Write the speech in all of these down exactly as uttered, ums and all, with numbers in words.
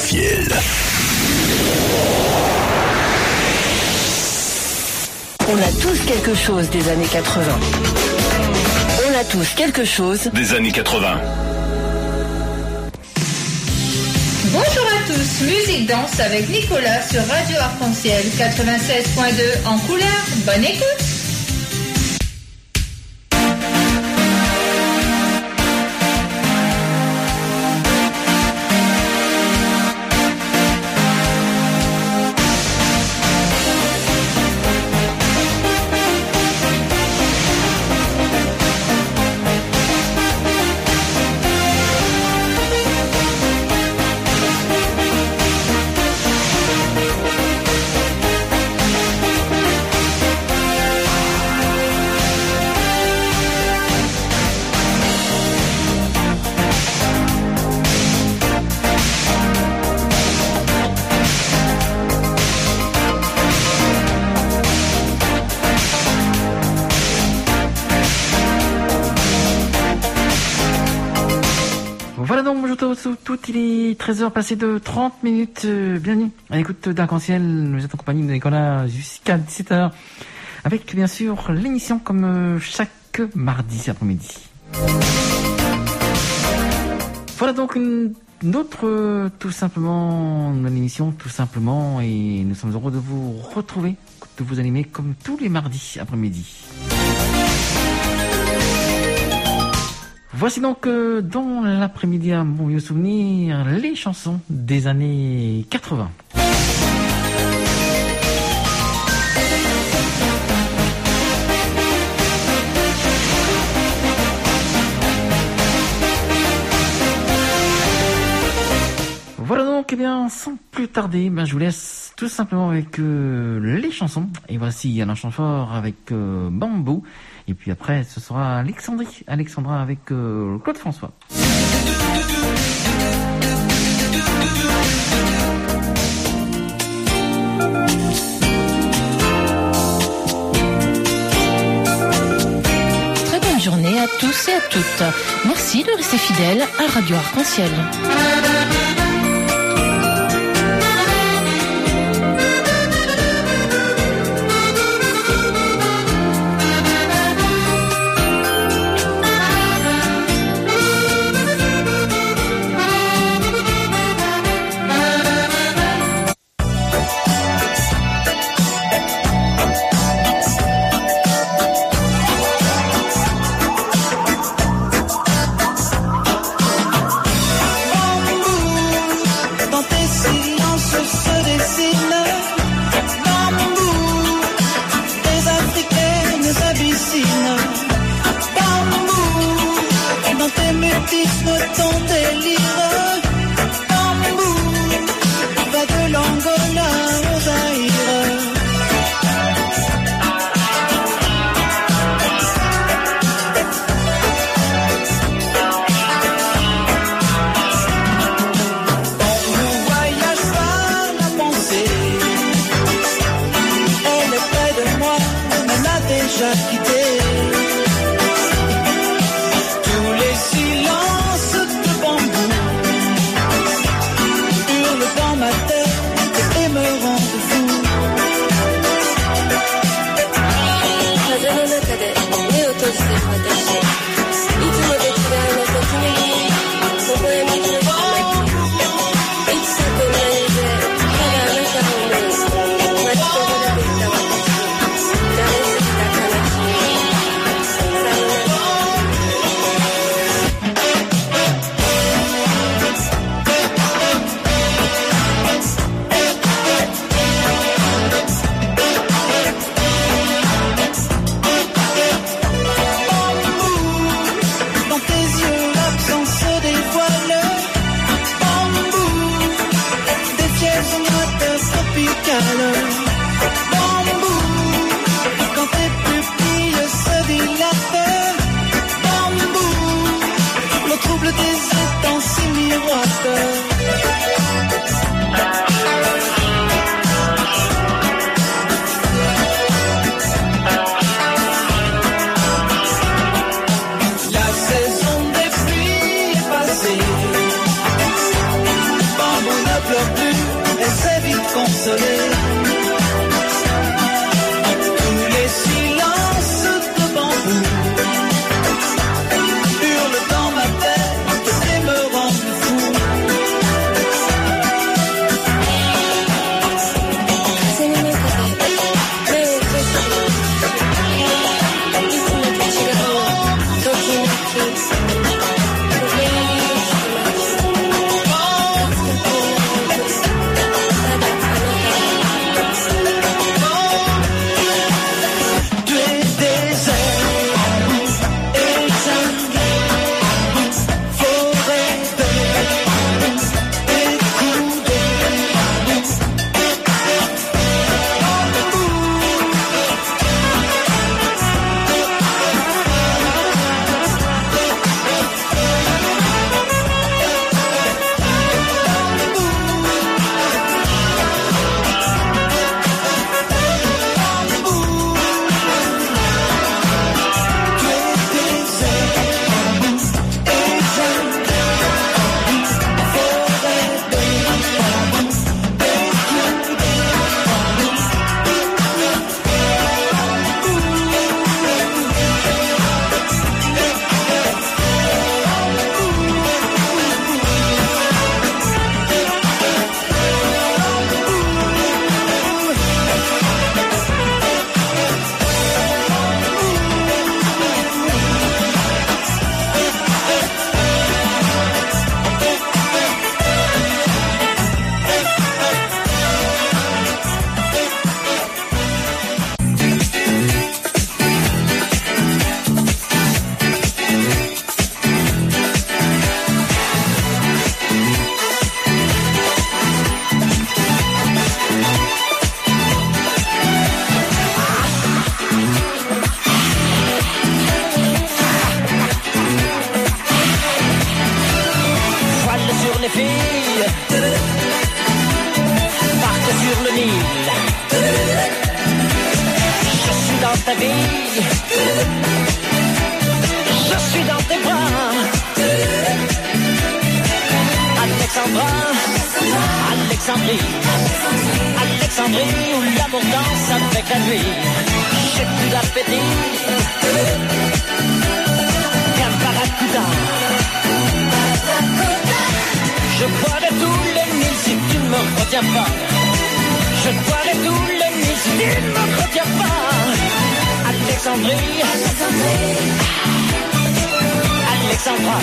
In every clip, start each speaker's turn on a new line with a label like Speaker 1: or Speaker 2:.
Speaker 1: Essentiel.
Speaker 2: On a tous quelque chose des années quatre-vingts. On a tous quelque chose
Speaker 1: des années quatre-vingts.
Speaker 3: Bonjour à tous, musique danse avec Nicolas sur Radio Arc-en-Ciel quatre-vingt-seize point deux en couleur. Bonne écoute.
Speaker 4: Tout, il est treize heures passées de trente minutes. Euh, bienvenue à l'écoute d'Arc-en-Ciel. Nous êtes en compagnie de Nicolas jusqu'à dix-sept heures. Avec bien sûr l'émission comme euh, chaque mardi après-midi. Voilà donc une, une autre, euh, tout simplement, une émission tout simplement. Et nous sommes heureux de vous retrouver, de vous animer comme tous les mardis après-midi. Voici donc euh, dans l'après-midi à mon vieux souvenir les chansons des années quatre-vingts. Voilà donc, eh bien, sans plus tarder, ben, je vous laisse tout simplement avec euh, les chansons. Et voici un chant fort avec euh, Bambou. Et puis après, ce sera Alexandrie, Alexandra avec euh, Claude François.
Speaker 5: Très bonne journée à tous et à toutes. Merci de rester fidèles à Radio Arc-en-Ciel.
Speaker 1: les filles partent sur le Nil. Je suis dans ta vie, je suis dans tes bras. Alexandra, Alexandrie, Alexandrie où l'amour danse avec la nuit. J'ai plus d'appétit qu'un barracuda. Je boirai tous les Nils si tu ne me retiens pas. Je boirai tous les Nils si tu ne me retiens pas. Alexandrie, Alexandra,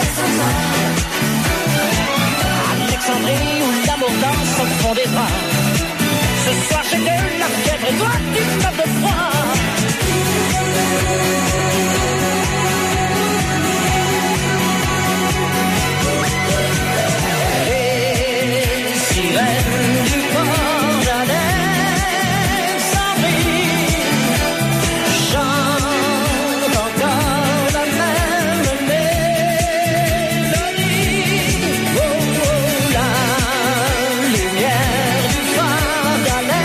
Speaker 1: Alexandrie où l'amour danse au fond des bras. Ce soir j'ai de la fièvre et toi tu m'as de froid. Les sirènes du port d'Alexandrie chantent encore la même mélodie. Oh, oh, la lumière du phare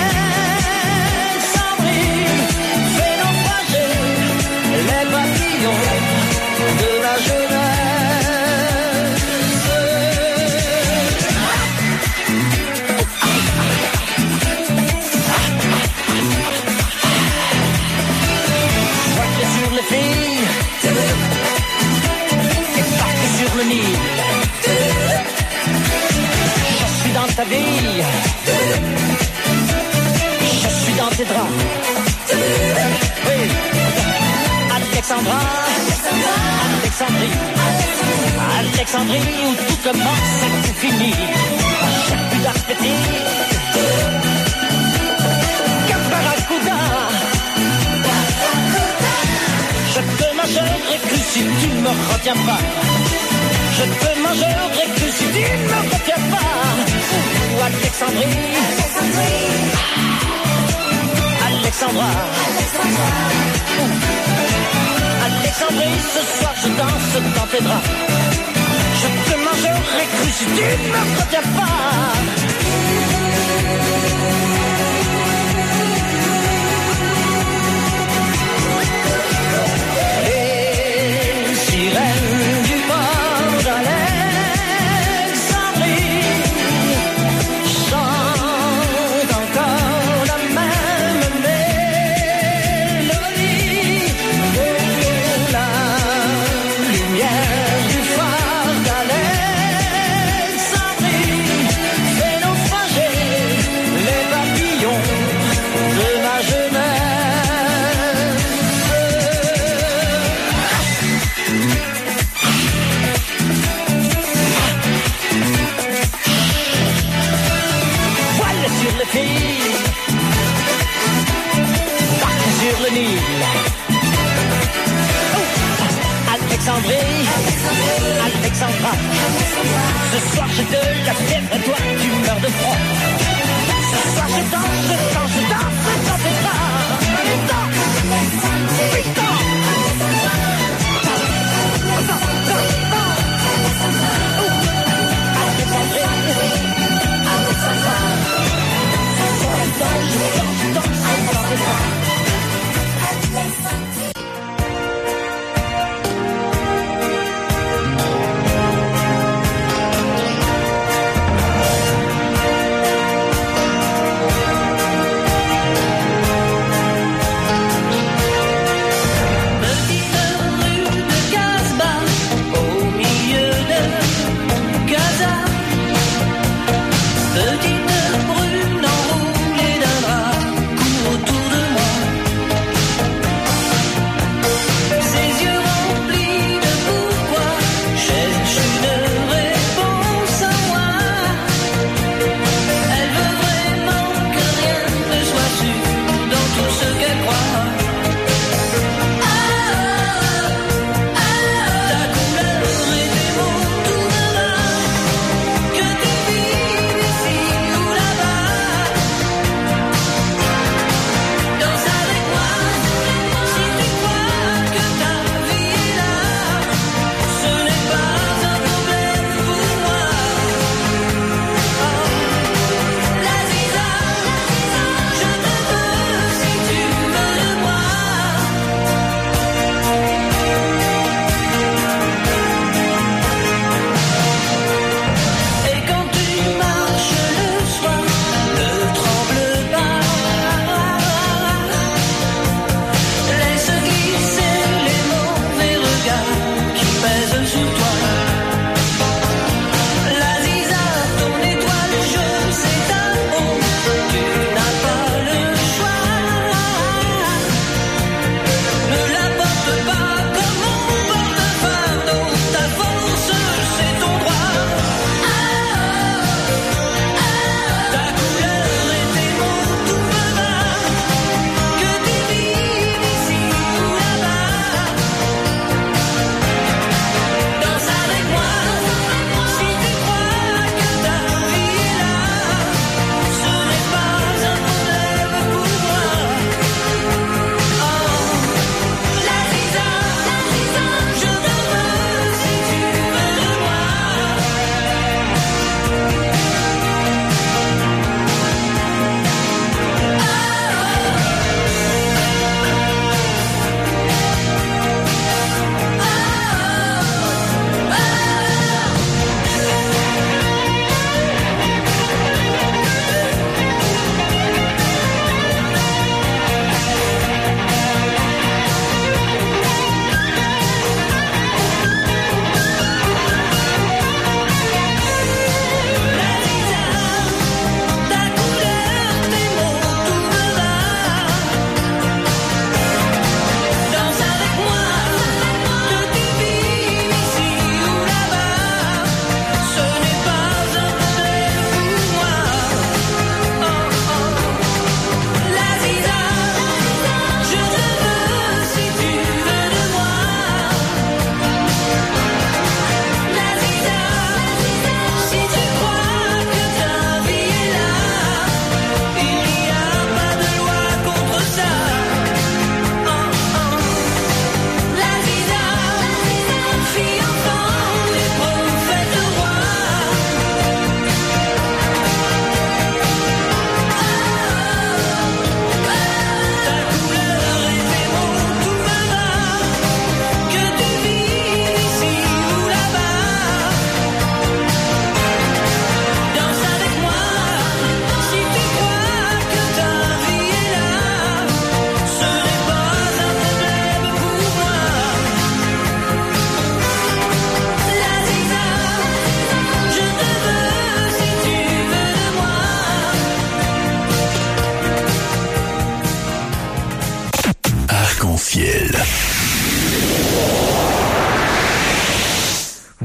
Speaker 1: d'Alexandrie fait naufrager les papillons de la jeunesse. Voici sur les filles et parti sur le Nil. Je suis dans ta vie, je suis dans tes draps. Oui. Alexandra, Alexandrie, Alexandrie où tout commence et tout finit. J'ai plus d'appétit qu'un barracuda. Je peux manger au réclu si tu ne me retiens pas. Je peux manger au réclu si tu ne me retiens pas. Ou Alexandrie, Alexandra, Alexandrie, ce soir je danse dans tes draps. Je peux manger au réclu si tu ne me retiens pas. Les sirènes du port d'Alexandrie chantent encore la même mélodie. Oh, la lumière du phare d'Alexandrie fait naufrager les papillons de ma jeunesse. Voilà sur les filles, parti sur le Nil. Oh, Alexandrie, Alexandra, ce soir j'ai de la fièvre et toi tu meurs de froid. Ce soir je danse, je danse, je danse dans tes bras. Putain, putain.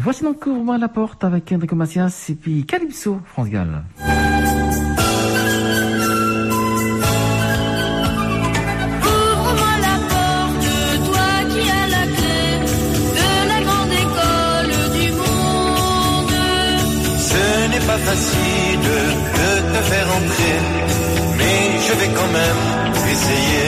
Speaker 4: Voici donc Ouvre-moi la porte avec Enrico Macias et puis Calypso, France Gall.
Speaker 6: Ouvre-moi la porte, toi qui as la clé de la grande école du monde.
Speaker 7: Ce n'est pas facile de te faire entrer, mais je vais quand même essayer.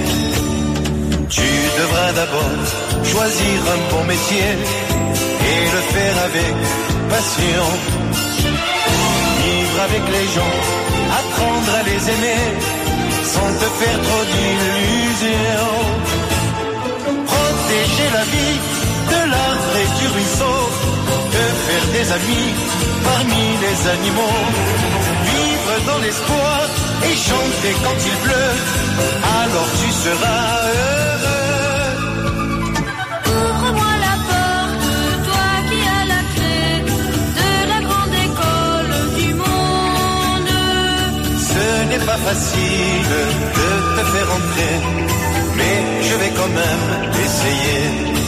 Speaker 7: Tu devras d'abord choisir un bon métier et le faire avec passion. Vivre avec les gens, apprendre à les aimer, sans te faire trop d'illusions. Protéger la vie de l'arbre et du ruisseau, te faire des amis parmi les animaux. Vivre dans l'espoir et chanter quand il pleut, alors tu seras heureux.
Speaker 6: Ouvre-moi la porte, toi qui as la clé de la grande école du monde.
Speaker 7: Ce n'est pas facile de te faire entrer, mais je vais quand même essayer.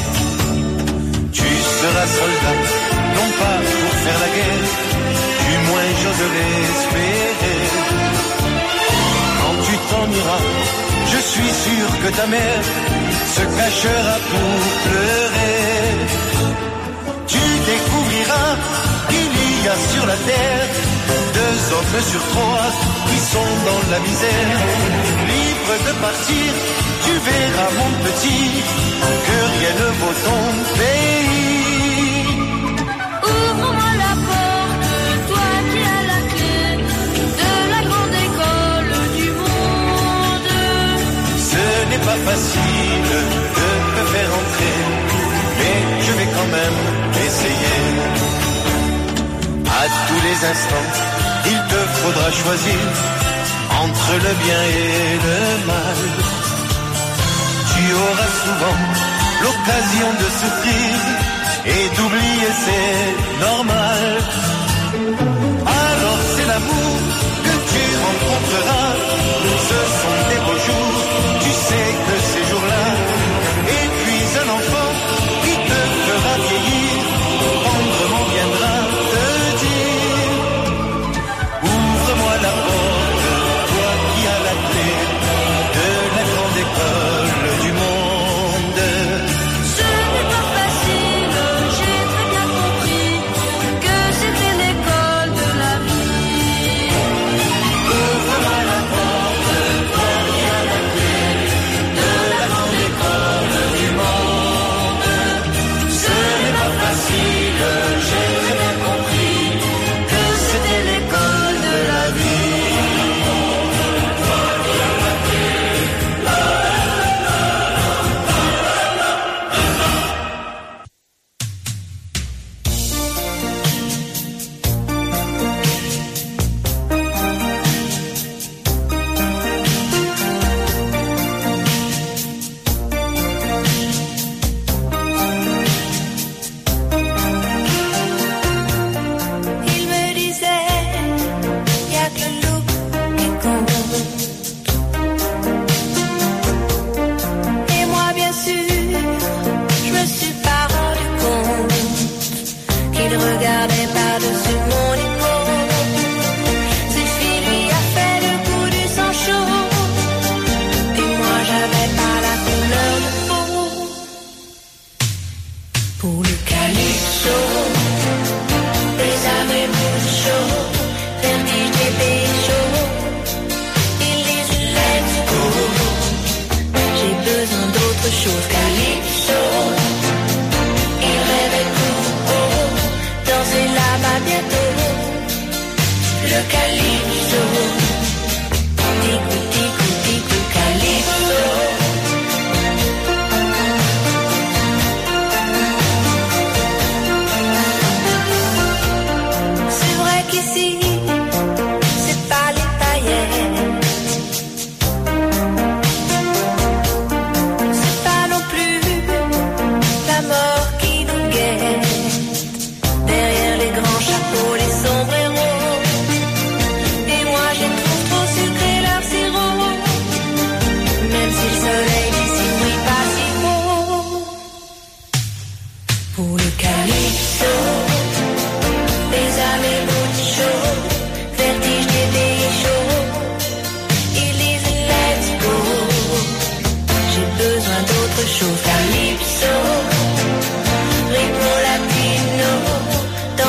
Speaker 7: Tu seras soldat, non pas pour faire la guerre, du moins j'ose l'espérer. Quand tu t'en iras, je suis sûr que ta mère se cachera pour pleurer. Tu découvriras qu'il y a sur la terre deux hommes sur trois qui sont dans la misère. Libre de partir, tu verras mon petit, que rien ne vaut ton pays.
Speaker 6: Ouvre-moi la porte, toi qui as la clé de la grande école du monde.
Speaker 7: Ce n'est pas facile de te faire entrer, mais je vais quand même essayer. À tous les instants, il te faudra choisir entre le bien et le mal. Tu auras souvent l'occasion de souffrir et d'oublier, c'est normal. Alors c'est l'amour que tu rencontreras, ce sont des beaux jours, tu sais que ces jours-là. Et puis un enfant qui te fera vieillir, tendrement viendra te dire: ouvre-moi la porte, toi qui as la clé de la grande école du monde.
Speaker 6: Ce n'est pas facile, j'ai très bien compris.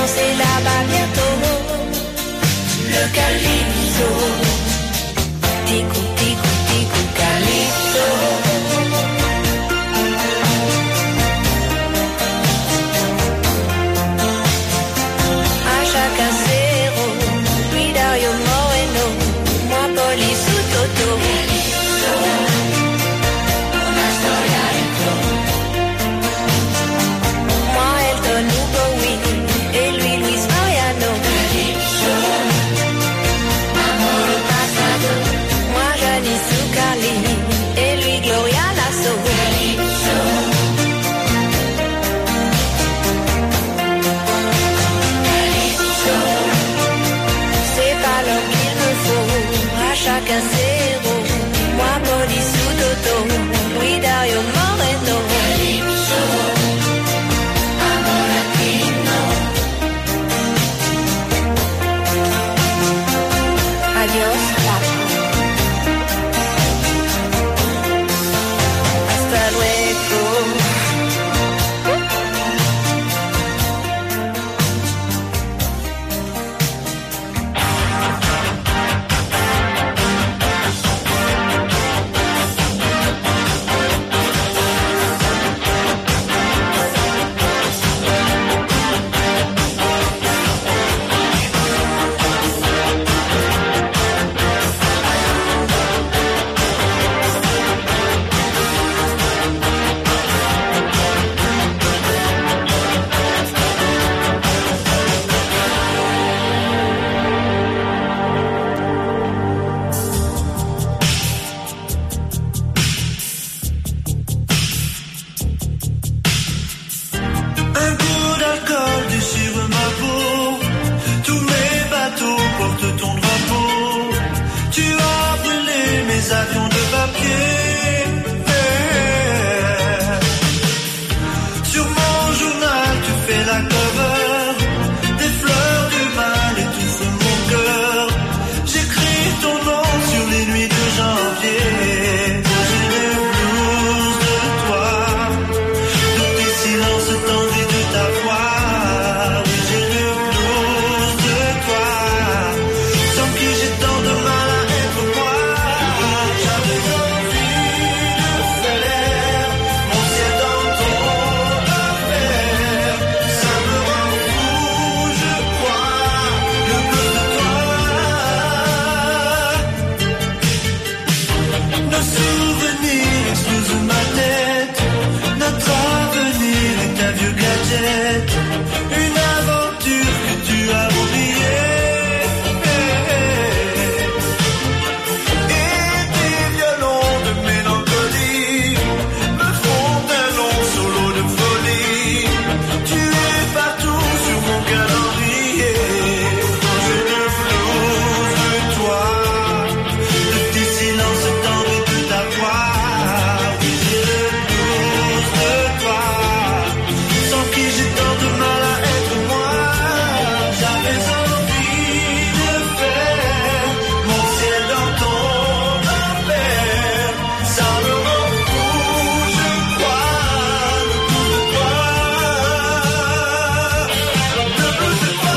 Speaker 6: danser là-bas bientôt. Le calypso, ticou, ticou, ticou, calypso. À chacun zéro, lui Dario Moreno, moi Police ou Toto. Moi Elton ou Bowie, et lui Luis Mariano. Moi Janice ou Carly, et lui Gloria Lasso. C'est pas l'homme qu'il me faut, à chacun zéro. Moi Police ou Toto, oui Dario Moreno. Adios, papa. Hasta luego.
Speaker 7: Un coup d'alcool déchire ma peau. Tous mes bateaux portent ton drapeau. Tu as brûlé mes avions de papier. Sur mon journal tu fais la cover. Des fleurs du mal étouffent mon cœur. J'écris ton nom sur les nuits de janvier. J'ai le blues de toi, de tes silences tendus de ta voix. Oui, j'ai le blues de toi, sans qui j'ai tant de mal à être moi. J'avais envie de faire mon ciel dans ton affaire. Ça me rend fou, je crois, le blues de toi. Nos souvenirs explosent ma tête. Notre avenir est un vieux gadget. Une aventure que tu as oubliée. Et des violons de mélancolie me font un long solo de folie. Tu es partout sur mon calendrier. J'ai le blues de toi, de tes silences tendres de ta voix. Oui, j'ai le blues de toi, sans qui j'ai tant de mal à être moi. J'avais envie de faire mon ciel dans ton enfer. Ça me rend fou, je crois, le blues de toi, le blues de toi.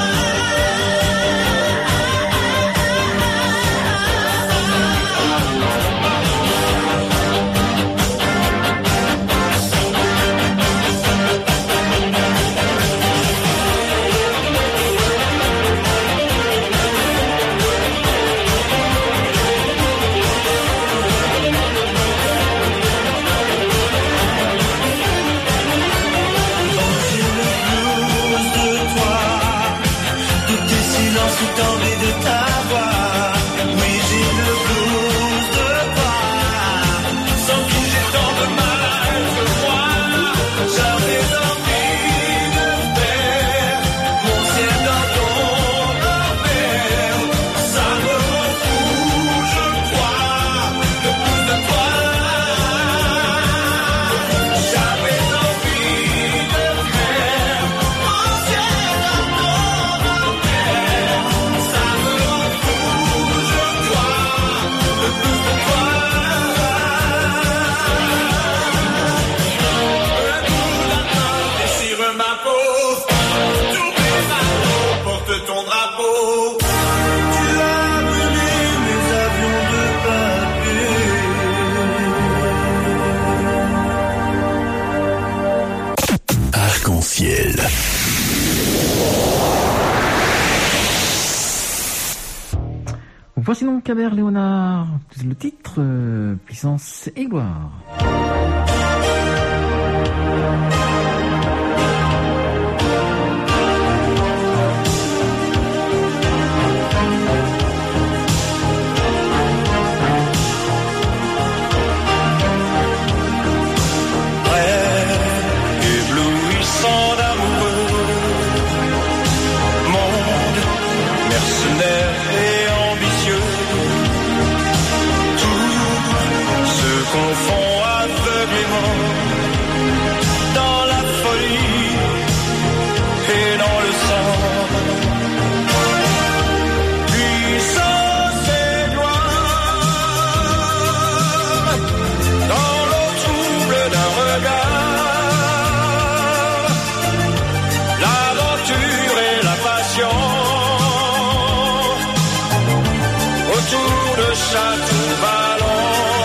Speaker 7: J'ai le blues de toi, de tes silences tendus de ta voix. Oui, j'ai le blues de toi, sans qui j'ai tant de mal, je crois. J'avais envie de faire mon ciel dans ton enfer. Ça me rend fou, je crois, le blues de toi. J'avais envie de faire mon ciel dans ton enfer. Ça me rend
Speaker 4: Voici donc Kaber Léonard, le titre euh, Puissance et gloire.
Speaker 8: Confond aveuglément dans la folie et dans le sang. Puissance et gloire dans l'eau trouble d'un regard. L'aventure et la passion autour de château ballon.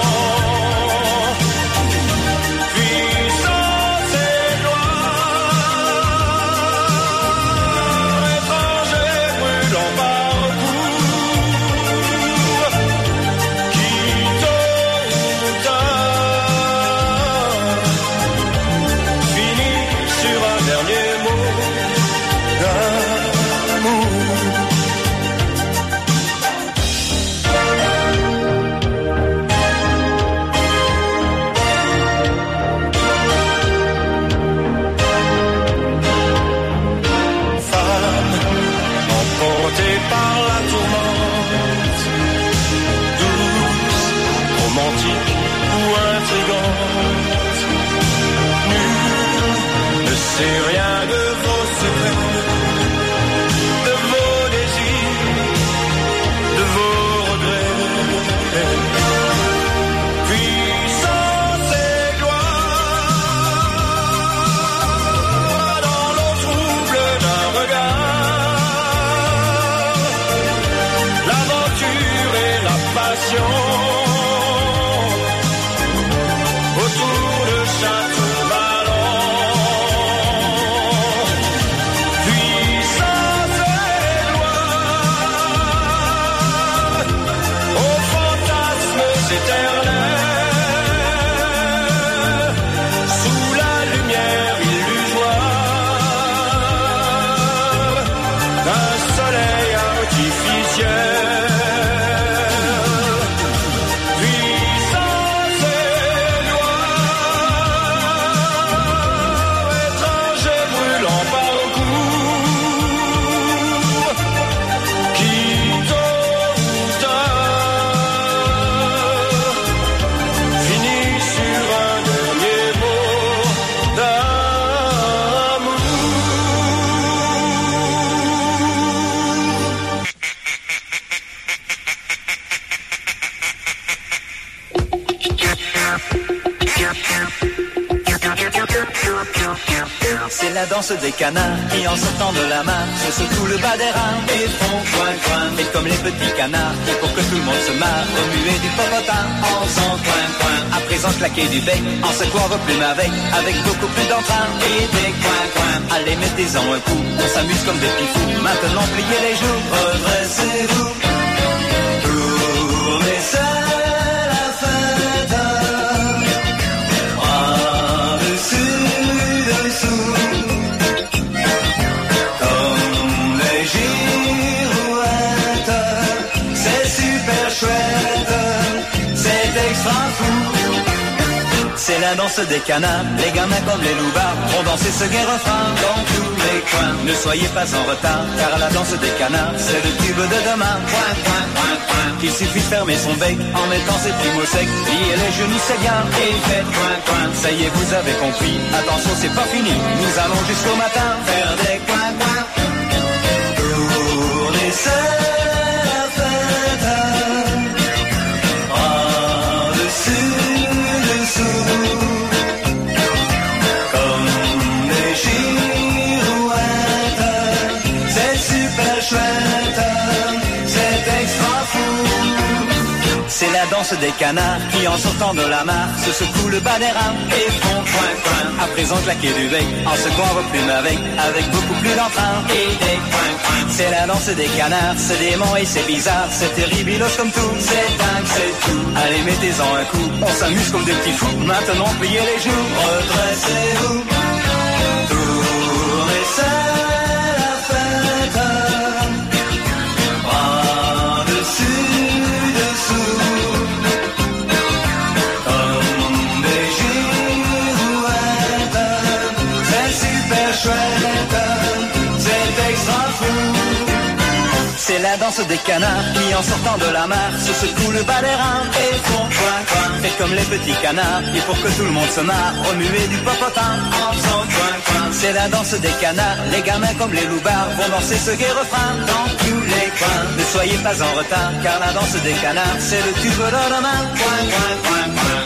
Speaker 8: C'est rien de vos secrets, de vos désirs, de vos regrets. Puissance et gloire dans l'eau trouble d'un regard. L'aventure et la passion autour de château ballon. Sous la lumière illusoire d'un soleil artificiel. Puissance et gloire, étranger brûlant parcours, qui tôt ou tard finit sur un dernier mot d'amour.
Speaker 7: C'est la danse des canards qui en sortant de la mare se secouent le bas des reins et font coin coin. Et comme les petits canards qui pour que tout le monde se marre remuer du popotin en faisant coin coin. À présent claquer du bec en secouant vos plumes avec avec beaucoup plus d'entrain et des coin coin. Allez mettez-en un coup, on s'amuse comme des petits fous. Maintenant pliez les joues, redressez-vous, tournez ça. C'est la danse des canards, les gamins comme les loupards vont danser ce gai refrain dans tous les coins. Ne soyez pas en retard, car la danse des canards, c'est le tube de demain. Point, point, point, point. Il suffit de fermer son bec en mettant ses plumes au sec, liez les genoux, c'est bien, et faites point, point. Ça y est, vous avez compris, attention, c'est pas fini, nous allons jusqu'au matin faire des coins, coins. Tournez ça. C'est la danse des canards qui en sortant de la mare se secouent le bas des reins et font coin coin. À présent claquer du bec en secouant vos plumes avec, avec beaucoup plus d'entrain et des coin coin. C'est la danse des canards, c'est dément et c'est bizarre, c'est terribilos comme tout, c'est dingue, c'est tout. Allez, mettez-en un coup, on s'amuse comme des petits fous. Maintenant, pliez les joues, redressez-vous. Tournez, c'est la fête. Bras dessus, dessous. Comme des girouettes. C'est super chouette. C'est extra fou. C'est la danse des canards qui, en sortant de la mare, se secouent le bas des reins et font coin coin. Faites comme les petits canards, et pour que tout le monde se marre, remuez du popotin en faisant coin coin. C'est la danse des canards, les gamins comme les loupards vont danser ce gai refrain dans tous les coins. Ne soyez pas en retard, car la danse des canards, c'est le tube de demain. Coin coin coin coin.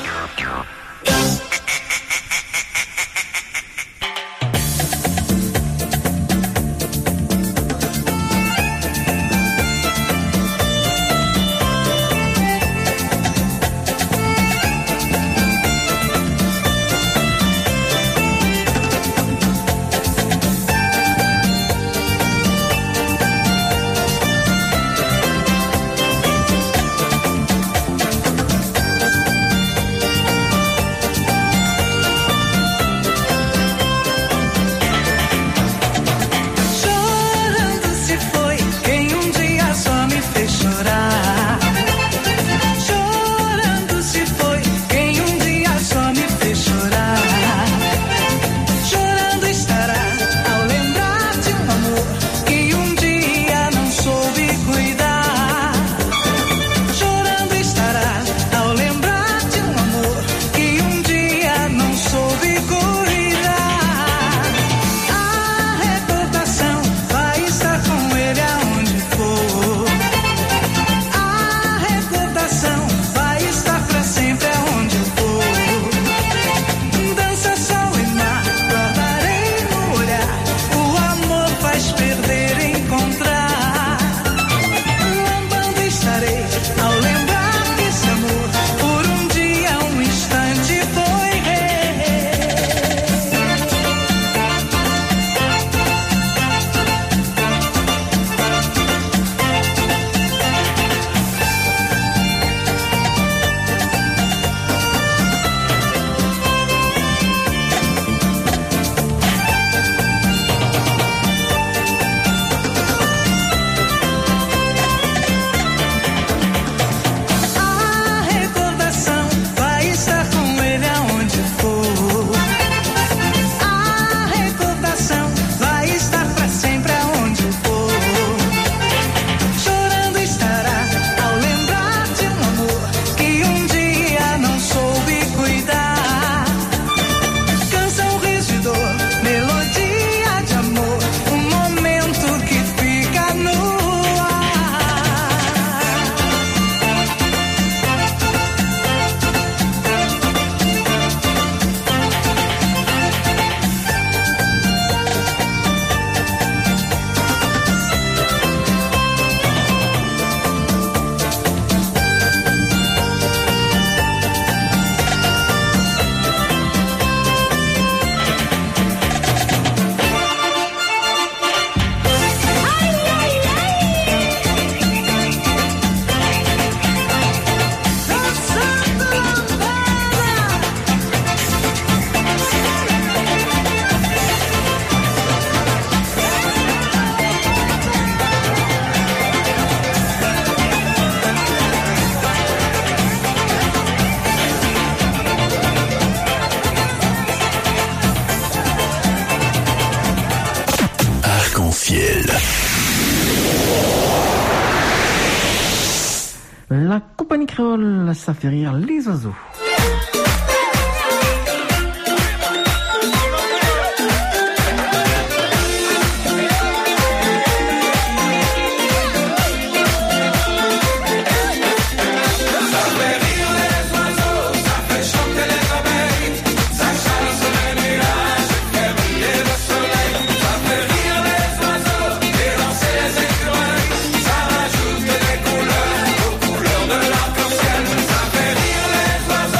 Speaker 4: La compagnie créole, ça fait rire les oiseaux.
Speaker 9: Couleurs de l'arc-en-ciel, ça fait rire les oiseaux.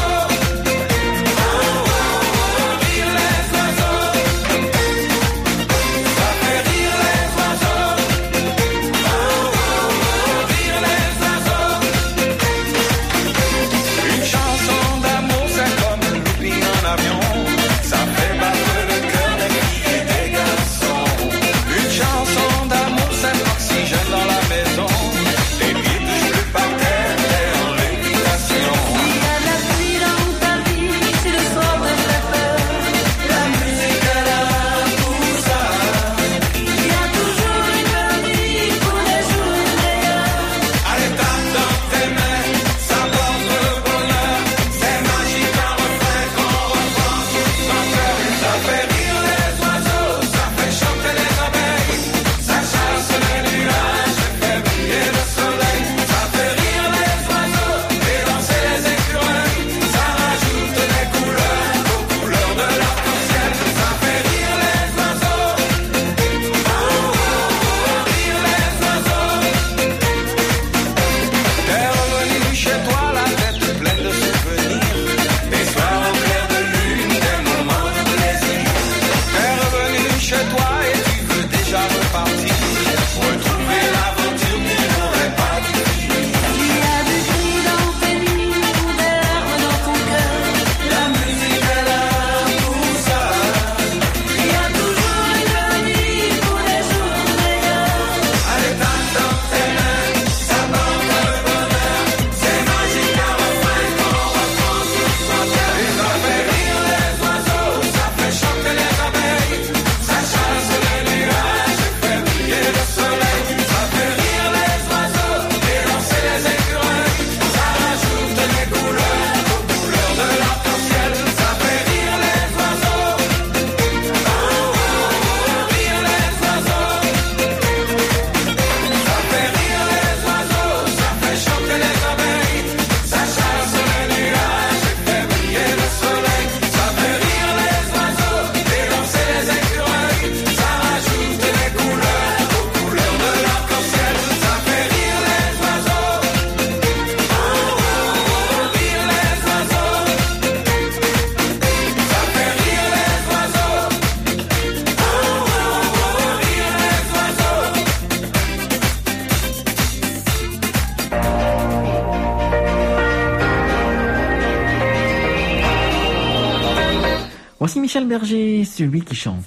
Speaker 4: Voici Michel Berger, celui qui chante.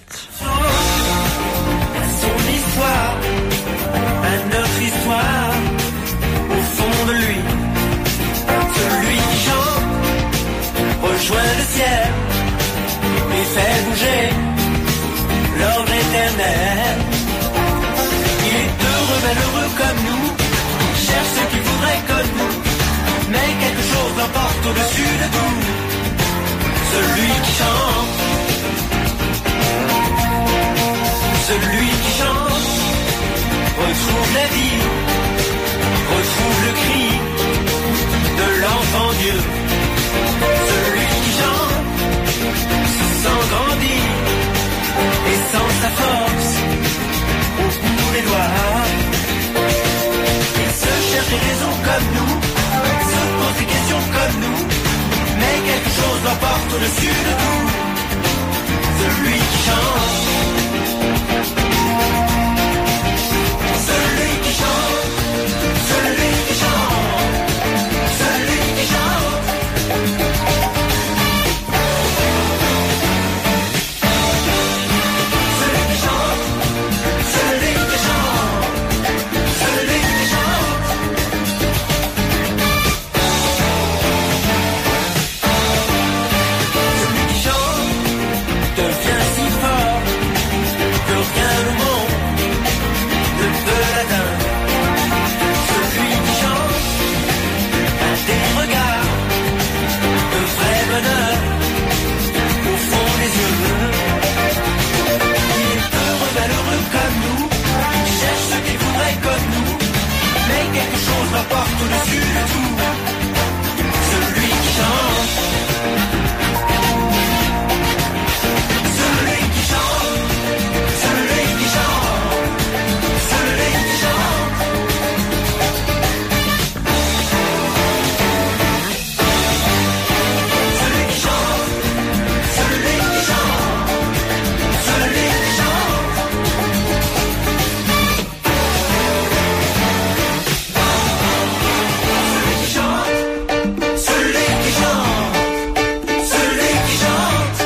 Speaker 9: Son histoire, à notre histoire, au fond de lui, celui qui chante, rejoint le ciel et fait bouger l'ordre éternel. Il est heureux, malheureux comme nous, cherche ce qu'il voudrait comme nous, mais quelque chose l'emporte au-dessus de tout. Celui qui chante, celui qui chante, retrouve la vie, retrouve le cri de l'enfant Dieu. Celui qui chante se sent grandir et sent sa force au bout des doigts. Il se cherche des raisons comme nous, se pose des questions comme nous, mais quelque chose l'emporte au-dessus de tout. Celui qui chante, celui qui chante, celui qui chante, celui qui chante. Celui qui chante, celui qui chante, celui qui chante. Celui qui chante devient si fort que rien au monde ne peut l'atteindre. Celui qui chante a des regards de vrai bonheur au fond des yeux. Il est heureux, malheureux comme nous, cherche ce qu'il voudrait comme nous, mais quelque chose l'emporte au-dessus de tout. Celui qui chante, celui qui chante, celui qui chante, celui qui chante. Celui qui chante, celui qui chante, celui qui chante. Celui qui chante, celui qui chante, celui qui chante.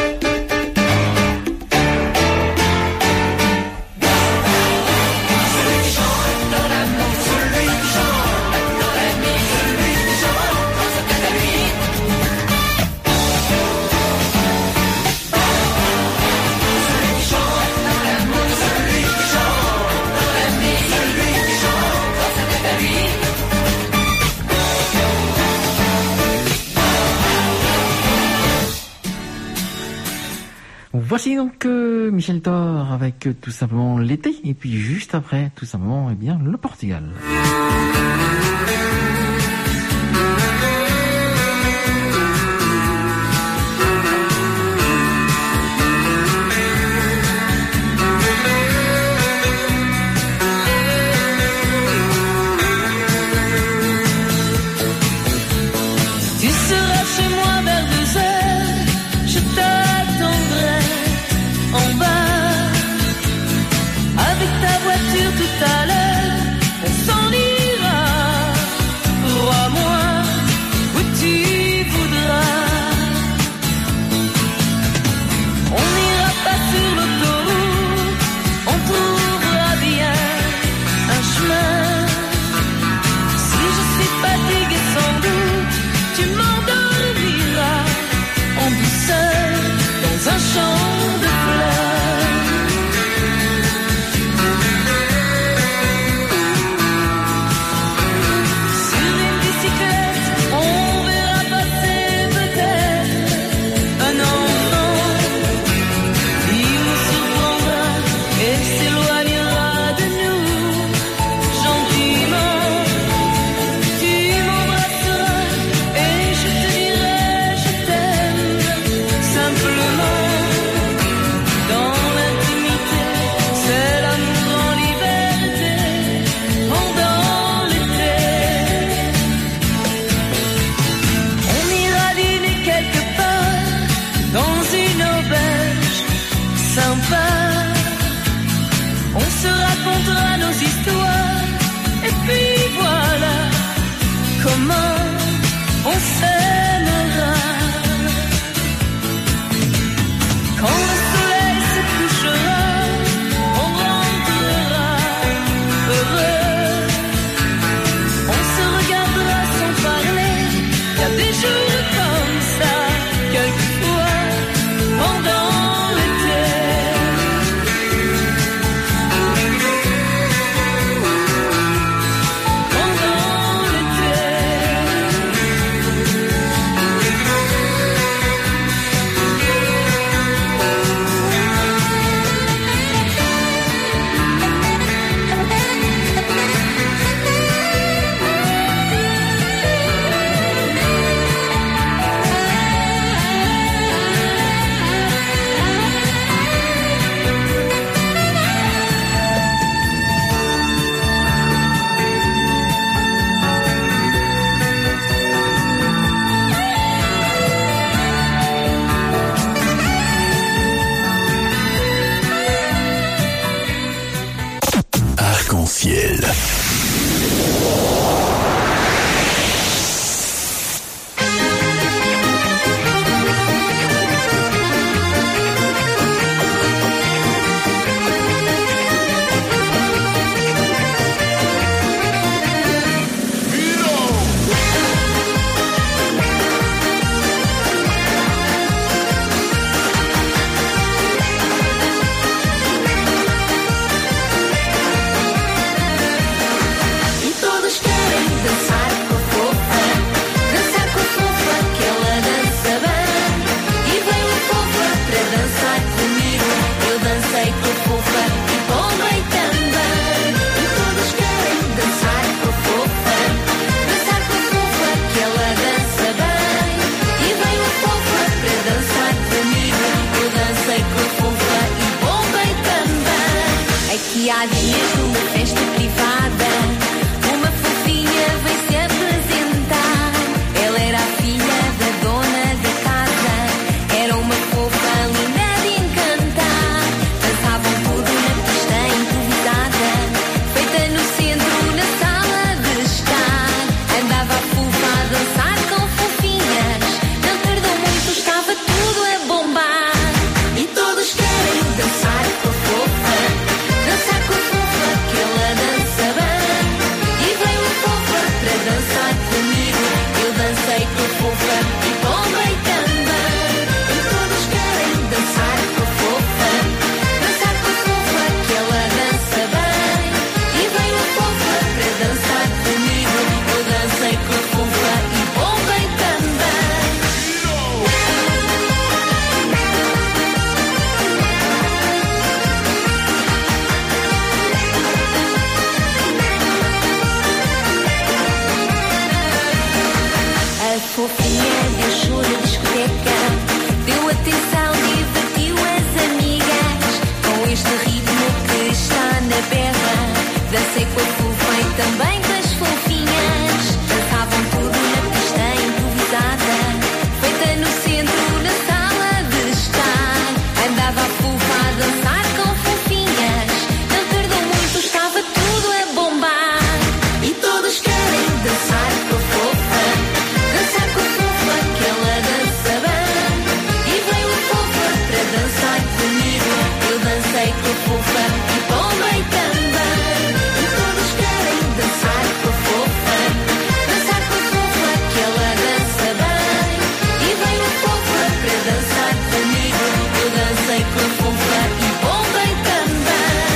Speaker 9: Celui qui chante dans l'amour, celui qui chante dans la vie, celui qui chante dans sa tête à lui. Celui qui chante dans l'amour, celui qui chante dans la vie, celui qui chante dans sa tête à lui.
Speaker 4: Voici donc euh, Michel Thor avec euh, tout simplement l'été, et puis juste après, tout simplement, eh bien, le Portugal.
Speaker 6: Tu seras chez moi vers deux heures, je t'attendrai en bas. Avec ta voiture tout à l'heure, on s'en ira. Crois-moi, où tu voudras. On n'ira pas sur l'autoroute, on trouvera bien un chemin. Si je suis fatiguée sans doute, tu m'endormiras en douceur dans un champ de fleurs. Sur une bicyclette, on verra passer peut-être un enfant. Il nous surprendra et s'éloignera de nous gentiment. Tu m'embrasseras et je te dirai je t'aime simplement. Dans l'intimité, c'est l'amour en liberté pendant l'été. On ira dîner quelque part dans une auberge sympa. On se racontera nos histoires et puis voilà comment on s'aimera.
Speaker 10: Arc-en-Ciel.
Speaker 6: Há dias numa festa privada, uma fofinha veio se apresentar. Ela era a filha da dona da casa, era uma fofa linda de encantar. Dançavam tudo na pista improvisada, feita no centro, na sala de estar. Andava a fofa a dançar com fofinhas, não tardou muito, estava tudo a bombar. E todos querem dançar com a fofa, dançar com a fofa, que ela dança bem. E veio a fofa para dançar comigo, eu dancei com a fofa e bombei também. E todos querem dançar com a fofa, dançar com a fofa, que ela dança bem. E veio a fofa para dançar comigo, eu dancei com a fofa e bombei também. A fofinha deixou na discoteca, deu atenção, divertiu as amigas. Com este ritmo que está na berra, dancei com a fofa e também com as fofinhas. Dançavam tudo na pista improvisada, feita no centro, na sala de estar. Andava a fofa a dançar com fofinhas, não tardou muito, estava tudo a bombar. E todos querem dançar com a fofa, dançar com a fofa, que ela dança bem. E veio a fofa para dançar comigo, eu dancei com a fofa e bombei também. E todos querem dançar com a fofa, dançar com a fofa, que ela dança bem. E veio a fofa para dançar comigo, eu dancei com a fofa e bombei também.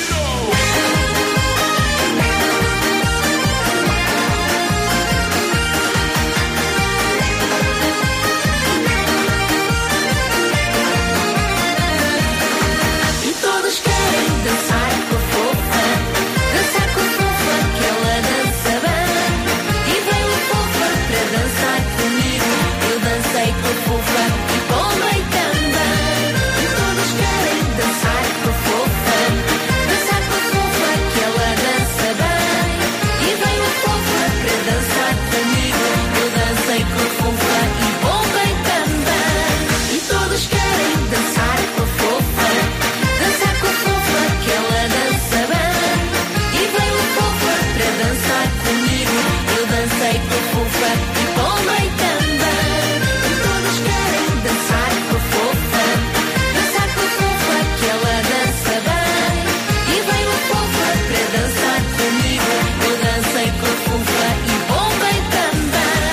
Speaker 6: E todos querem dançar com a fofa, dançar com a fofa, que ela dança bem. E veio a fofa para dançar comigo, eu dancei com a fofa e bombei também. E todos querem dançar com a fofa, dançar com a fofa, que ela dança bem. E veio a fofa para dançar comigo, eu dancei com a fofa e bombei também. E todos querem dançar com a fofa, dançar com a fofa, que ela dança bem. E veio a fofa para dançar comigo, eu dancei com a fofa e bombei também. E todos querem dançar com a fofa, dançar com a fofa, que ela dança bem. E veio a fofa para dançar comigo, eu dancei com a fofa e bombei também.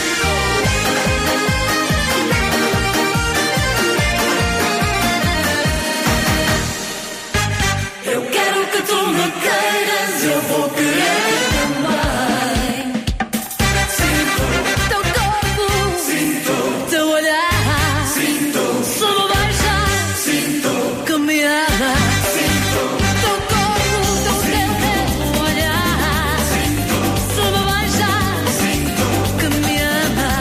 Speaker 6: Eu quero que tu me queiras, eu vou querer também. Sinto teu corpo, sinto teu olhar, sinto se me beijar, sinto que me ama, sinto teu corpo, teu teu olhar, sinto se me beijar, sinto que me ama.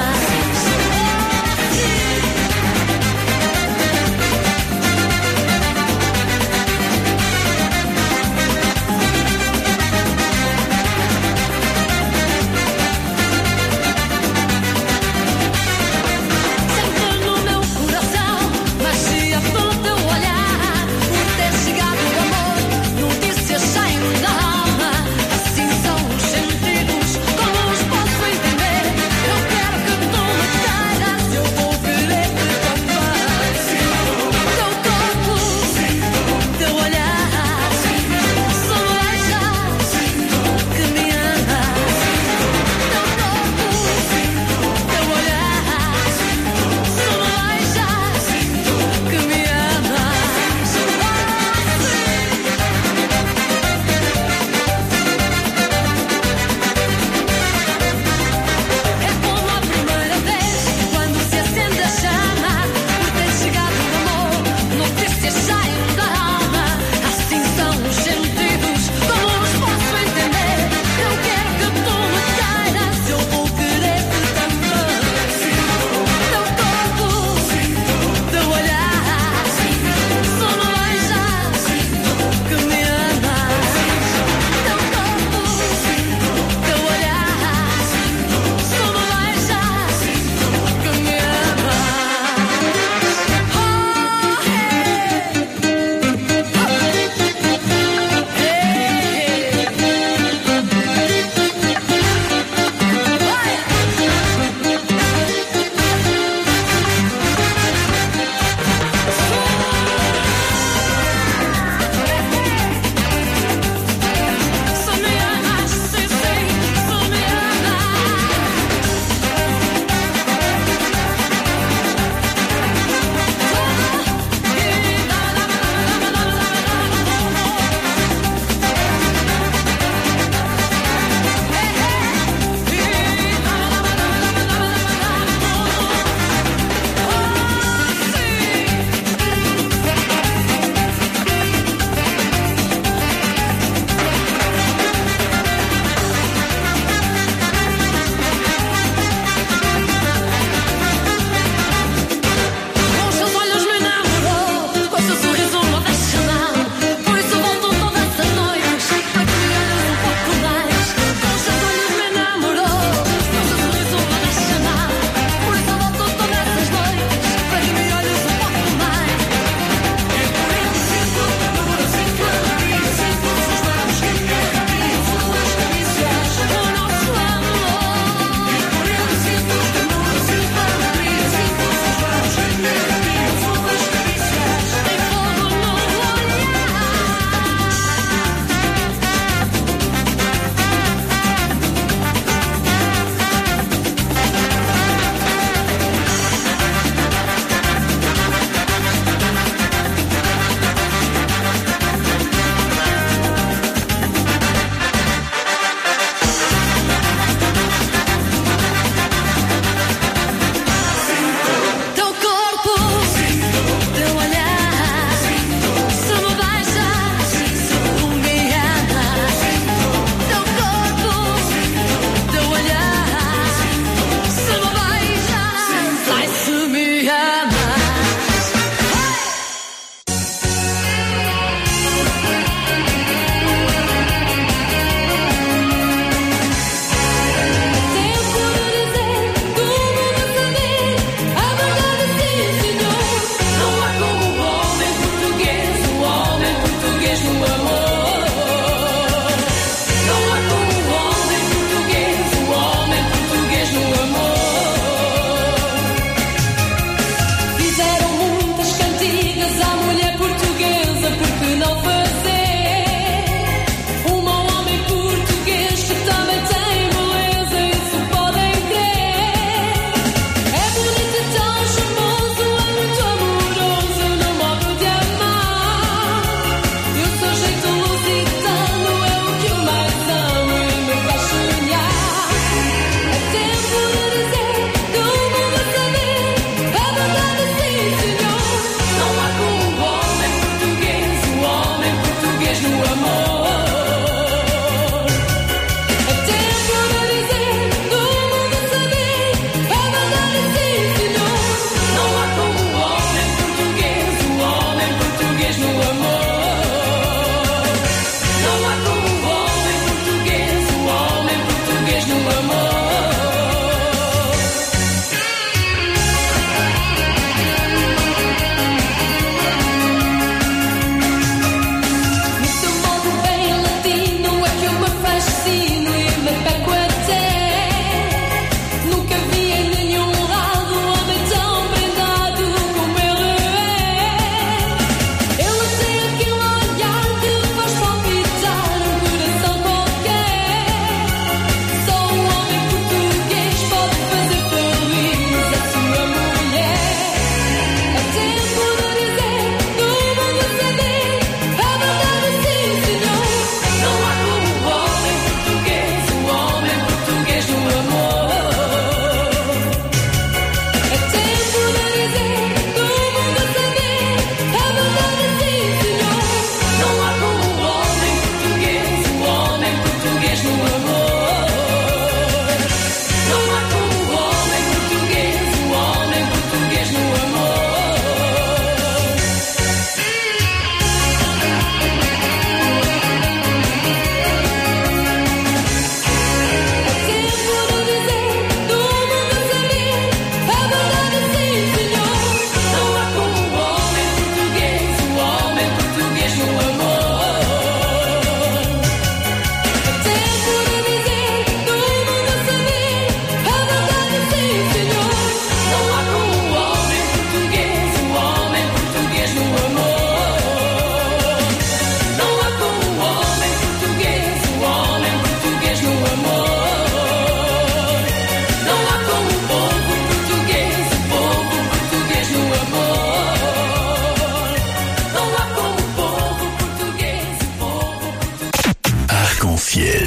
Speaker 10: Arc-en-Ciel.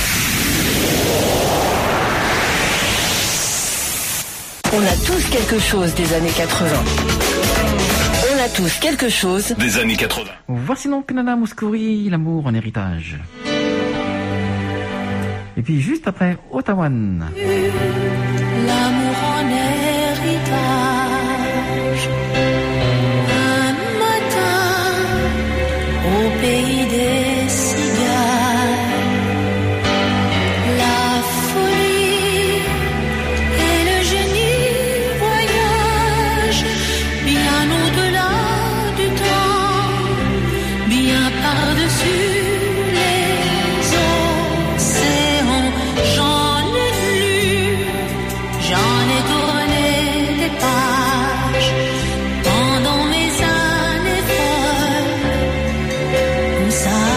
Speaker 2: On a tous quelque chose des années quatre-vingts. On a tous quelque chose
Speaker 10: des années quatre-vingts.
Speaker 4: Voici donc Nana Mouskouri, l'amour en héritage. Et puis juste après, Ottawa.
Speaker 6: L'amour en héritage. Un matin, au pays des cigales, la folie et le génie voyagent bien au-delà du temps, bien par-dessus les océans. J'en ai lu, j'en ai tourné des pages pendant mes années folles où ça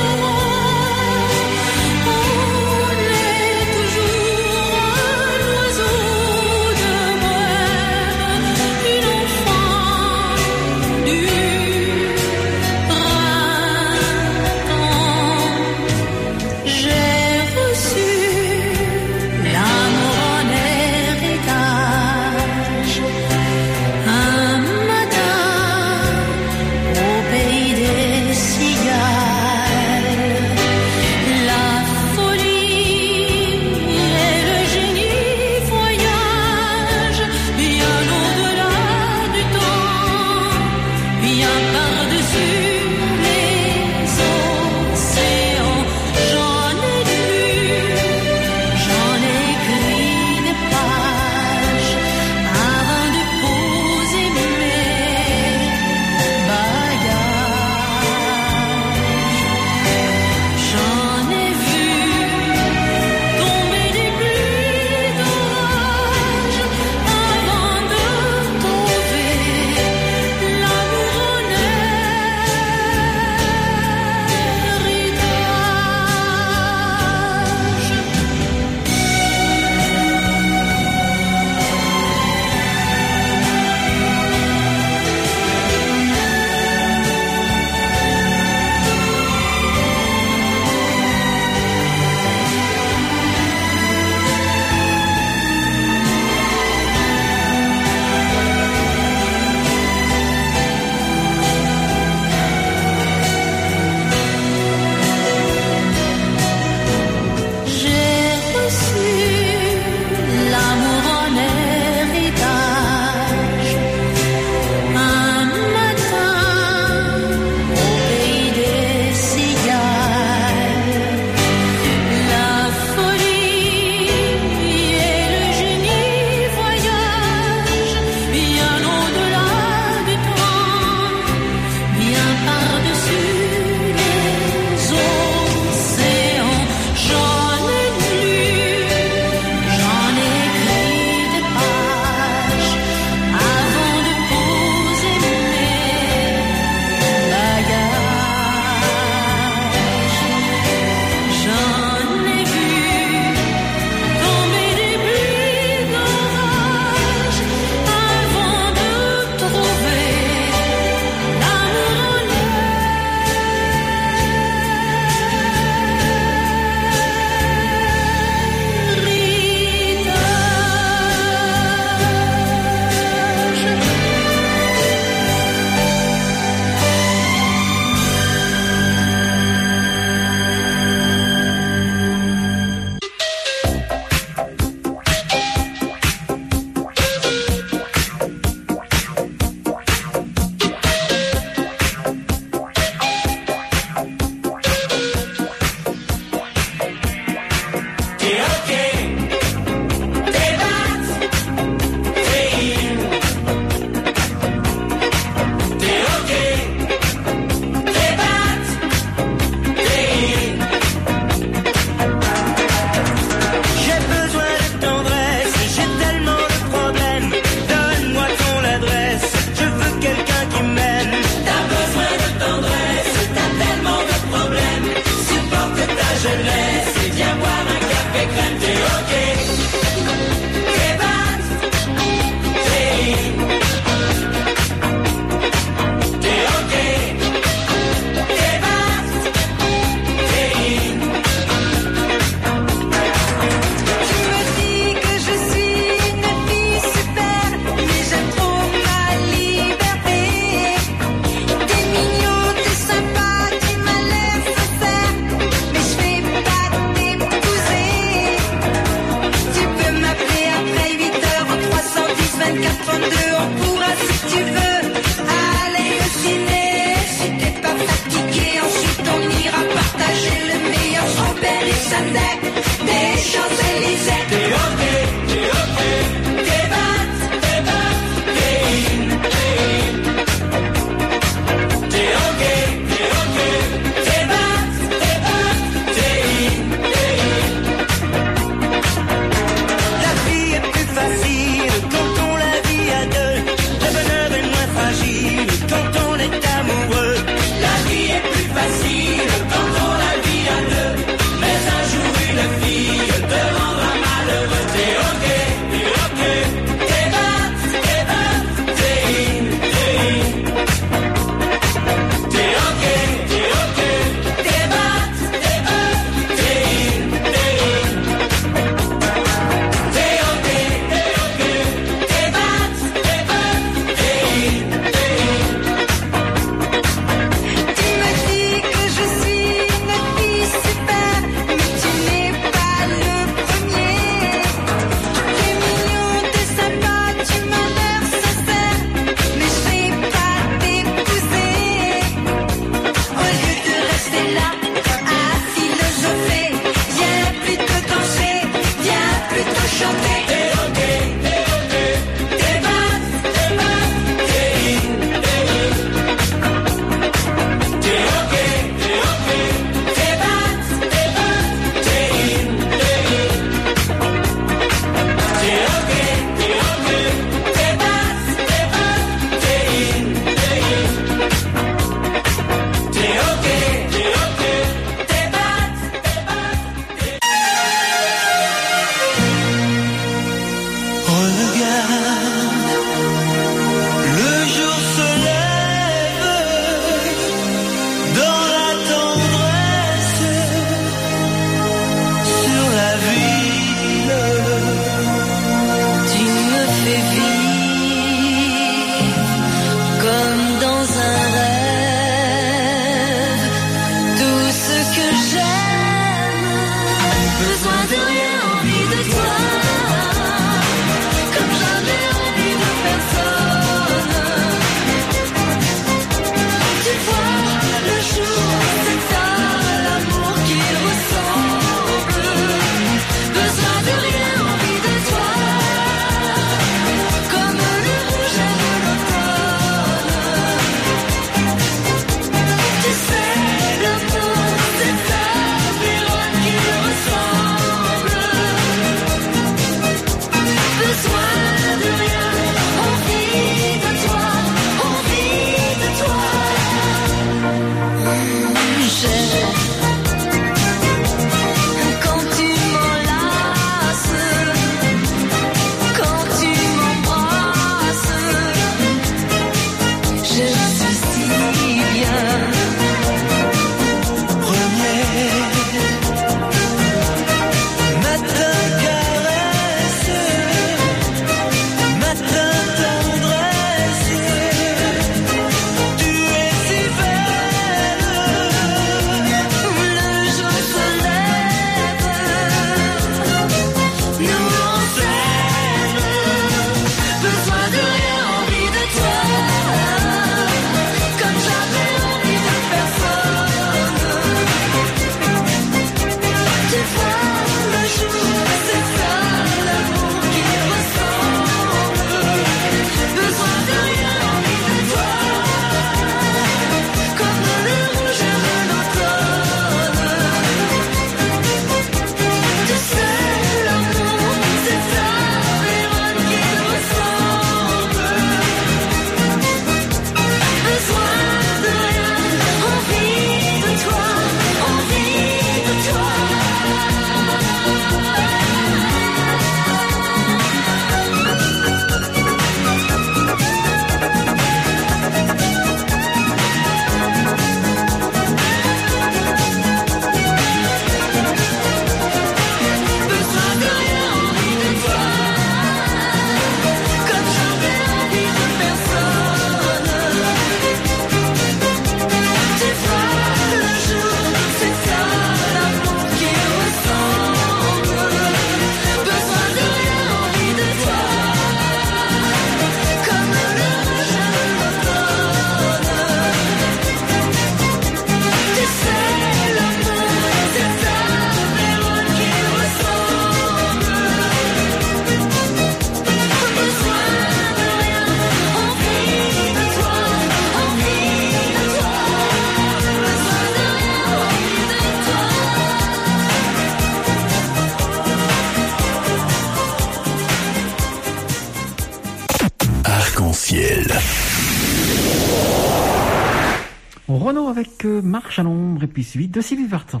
Speaker 4: Renaud avec euh, Marche à l'ombre et puis suivi de Sylvie Vartan.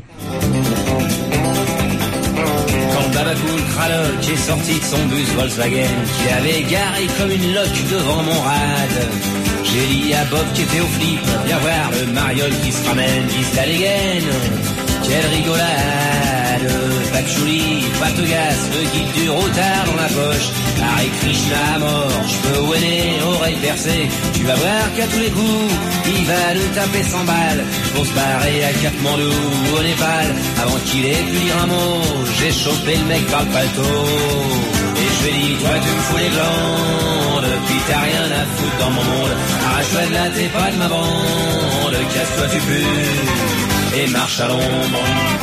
Speaker 9: Quand Babacool Kralok est sorti de son bus Volkswagen, qui avait garé comme une loque devant mon rad, j'ai dit à Bob qui était au flip, viens voir le mariole qui se ramène, qui se la dégaine. Quelle rigolade, Patchouli, Patogas, le guide du routard dans la poche, Hare Krishna à mort, je peux ouéner, oreille percée, tu vas voir qu'à tous les coups, il va nous taper cent balles, pour se barrer à Katmandou, au Népal, avant qu'il ait pu dire un mot, j'ai chopé le mec par le paletot, et je lui ai dit, toi tu me fous les glandes, puis t'as rien à foutre dans mon monde, arrache-toi de là, t'es pas de ma bande, casse-toi tu pues, et marche à l'ombre.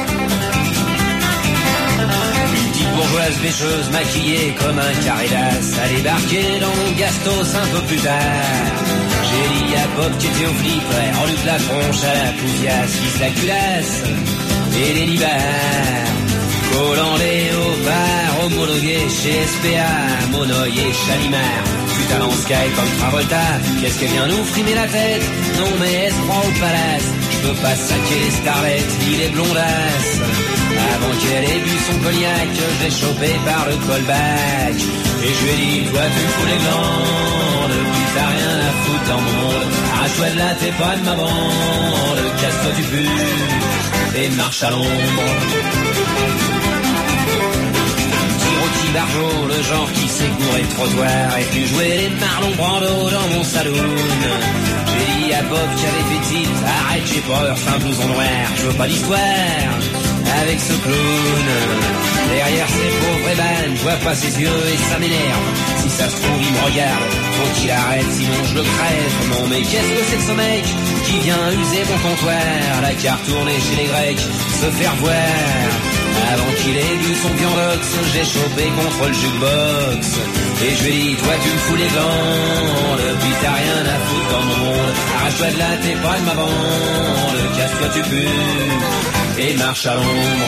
Speaker 9: Une petite bourgeoise bêcheuse maquillée comme un carré d'as a débarqué dans mon gastos un peu plus tard. J'ai dit à Bob qui était au flip, en lutte la tronche à la poufiasse, qui se la culasse et les libards. Collant léopard, homologué chez S P A, Monoï et Chalimard. Putain en Sky comme Travolta, qu'est-ce qu'elle vient nous frimer la tête? Non mais elle se croit au palace, je peux pas saquer les starlettes, il est blondasse. Avant qu'elle ait bu son cognac, je l'ai chopé par le callback. Et je lui ai dit, toi tu me fous les glandes, puis t'as rien à foutre dans mon monde. Arrache-toi de là, t'es pas de ma bande, casse-toi du but, et marche à l'ombre. Petit Barjot, le genre qui sait courir le trottoir, et puis jouer les Marlon Brando dans mon saloon. J'ai dit à Bob qui avait fait titre, arrête j'ai peur, c'est un blouson noir, je veux pas d'histoire avec ce clown. Derrière ces pauvres ébanes, je vois pas ses yeux et ça m'énerve. Si ça se trouve il me regarde, faut qu'il arrête sinon je le crève. Non mais qu'est-ce que c'est que ce mec qui vient user mon comptoir, la carte tournée chez les Grecs, se faire voir. Avant qu'il ait bu son viandox, j'ai chopé contre le jukebox. Et je lui ai dit, toi tu me fous les glandes, puis t'as rien à foutre dans mon monde. Arrache-toi de là, t'es pas de ma bande, casse-toi tu pues, et marche à l'ombre.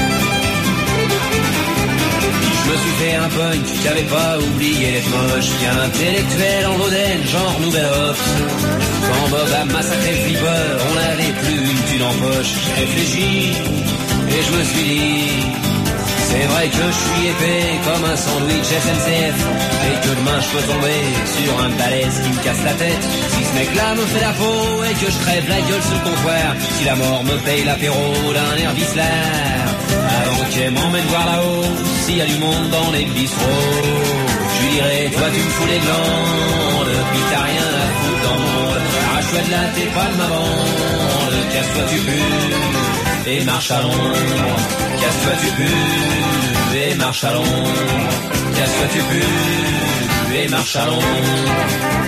Speaker 9: Je me suis fait un punk, j'avais pas oublié d'être moche, qu'un intellectuel en Lodène, genre Nouvelle Ops. Quand Bob a massacré le flipper, on n'avait plus une thune en poche. J'ai réfléchi, et je me suis dit, c'est vrai que je suis épais comme un sandwich S N C F, et que demain je peux tomber sur un balèze qui me casse la tête. Si ce mec-là me fait la peau et que je crève la gueule sur le comptoir, si la mort me paye l'apéro d'un air vicelard, avant qu'elle m'emmène voir là-haut, s'il y a du monde dans les bistrots, je lui dirai, toi tu me fous les glandes, puis t'as rien à foutre dans mon monde. Arrache-toi de là, t'es pas de ma bande, casse-toi tu pues, et marche à l'ombre. Casse-toi tu pues, et marche à l'ombre. Casse-toi tu pues, et marche à l'ombre.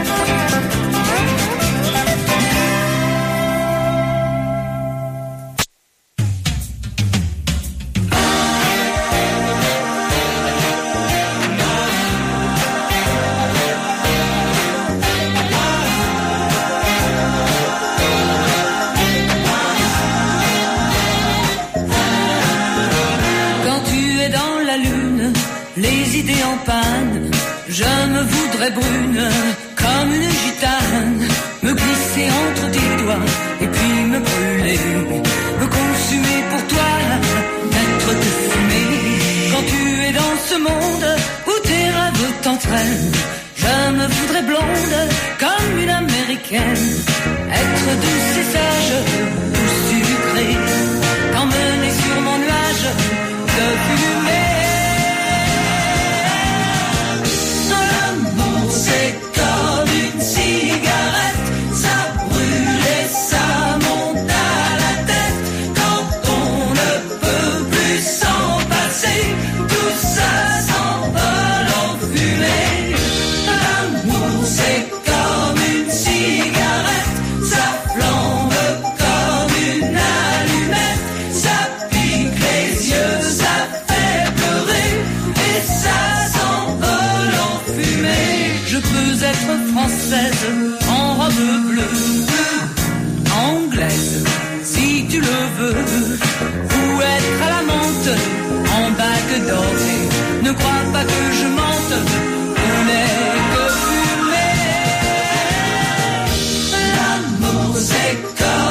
Speaker 10: Je me voudrais brune comme une gitane, me glisser entre tes doigts et puis me brûler, me consumer pour toi, n'être que fumée. Quand tu es dans ce monde où tes rêves t'entraînent, je me voudrais blonde comme une américaine, être douce et sage ou sucrée, t'emmener sur mon nuage de fumée. C'est comme une cigarette, ça brûle et ça monte à la tête. Quand on ne peut plus s'en passer, tout ça s'envole en fumée. L'amour c'est comme une cigarette, ça flambe comme une allumette, ça pique les yeux, ça fait pleurer et ça s'envole en fumée. Je peux être française en robe bleue, anglaise si tu le veux, ou être à la menthe en bague dorée. Ne crois pas que je mente, on n'est que fumée. L'amour c'est comme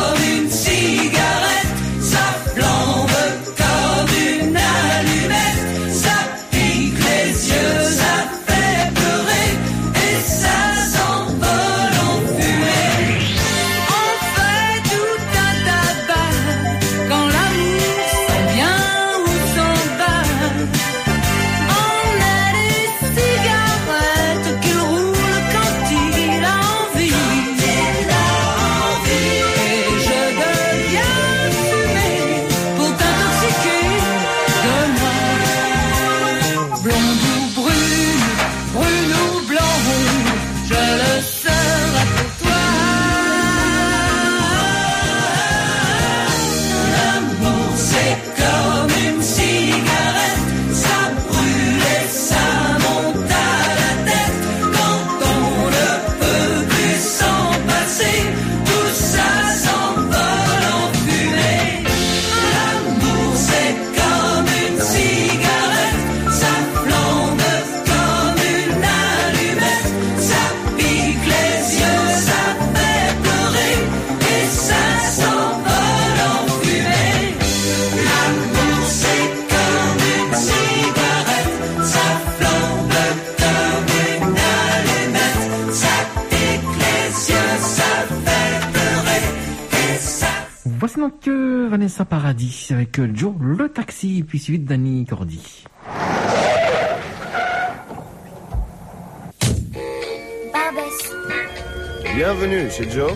Speaker 4: Voici donc euh, Vanessa Paradis avec euh, Joe le taxi, puis suivi de Danny Cordy.
Speaker 11: Barbès. Bienvenue chez Joe.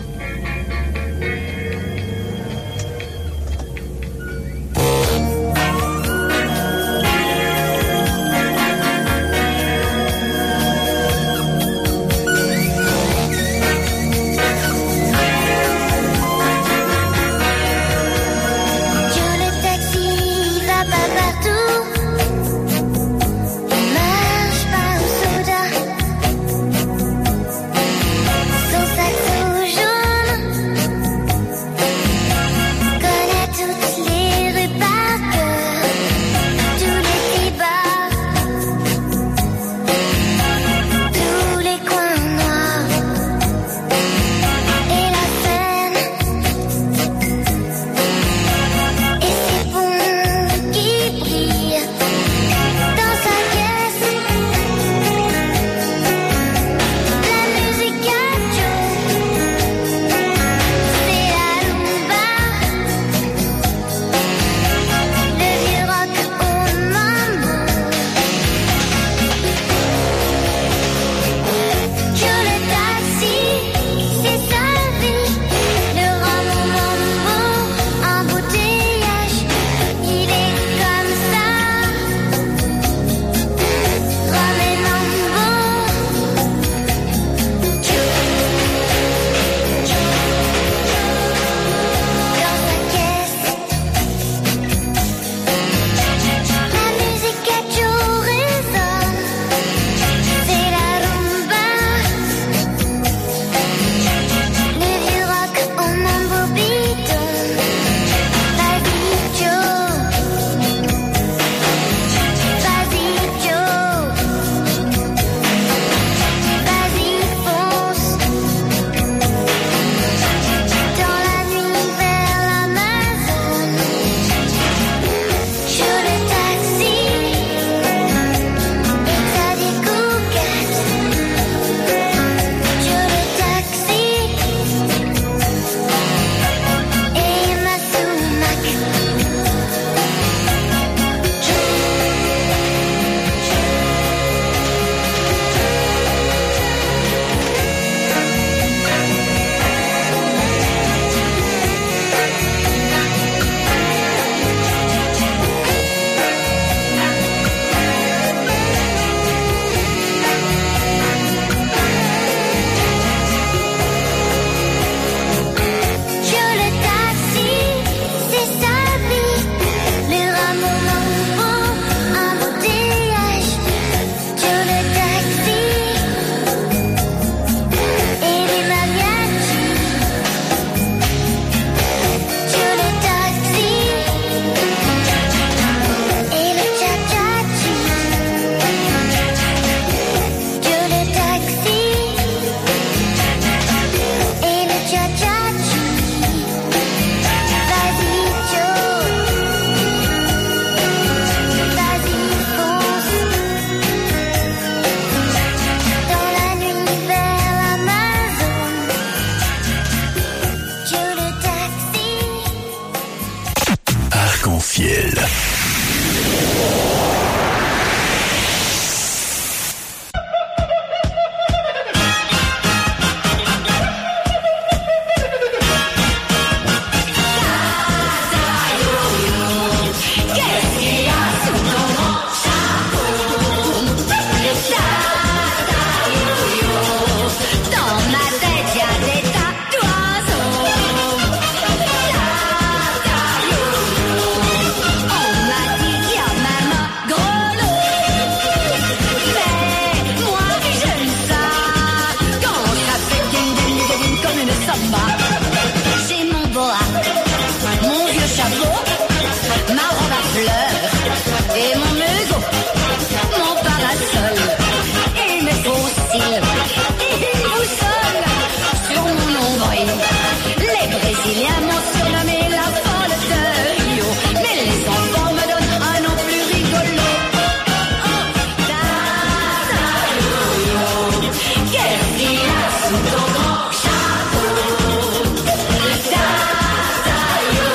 Speaker 6: Sous ton grand chapeau, ta, ta,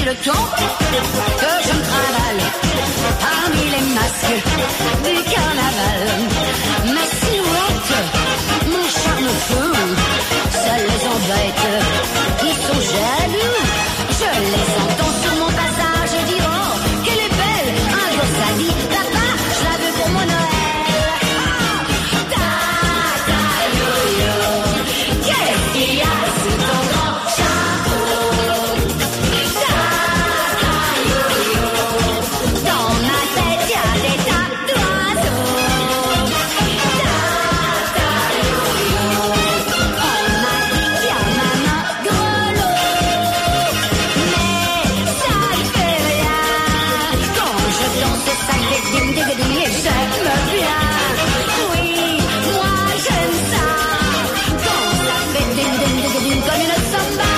Speaker 12: le temps que je me travaille parmi les masques du carnaval. Mes silhouettes, mon charme fou, ça les embête, ils sont jaloux. Je les entends sur mon passage et dis oh, qu'elle est belle. Un jour ça dit, papa, je la veux pour mon Noël. Ah, ta, ta, yo, yo, qu'est-ce qu'il y a sous ton grand chapeau? Ta, ta, yo, yo, dans ma tête y a des tas d'oiseaux. Ta, ta, yo, yo, on m'a dit qu'il y a maman grelot. Mais ça ne fait rien, quand je danse ça fait dim dim dim et j'aime bien. Oui, moi j'aime ça, quand ça fait dim dim dim dim comme une samba.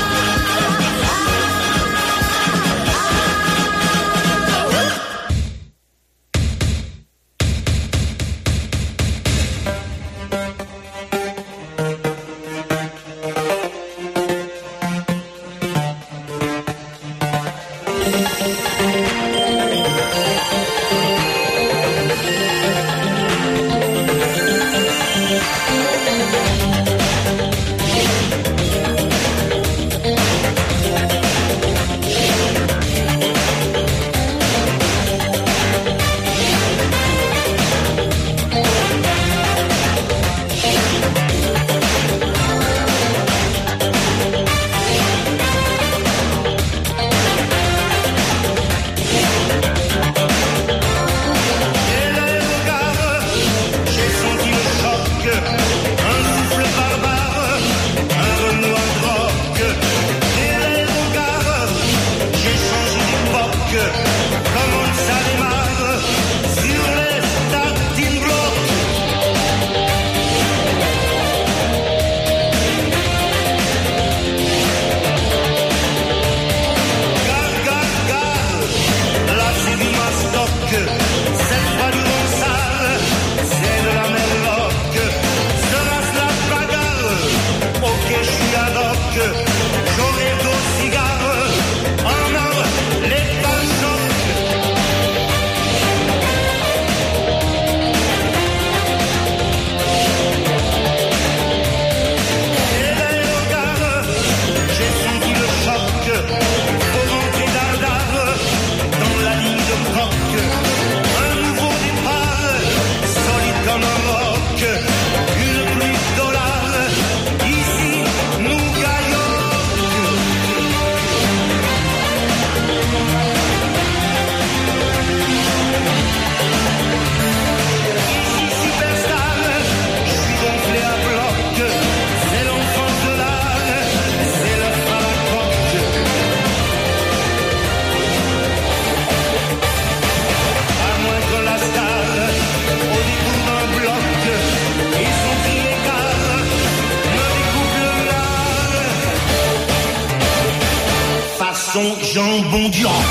Speaker 13: Jambon du rock.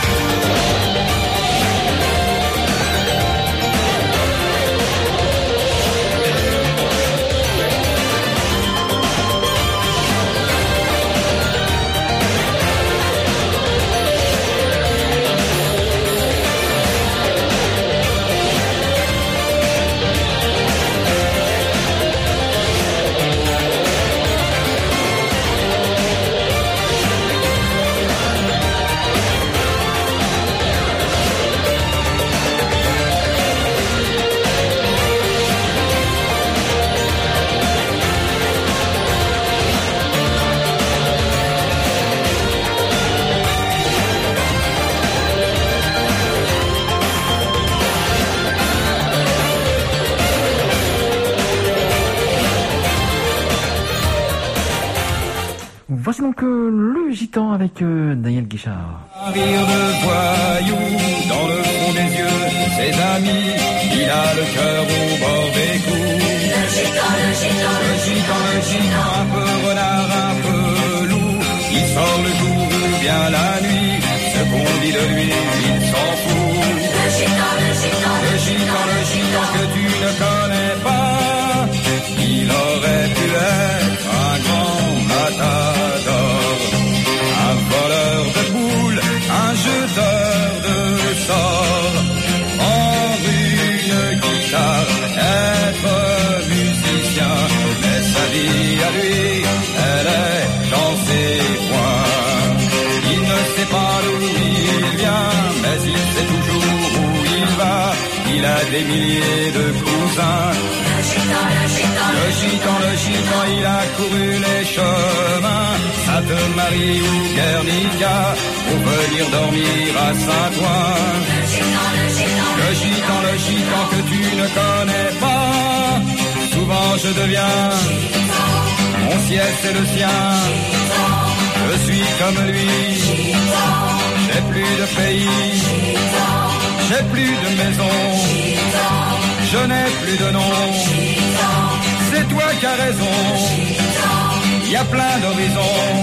Speaker 4: Voici donc euh, le gitan avec euh, Daniel Guichard.
Speaker 14: Un rire de voyou dans le fond des yeux, ses amis, il a le cœur au bord des coups.
Speaker 10: Le gitan, le gitan,
Speaker 14: Le gitan, le gitan, un peu renard, un peu loup, il sort le jour ou bien la nuit, ce qu'on dit de lui, il s'en fout.
Speaker 10: le gitan, le gitan,
Speaker 14: Le gitan, le gitan que tu ne connais pas, il aurait pu être un grand matador, un voleur de boue. vie à lui, elle est dans ses poings. Il ne sait pas d'où il vient, mais il sait toujours où il va. Il a des milliers de cousins. Le gitan, le gitan, le gitan, le gitan, il a couru les chemins, Sainte-Marie ou Guernica, pour venir dormir à Saint-Ouen. Le gitan, le gitan, le gitan, le gitan que tu ne connais pas. Souvent je deviens gitan. Mon ciel c'est le sien. Gitan. Je suis comme lui. Gitan. J'ai plus de pays. Gitan. J'ai plus de maison. Gitan. Je n'ai plus de nom. Gitan. C'est toi qui as raison. Il y a plein d'horizons.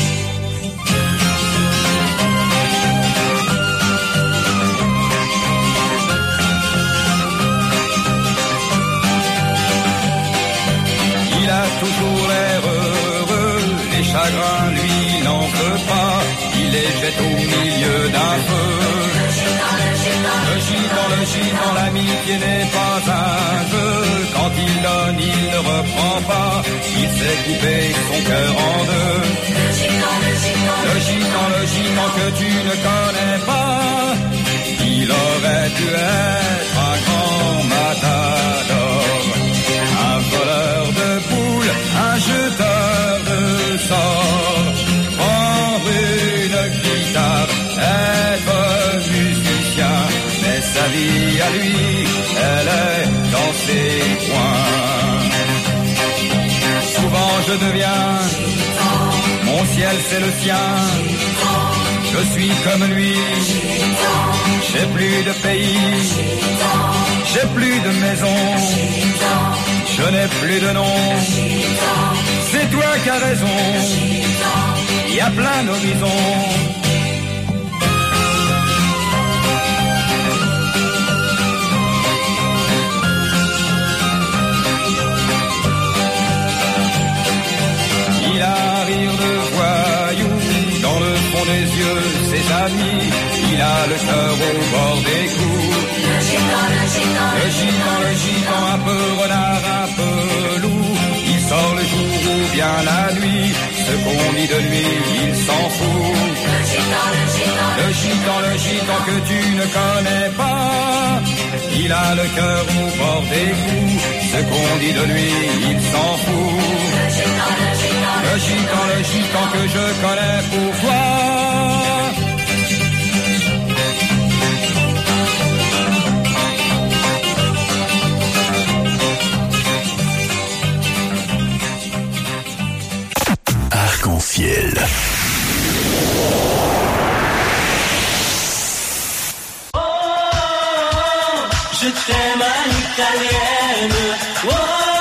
Speaker 14: Il a toujours l'air heureux, les chagrins lui n'en veut pas, il les jette au milieu d'un feu. Le gitan, le gitan, l'amitié n'est pas un jeu, quand il donne il ne reprend pas, il sait couper son cœur en deux. Le gitan, le gitan, le gitan, le gitan que tu ne connais pas, il aurait dû être un grand matador, un voleur de poules, un jeteur de sorts, prendre une guitare, être musicien, mais sa vie à lui, elle est dans ses coins. Souvent je deviens, mon ciel c'est le sien, je suis comme lui, j'ai plus de pays, j'ai plus de maison, je n'ai plus de nom, c'est toi qui as raison, il y a plein d'horizons. Il a un rire de voyou, dans le fond des yeux, ses amis, il a le cœur au bord des coups. Le gitan, le gitan, le gitan, le gitan, un peu renard, un peu loup, il sort le jour ou bien la nuit, ce qu'on dit de lui, il s'en fout. Le gitan, le gitan, le gitan, le gitan que tu ne connais pas, il a le cœur au bord des coups, ce qu'on dit de lui, il s'en fout. Le gitan, le gitan, le gitan, le gitan que je connais pourquoi.
Speaker 15: Arc-en-ciel.
Speaker 9: Oh, je t'aime à l'italienne. Oh,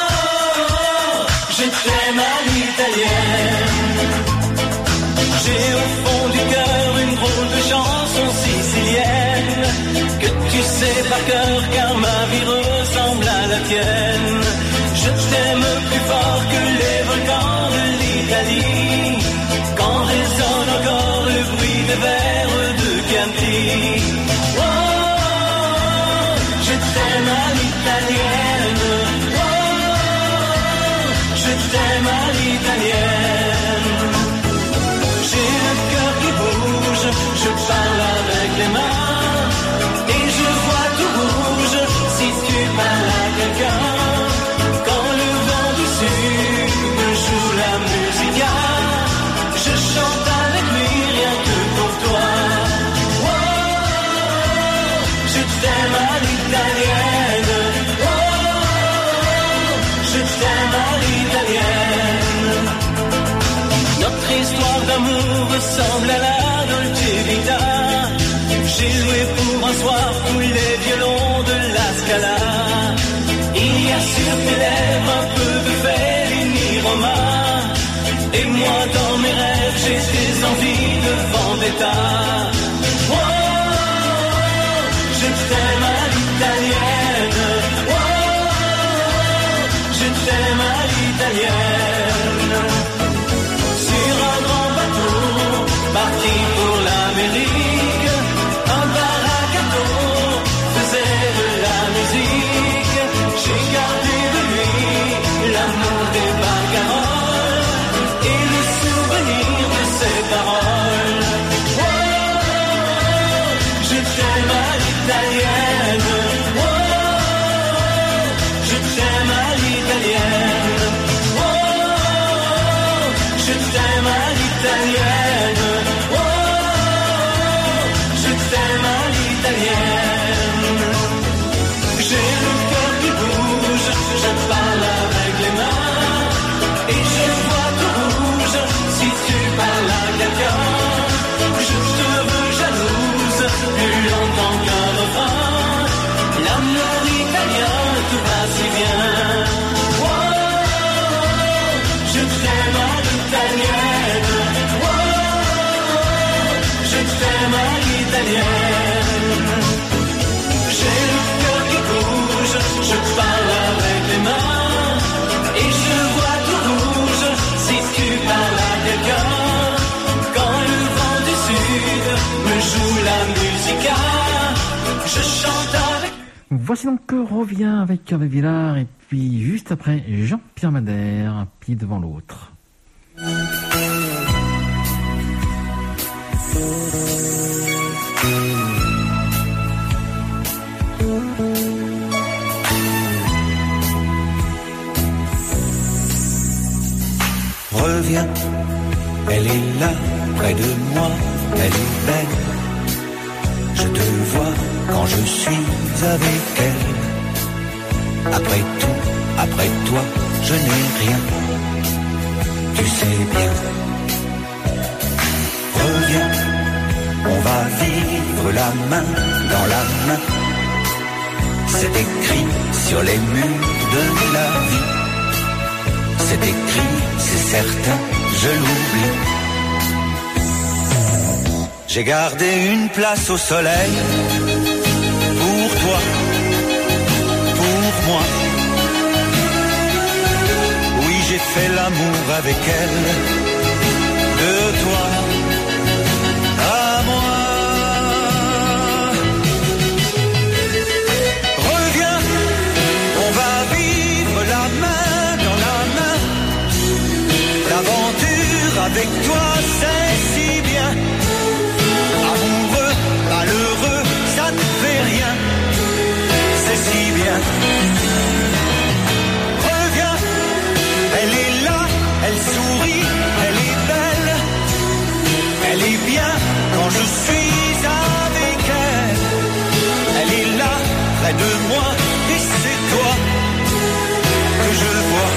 Speaker 9: je t'aime à l'italienne. J'ai au fond du cœur une drôle de chanson sicilienne que tu sais par cœur car ma vie ressemble à la tienne. Je t'aime plus fort que les volcans de l'Italie quand résonne encore le bruit des vers de Chianti. Oh, je t'aime à l'italienne. Oh, je t'aime à l'italienne. J'ai le cœur qui bouge, je parle avec les mains et je vois tout rouge si tu parles à quelqu'un. Quand le vent du sud me joue la musica, je chante avec lui rien que pour toi. Oh, je t'aime à l'italienne. Oh, je t'aime à l'italienne. Notre histoire d'amour ressemble à la Dolce Vita. J'ai joué pour un soir tous les violons de la Scala. Il y a sur tes lèvres un peu de Fellini Roma. Et moi dans mes rêves j'ai des envies de vendetta. Oh, je t'aime à l'italienne. Oh, je t'aime à l'italienne. Sur un grand bateau, parti pour l'Amérique, un bar à gâteau faisait de la musique. J'ai gardé de lui l'amour des bargains. l'italienne. Oh, je t'aime à l'italienne. J'ai le cœur qui bouge, je parle avec les mains et je vois tout rouge si tu parles à quelqu'un. Quand le vent du sud me joue la musica, je chante avec.
Speaker 4: Voici donc que revient avec Hervé Villard et puis juste après Jean-Pierre Madère, un pied devant l'autre.
Speaker 16: Reviens, elle est là, près de moi, elle est belle. Je te vois quand je suis avec elle. Après tout, après toi, je n'ai rien. Tu sais bien. Reviens, on va vivre la main dans la main. C'est écrit sur les murs de la vie. C'est écrit, c'est certain, je l'oublie. J'ai gardé une place au soleil pour toi, pour moi. Oui, j'ai fait l'amour avec elle, de toi à moi. Reviens, on va vivre la main dans la main. L'aventure avec toi, c'est si bien. Amoureux, malheureux, ça ne fait rien. C'est si bien. Reviens, elle est là, elle sourit, elle est belle. Elle est bien quand je suis avec elle. Elle est là, près de moi, et c'est toi que je vois.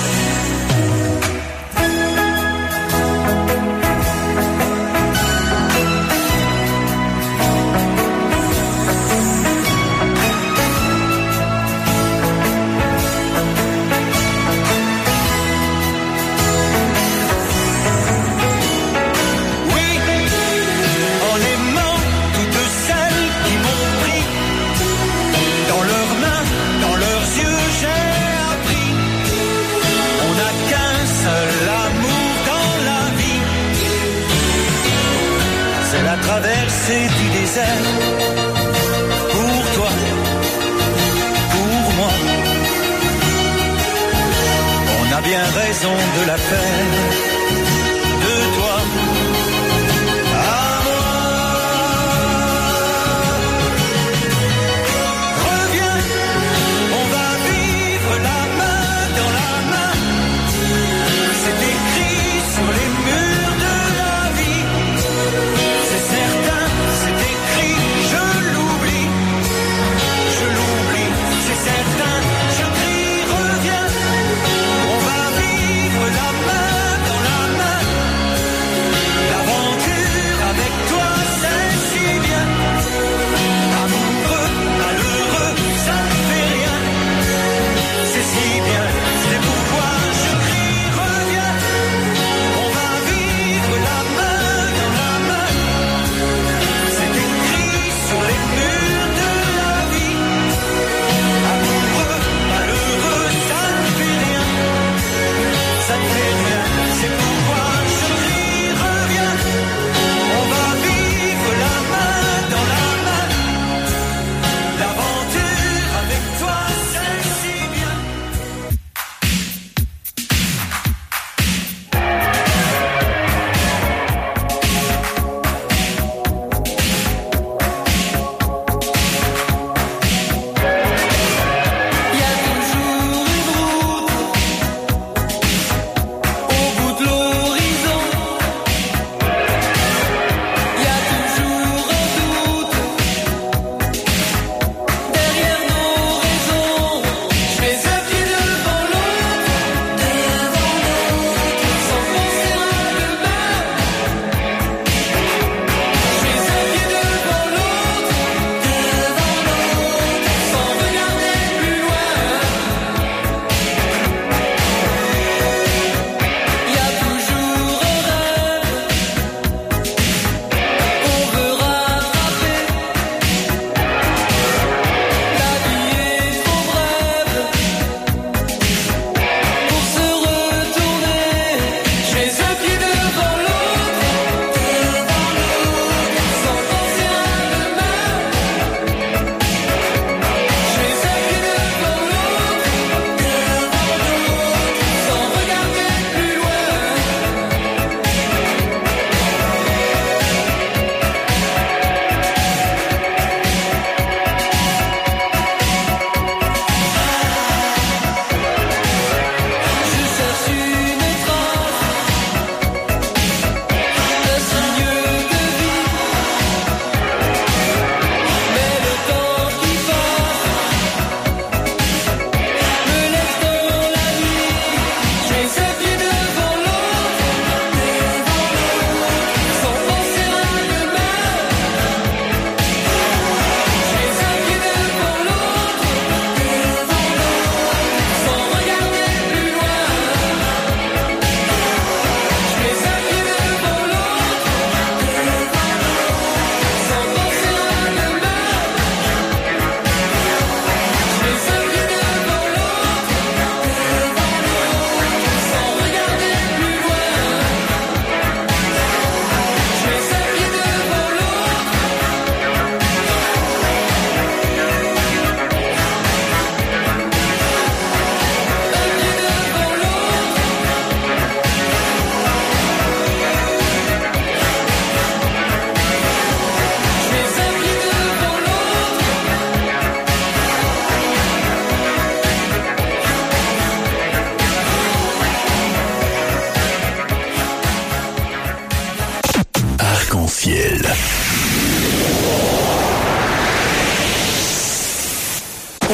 Speaker 16: Traversée du désert, pour toi, pour moi. On a bien raison de la faire, de toi à moi. Reviens, on va vivre la main dans la main. C'est écrit sur les murs de la vie. C'est certain, c'est écrit, je l'oublie, je l'oublie, c'est certain, je crie, reviens, on va vivre la main dans la main,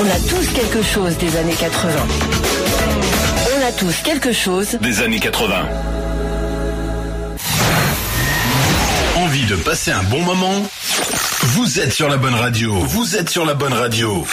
Speaker 2: On a tous quelque chose des années quatre-vingts. On a tous quelque chose
Speaker 15: des années quatre-vingts. Envie de passer un bon moment? Vous êtes sur la bonne radio. Vous êtes sur la bonne radio.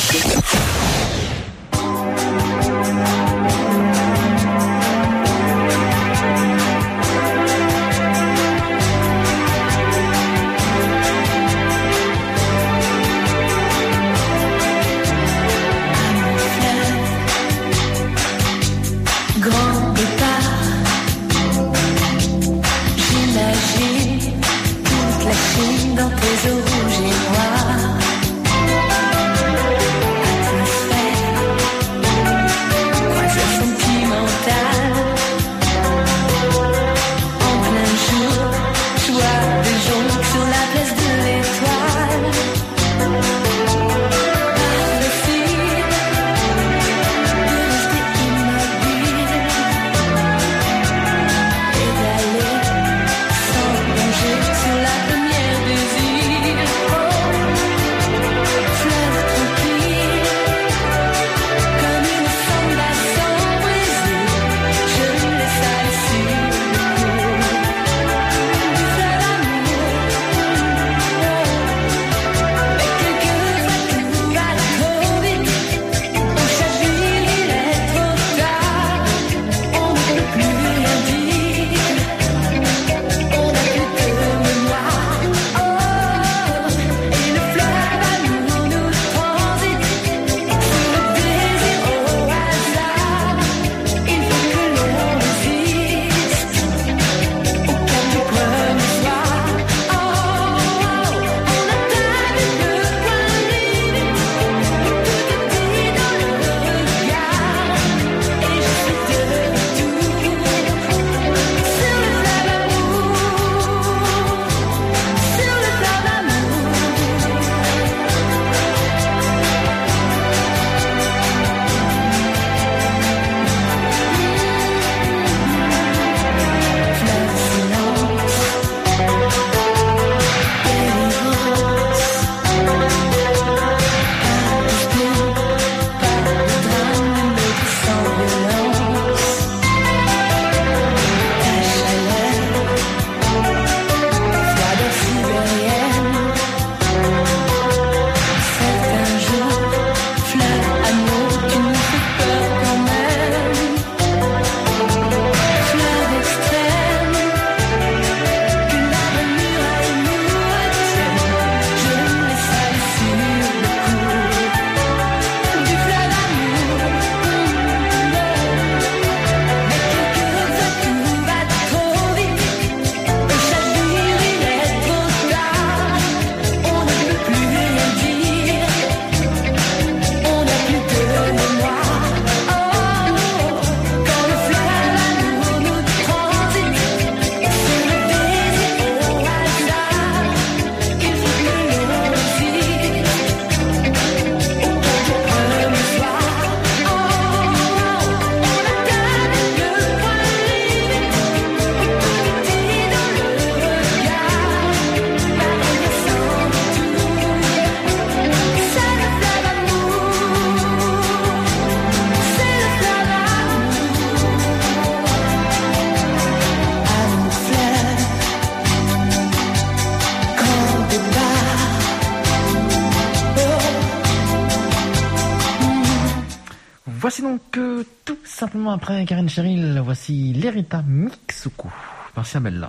Speaker 4: Voici donc euh, tout simplement après Karen Cheryl, voici l'Erita Mixuku par Siabella.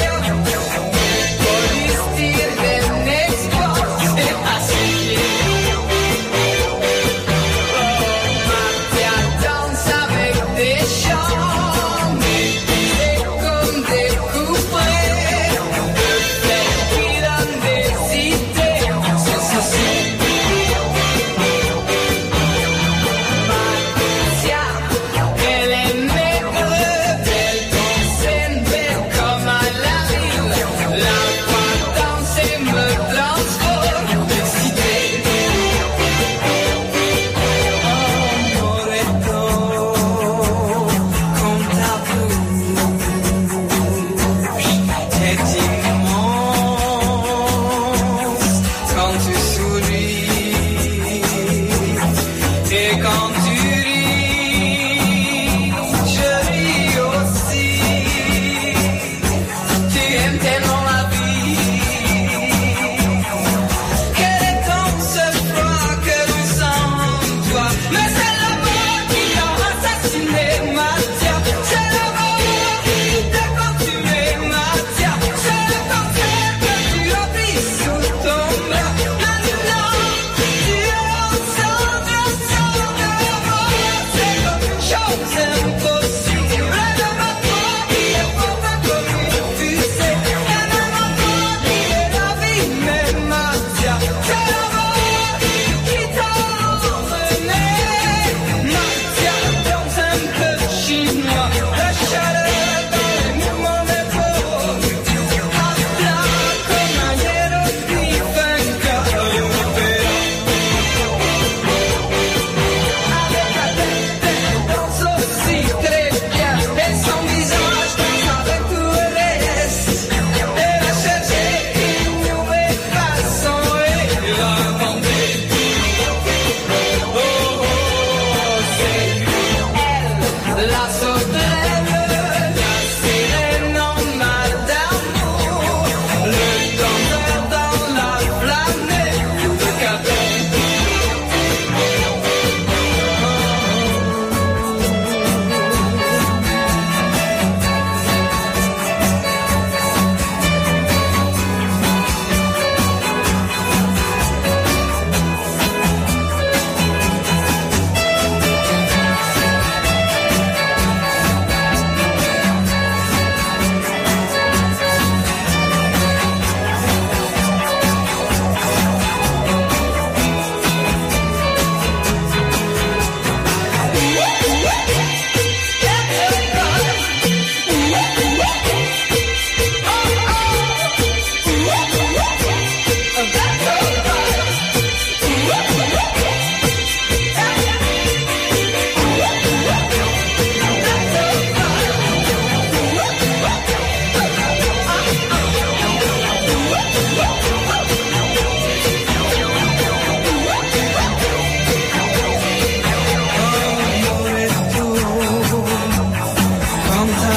Speaker 10: Así
Speaker 16: est immense quand tu souris et quand tu ris, je ris aussi. Tu aimes tellement la vie. Quel est donc ce froid que tu sens en toi? Mais c'est l'amour qui a assassiné Mathia. C'est l'amour qui t'a continué Mathia. C'est le cancer que tu as pris sous ton bras. Maintenant tu es ensemble, ensemble. C'est comme une chose impossible. Le bateau qui est fort comme une fusée. Et même en toi qui est la vie, mais Mathia. C'est l'amour qui t'a emmené Mathia dans un peu chinois. La chaleur dans les mouvements des peaux. À plat comme un hiéroglyphe, un cœur européen. Avec la tête des danses aussi très bien. Et son visage danse avec tout le reste. Elle a cherché une nouvelle façon et l'a inventée. Oh, oh, c'est elle, la sauterelle, la sirène en mal d'amour, le danseur dans la planète de Capet. Quand ta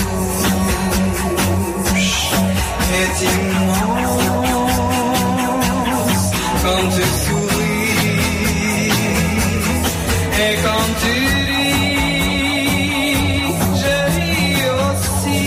Speaker 16: bouche est immense, quand tu souris et quand tu ris, je ris aussi.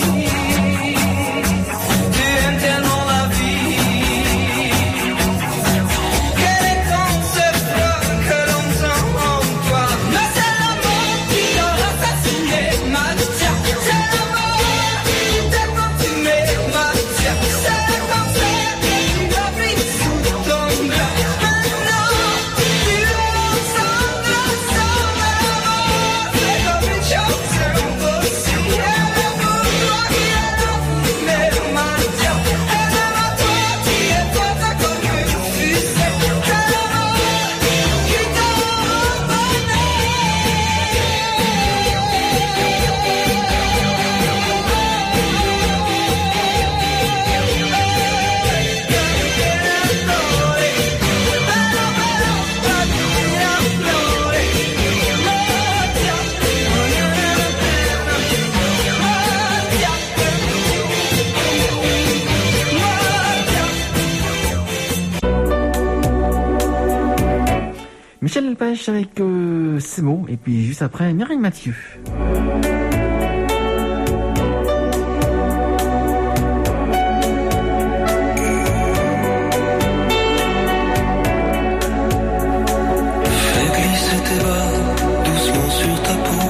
Speaker 16: Tu aimes tellement la vie. Quel est donc ce froid que l'on sent en toi? Mais c'est l'amour qui t'a assassiné Mathia. C'est l'amour qui t'a continué Mathia. C'est le cancer que tu as pris sous ton bras. Maintenant tu es ensemble, ensemble. C'est comme une chose impossible. Et même pour toi qui es là, mais Mathia. Et même à toi qui es forte comme une fusée. C'est l'amour qui t'a
Speaker 4: Michel Delpech avec euh, ces mots, et puis juste après Mireille Mathieu.
Speaker 16: Fais glisser tes bras doucement sur ta peau.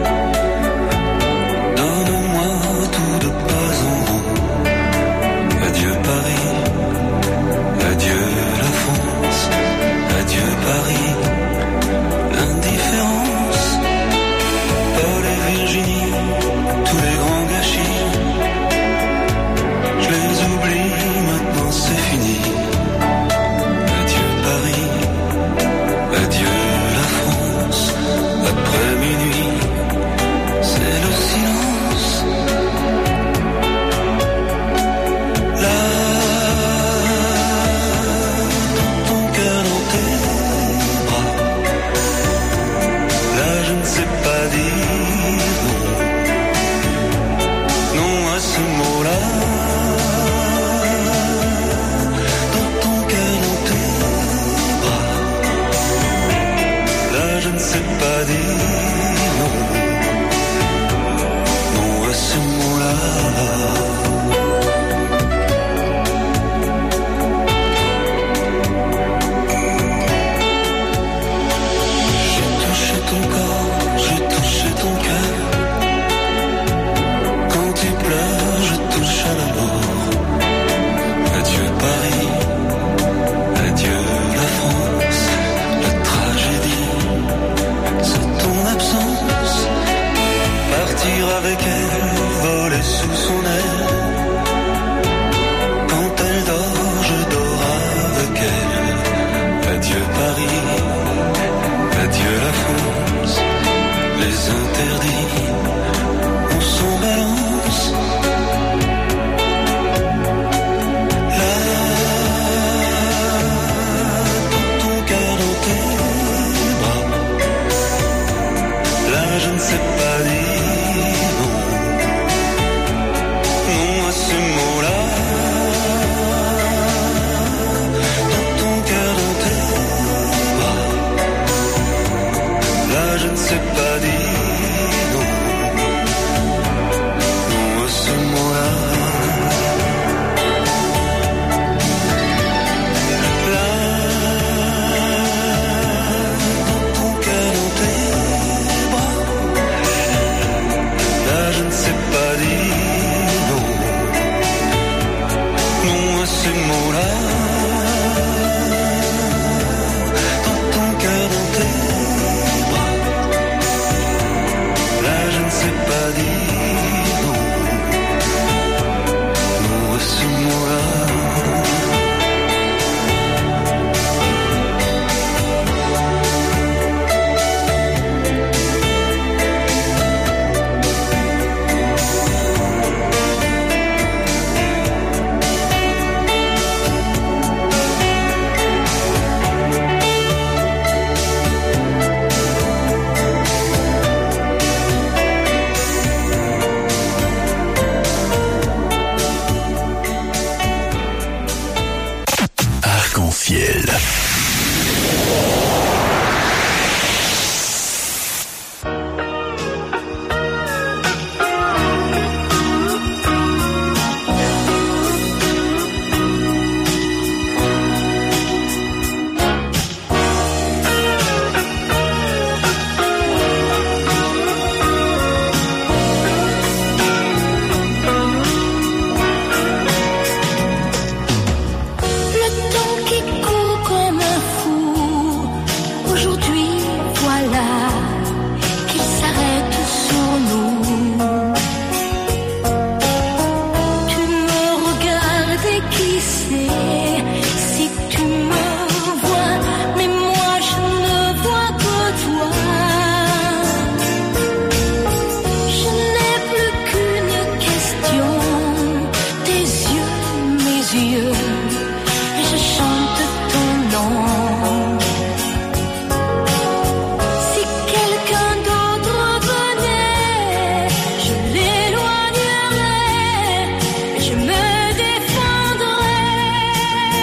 Speaker 16: Donne-moi tout de pas en haut. Adieu Paris, adieu la France, adieu Paris. L'indifférence, Paul et Virginie ces mots-là dans ton cœur, dans tes bras. Là, je ne sais pas dire non. Ouvre ce mot-là.
Speaker 15: Arc-en-ciel.
Speaker 12: Le temps qui court comme un fou, aujourd'hui voilà qu'il s'arrête sur nous. Tu me regardes et qui sait si tu me vois, mais moi je ne vois que toi. Je n'ai plus qu'une question, tes yeux, mes yeux. Et je chante ton nom. Si quelqu'un d'autre venait, je l'éloignerais et je me défendrais.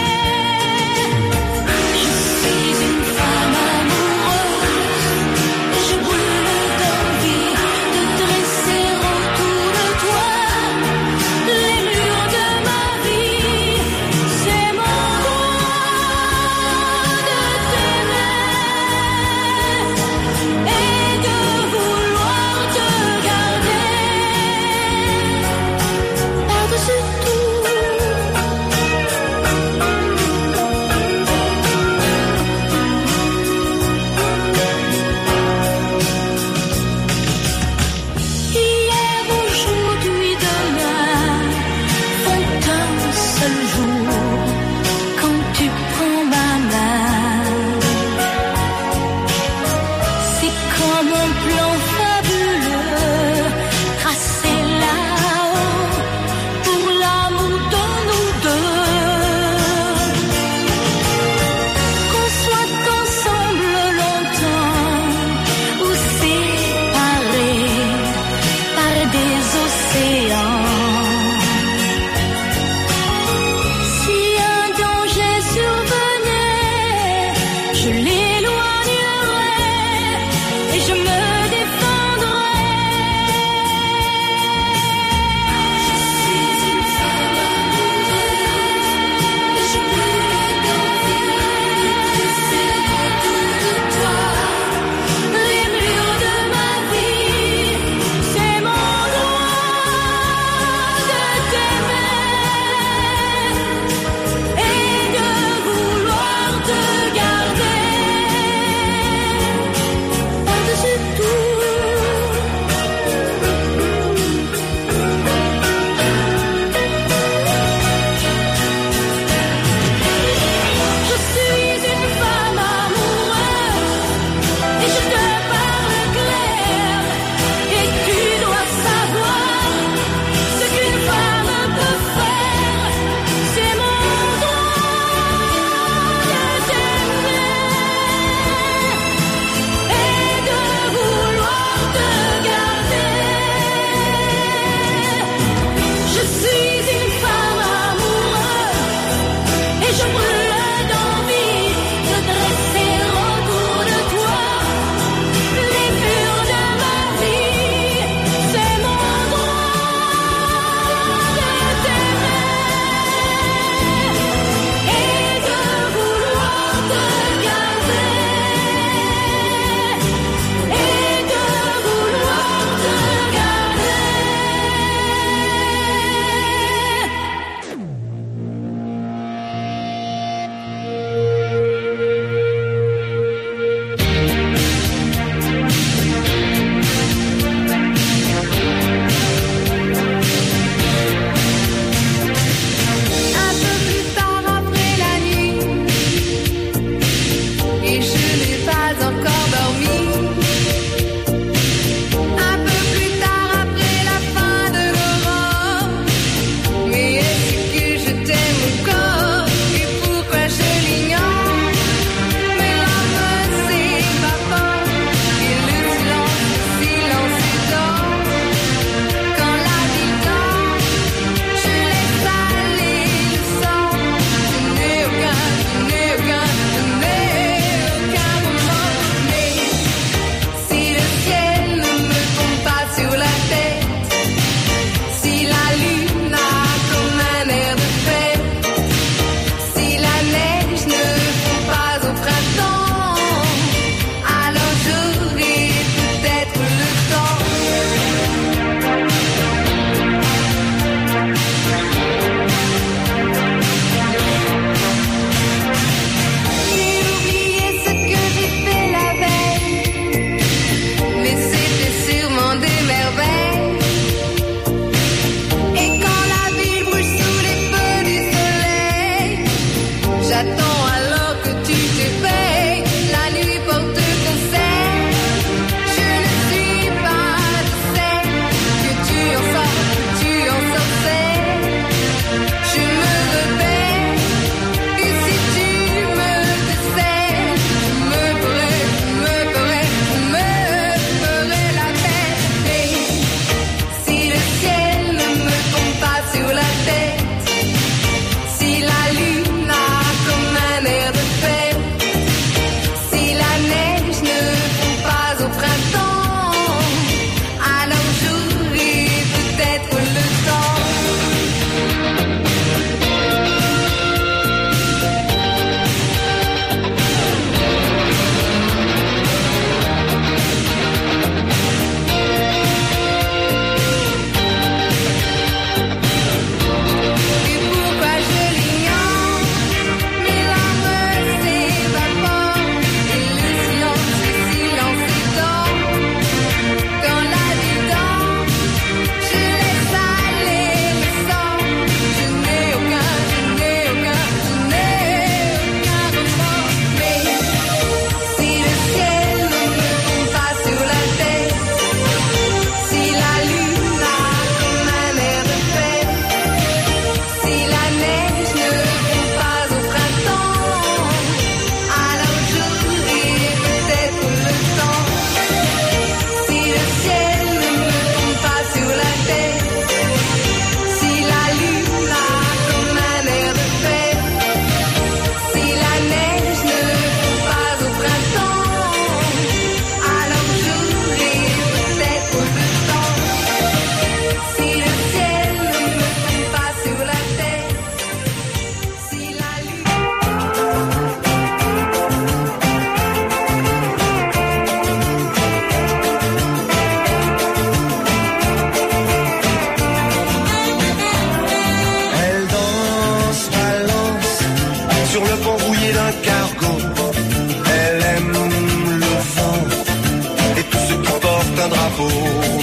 Speaker 7: cargo. Elle aime le vent et tous ceux qui portent un drapeau.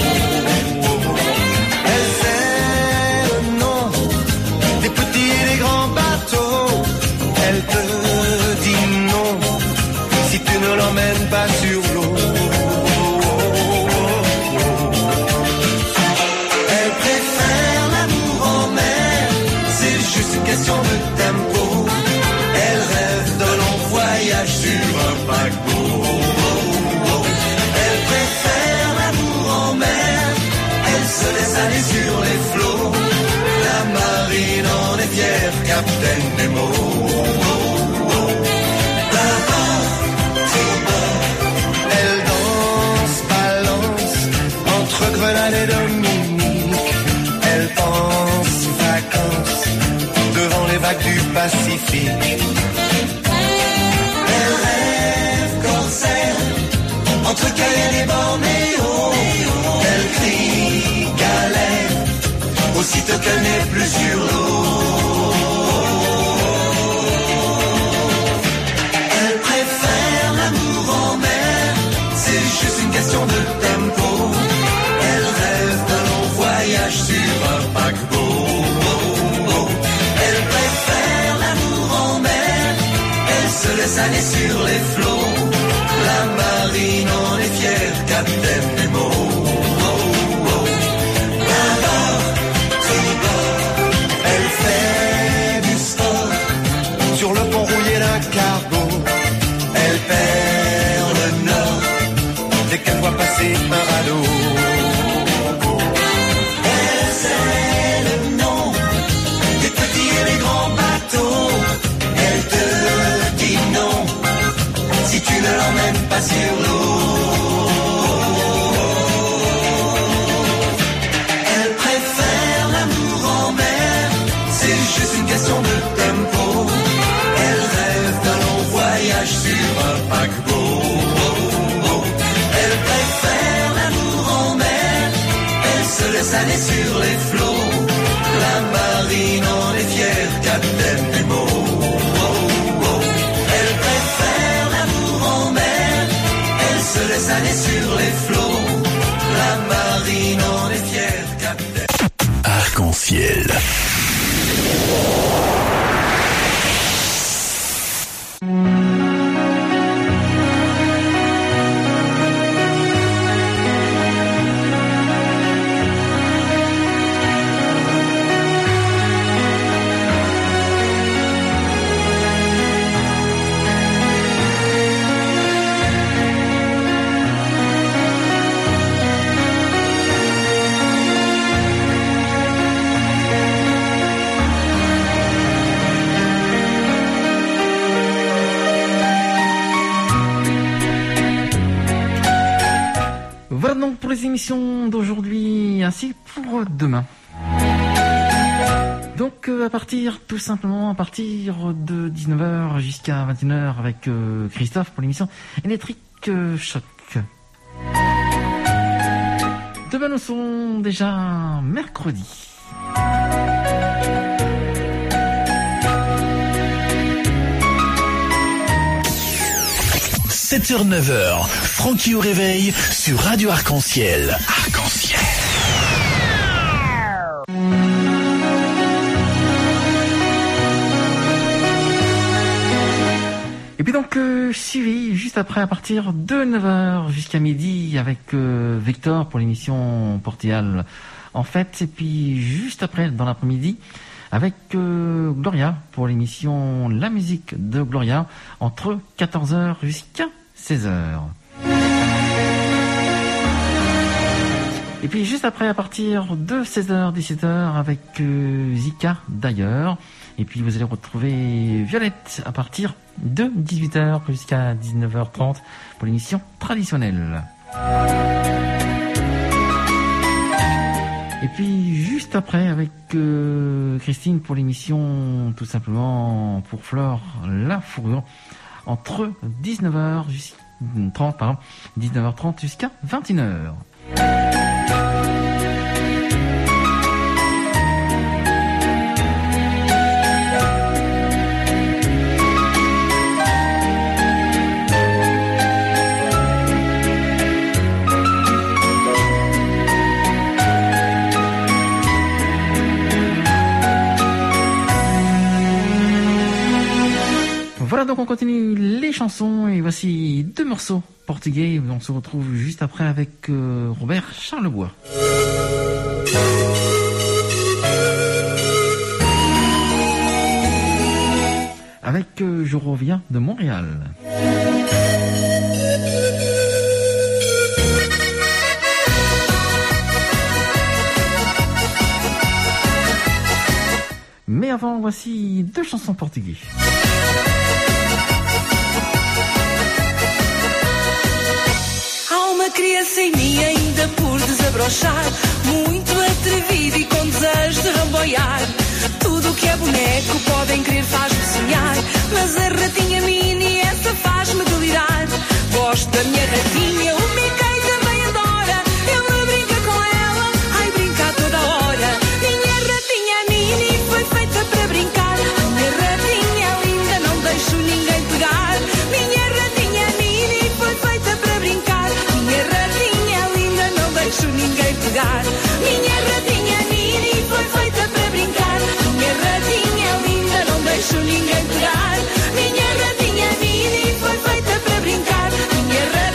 Speaker 7: Elle sait le nom des petits et des grands bateaux. Elle te dit non si tu ne l'emmènes pas sur l'eau. Elle préfère l'amour en mer, c'est juste une question de tempo. Elle rêve d'un long voyage sur un paquebot. Elle préfère l'amour en mer, elle se laisse aller sur les flots. La marine en est fière, Capitaine Nemo. Elle danse, balance entre Grenade et Dominique. Elle pense vacances devant les vagues du Pacifique. Elle rêve corsaire entre Cayenne et Bornéo. Elle crie galère aussitôt qu'elle n'est plus sur l'eau. Elle préfère l'amour en mer, c'est juste une question de tempo. Elle rêve d'un long voyage sur un paquebot. Elle préfère l'amour en mer, elle se laisse aller sur les flots. La marine en est fière, Capitaine Nemo. D'abord, tribord, elle fait du sport sur le pont rouillé d'un cargo. Elle perd le nord dès qu'elle voit passer un radeau. Elle sait le nom des petits et des grands bateaux. Elle te dit non si tu ne l'emmènes pas sur l'eau. Elle préfère l'amour en mer, c'est juste une question de tempo. Elle rêve d'un long voyage sur un paquebot. Elle préfère l'amour en mer, elle se laisse aller sur les flots. La marine en est fière, Capitaine Nemo. Elle préfère l'amour en mer, elle se laisse aller sur les flots. La marine en est fière, Capitaine.
Speaker 15: Arc-en-ciel.
Speaker 4: Voilà donc pour les émissions d'aujourd'hui ainsi pour demain. Donc euh, à partir, tout simplement, à partir de dix-neuf heures jusqu'à vingt et une heures avec euh, Christophe pour l'émission Électrique euh, Choc. Demain nous sommes déjà mercredi.
Speaker 15: sept heures neuf heures, Francky au réveil sur Radio Arc-en-Ciel. Arc-en-Ciel.
Speaker 4: Et puis donc euh, suivi juste après à partir de neuf heures jusqu'à midi avec euh, Victor pour l'émission Portugal en fait. Et puis juste après dans l'après-midi avec euh, Gloria pour l'émission La musique de Gloria entre quatorze heures jusqu'à seize heures. Et puis juste après à partir de seize heures dix-sept heures avec euh, Zika d'ailleurs. Et puis vous allez retrouver Violette à partir de dix-huit heures jusqu'à dix-neuf heures trente pour l'émission traditionnelle. Et puis juste après avec euh, Christine pour l'émission tout simplement pour Flore la fourrure entre dix-neuf heures jusqu'à trente, pardon, dix-neuf heures trente jusqu'à vingt et une heures. Voilà, donc on continue les chansons et voici deux morceaux portugais. On se retrouve juste après avec euh, Robert Charlebois. Avec euh, Je reviens de Montréal. Mais avant, voici deux chansons portugaises.
Speaker 10: Há uma criança em mim ainda por desabrochar, muito atrevido e com desejo de ramboiar. Tudo o que é boneco podem querer faz-me sonhar, mas a ratinha mini essa faz-me delirar. Gosto da minha ratinha, o Mickey também adora. Ele brinca com ela, ai brinca a toda hora. Minha ratinha mini foi feita para brincar. Minha ratinha linda, não deixo ninguém pegar. Minha ratinha mini foi feita para brincar. Minha ratinha linda, não deixo ninguém pegar. Minha ratinha mini foi feita para brincar. Minha ratinha linda, não deixo ninguém pegar. Minha ratinha mini foi feita para brincar. Minha ratinha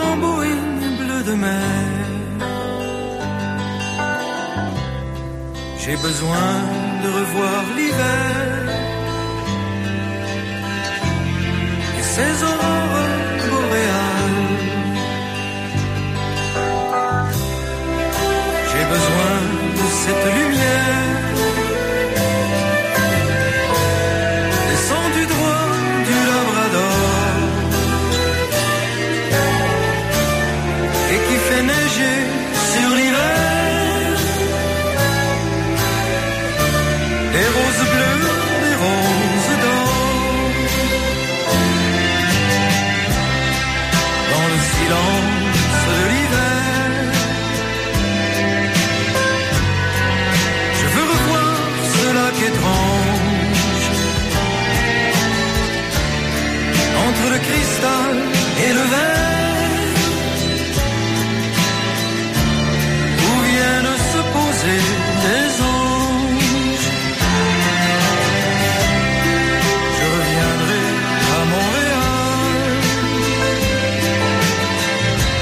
Speaker 16: tambourine bleu de mer. J'ai besoin de revoir l'hiver et ses aurores boréales. J'ai besoin de cette lumière descendue droit du Labrador et qui fait neiger sur l'hiver des roses bleues, des roses d'or. Dans le silence de l'hiver, je veux revoir ce lac étrange entre le cristal et le verre, où viennent se poser des anges. Je reviendrai à Montréal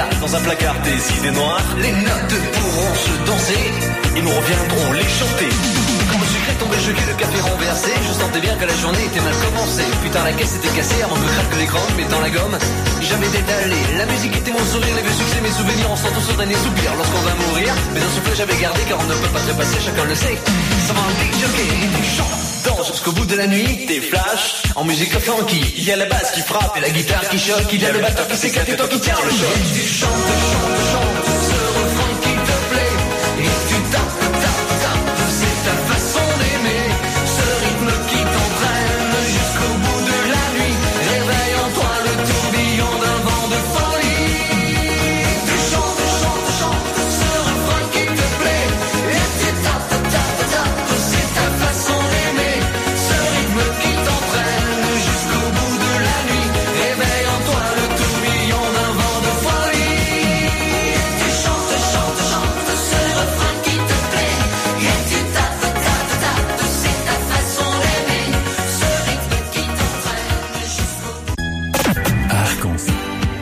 Speaker 17: place dans un placard des idées noires. Les notes pourront se danser et nous reviendrons les chanter. Quand le sucre est tombé, choqué, le café renversé, je sentais bien que la journée était mal commencée. Putain, la caisse était cassée avant de craquer l'écran, mais dans la gomme, jamais d'étaler. La musique était mon sourire, les vieux succès, mes souvenirs, on s'entend sur dernier soupir. Lorsqu'on va mourir, mais un souffle j'avais gardé, car on ne peut pas trépasser, chacun le sait. Ça va un disjockey, tu chantes, danse jusqu'au bout de la nuit, des flashs en musique funky. Il y a la basse qui frappe et la guitare qui choque, il y a le batteur qui s'éclate et toi qui tiens le choc. Tu chantes, chantes, chantes, ce refrain qui te plaît, et tu tapes, tapes, tapes, c'est ta façon d'aimer, ce rythme qui t'entraîne jusqu'au bout de la nuit. Réveille en toi le tourbillon d'un vent de folie. Tu chantes, chantes, chantes, ce refrain qui te plaît, et tu tapes, tapes, tapes, c'est ta façon d'aimer, ce rythme qui t'entraîne jusqu'au bout de la nuit. Réveille en toi le tourbillon d'un vent de folie. Tu chantes, chantes, chantes, ce refrain qui te plaît, et tu tapes, tapes, tapes, c'est ta façon d'aimer, ce rythme qui t'entraîne jusqu'au bout.
Speaker 15: Arc-en-ciel.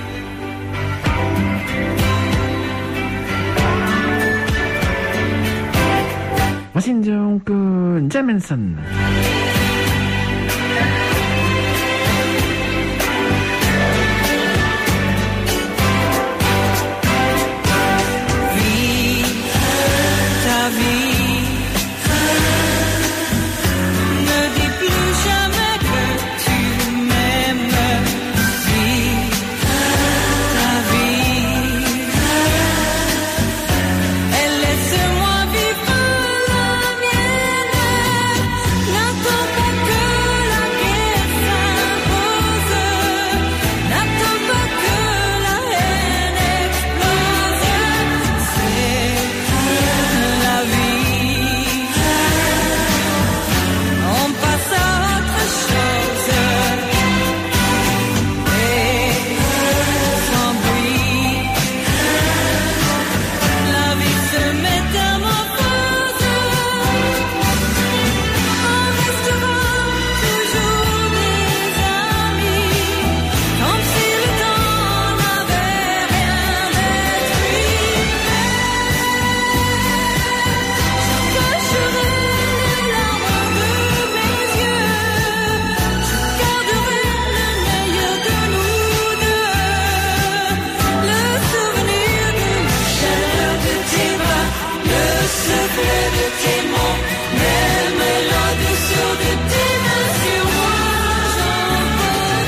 Speaker 4: Voici donc euh, Jamison.
Speaker 10: Vis ta vie. Ne dis plus jamais que tu m'aimes. Vis ta vie. Et laisse-moi vivre la mienne. N'attends pas que la guerre s'impose. N'attends pas que la haine explose. C'est la vie. On passe à autre chose. Et sans bruit, la vie se métamorphose. On restera toujours des amis, comme si le temps n'avait rien détruit. Je cacherai les larmes de mes yeux, je garderai le meilleur de nous deux, le souvenir de la chaleur de tes bras, le secret de tes mots, même la douceur de tes mains sur moi. J'en peux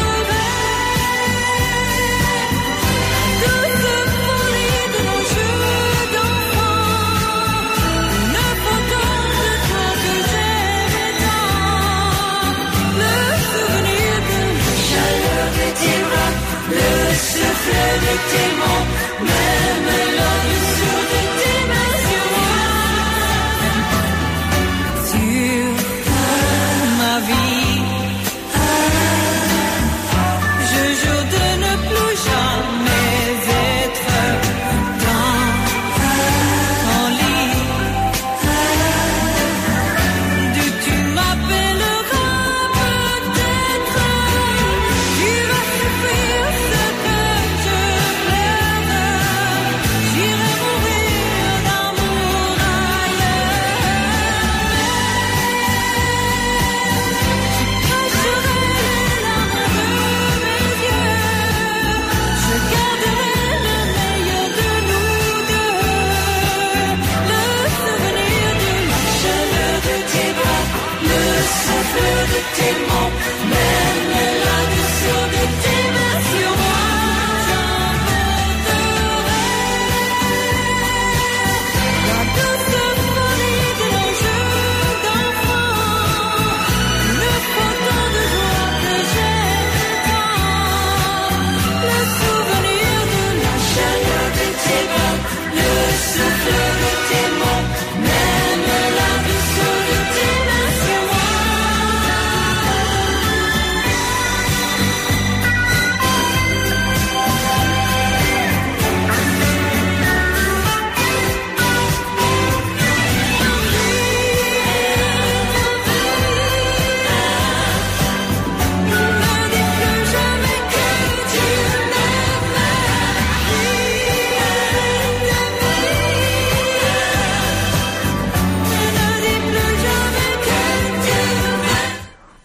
Speaker 10: trouver douce folie de nos jeux d'enfants, une photo de toi que j'aimais tant, le souvenir de la chaleur de tes bras, le souffle de tes mots, même la douceur de tes mains sur moi. Sur ma vie, je jure de ne plus jamais être dans ton lit. D'où tu m'appelleras peut-être, tu vas souffrir ce que je plais.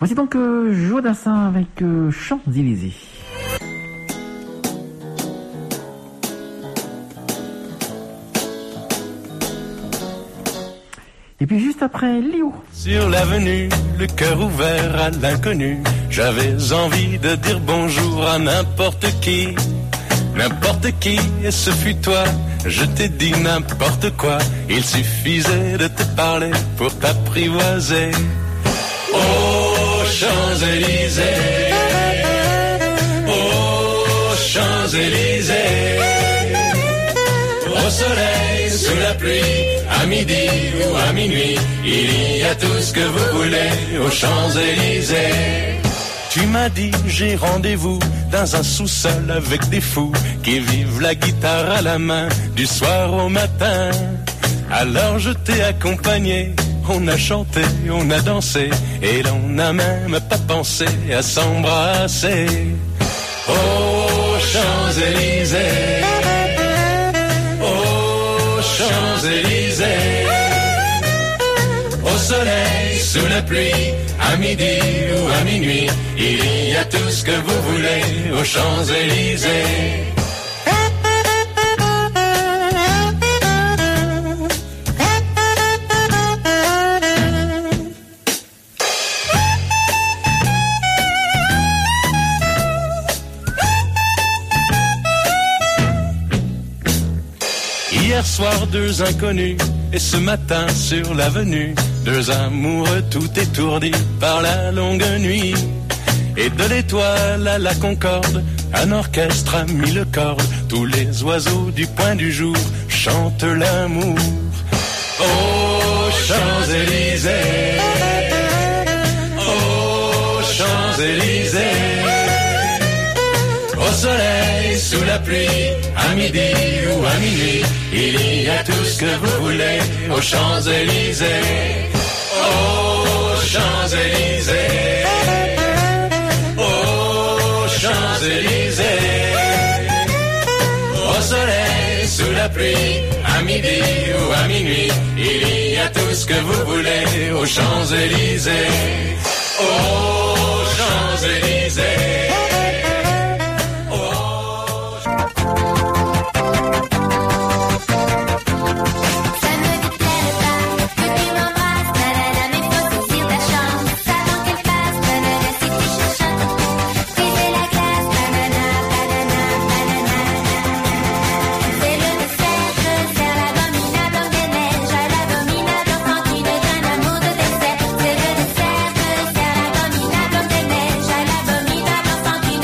Speaker 4: Voici donc euh, Joe Dassin avec euh, Champs-Élysées. Et puis juste après, Léo.
Speaker 7: Sur l'avenue, le cœur ouvert à l'inconnu, j'avais envie de dire bonjour à n'importe qui. N'importe qui, et ce fut toi, je t'ai dit n'importe quoi. Il suffisait de te parler pour t'apprivoiser. Oh, Champs-Élysées, oh, Champs-Élysées, au soleil, sous la pluie, à midi ou à minuit, il y a tout ce que vous voulez aux Champs-Élysées. Tu m'as dit j'ai rendez-vous dans un sous-sol avec des fous qui vivent la guitare à la main du soir au matin. Alors je t'ai accompagné, on a chanté, on a dansé et l'on n'a même pas pensé à s'embrasser. Oh, Champs-Élysées, oh, Champs-Élysées, au soleil, sous la pluie, à midi ou à minuit, il y a tout ce que vous voulez aux Champs-Élysées. Hier soir, deux inconnus, et ce matin sur l'avenue, deux amoureux tout étourdis par la longue nuit. Et de l'étoile à la Concorde, un orchestre a mis le cordes, tous les oiseaux du point du jour chantent l'amour. Oh, Champs-Élysées, oh, Champs-Élysées, au soleil, sous la pluie, à midi ou à minuit, il y a tout ce que vous voulez aux Champs-Élysées. Oh, Champs-Élysées, oh, Champs-Élysées, au soleil, sous la pluie, à midi ou à minuit, il y a tout ce que vous voulez aux Champs-Élysées. Oh, Champs-Élysées.
Speaker 6: C'est le dessert, dessert, l'abominable des neiges, à l'abominable enfant qui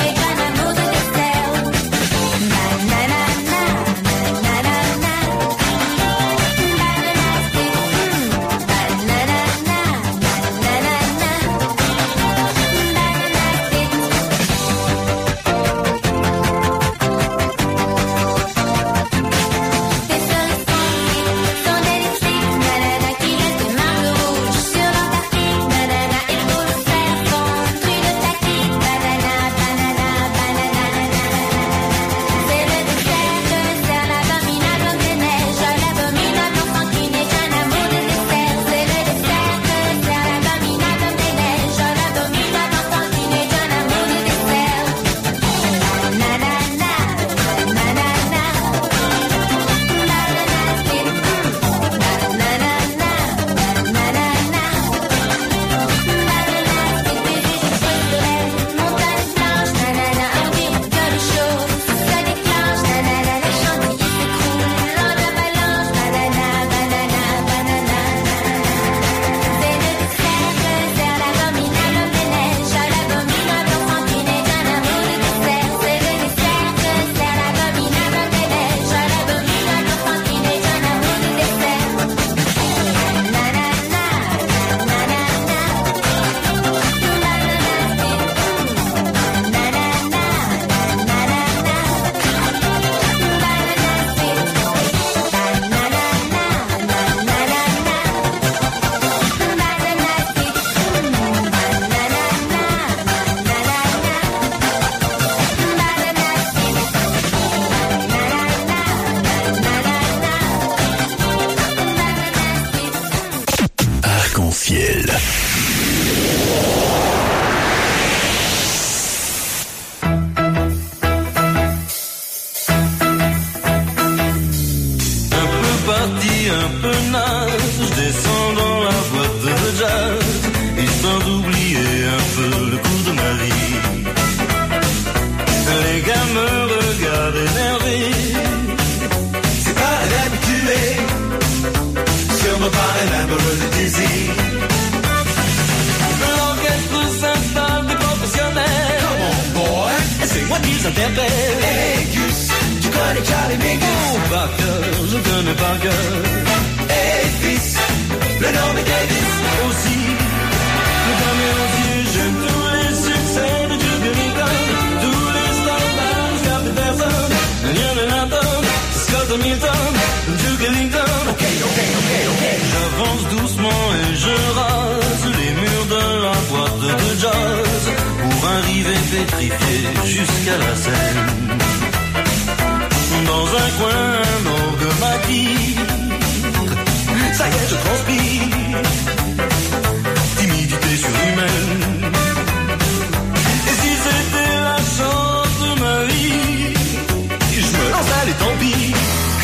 Speaker 18: un peu naze, je descends dans la boîte de jazz, histoire d'oublier un peu le coup de ma vie. Les gars me regardent énervés,
Speaker 16: c'est pas l'habitué, sur me paraît l'ambre de désir.
Speaker 18: L'orchestre s'installe des professionnels.
Speaker 16: Come on boy,
Speaker 18: et c'est moi qui s'interpelle.
Speaker 16: Hey Gus, tu connais Charlie Mingus?
Speaker 18: Oh par cœur, je connais par cœur.
Speaker 16: Hey fils, le nom est Davis.
Speaker 18: Aussi, le premier aussi, j'aime tous les succès de Duke Ellington, tous les standards, Scott Peterson, Lionel Hampton, Scott Hamilton, Duke Ellington.
Speaker 16: Ok, ok, ok, ok.
Speaker 18: J'avance doucement et je rase les murs de la boîte de jazz pour arriver pétrifié jusqu'à la scène. Dans un coin, un orgue m'attire. Ça y est, je transpire. Timidité surhumaine. Et si c'était la chance de ma vie, je me lance, allez, tant pis.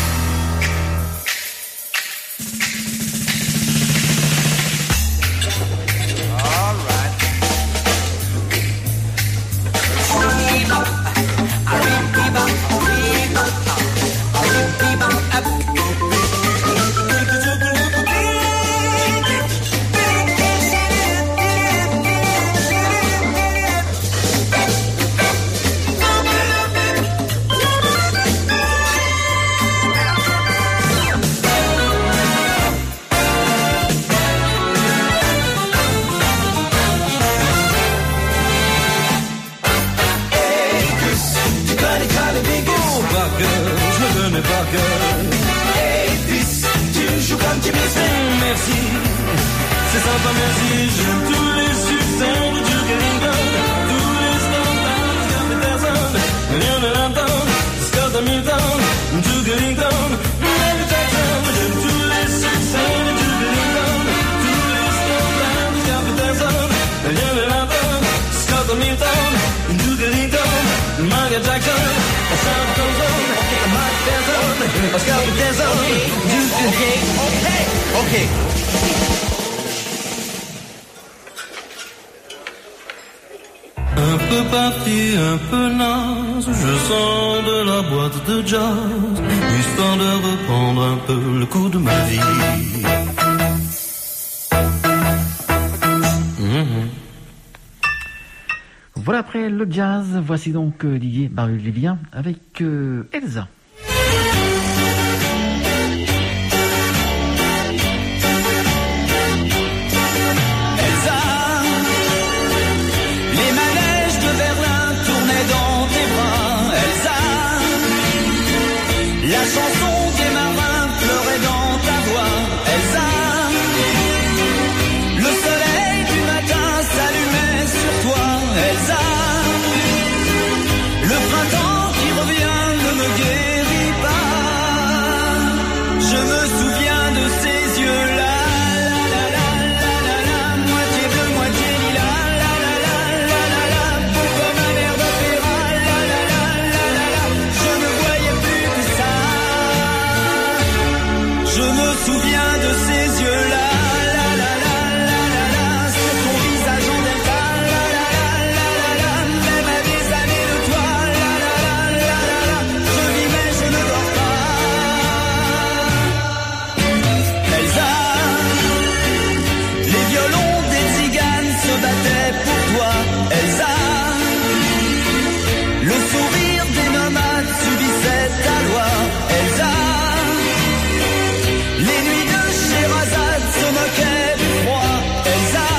Speaker 18: Merci, c'est sympa, merci. J'aime tous les succès de Duke Ellington, tous les standards, Scott Peterson, Lionel Hampton, Scott Hamilton, Duke Ellington, Michael Jackson. J'aime tous les succès de Duke Ellington, tous les standards, Scott Peterson, Lionel Hampton, Scott Hamilton, Duke Ellington, Michael Jackson, Scott Peterson, Mike Tyson, Scott Peterson, Duke Ellington. Ok. Un peu parti, un peu naze, je sors de la boîte de jazz, histoire de reprendre un peu le coup de ma vie. Mmh.
Speaker 4: Voilà, après le jazz, voici donc euh, Didier Barbelivien avec euh, Elsa.
Speaker 16: La chanson des marins pleurait dans ta voix, Elsa. Le soleil du matin s'allumait sur toi, Elsa. Le printemps qui revient ne me guérit pas. Je me souviens de ces yeux-là, la la la la la la, moitié bleu, moitié lilas, la la la la la la, beau comme un air d'opéra, la la la la la la. Je ne voyais plus que ça. Je me souviens de ces yeux-là, la la la la la la, sur ton visage en delta, la la la la la la, même à des années de toi, la la la la la la, je vis mais je ne dors pas. Elsa, les violons des tziganes se battaient pour toi, Elsa. Le sourire des nomades subissait ta loi, Elsa. Les nuits de Sherazade se moquaient du froid, Elsa.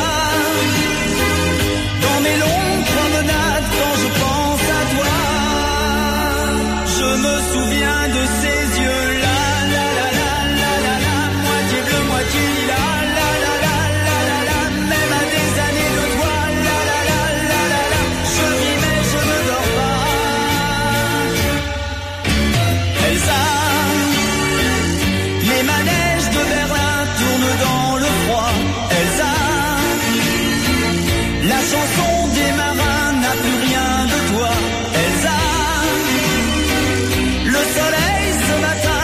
Speaker 16: Dans mes longues promenades, quand je pense à toi, je me souviens de ces yeux-là, la la la la la la, moitié bleu, moitié lilas, la la la la la la, même à des années de toi, la la la la la la, je vis mais je ne dors pas. Elsa, les manèges de Berlin tournent dans le froid, Elsa. La chanson des marins n'a plus rien de toi, Elsa. Le soleil ce matin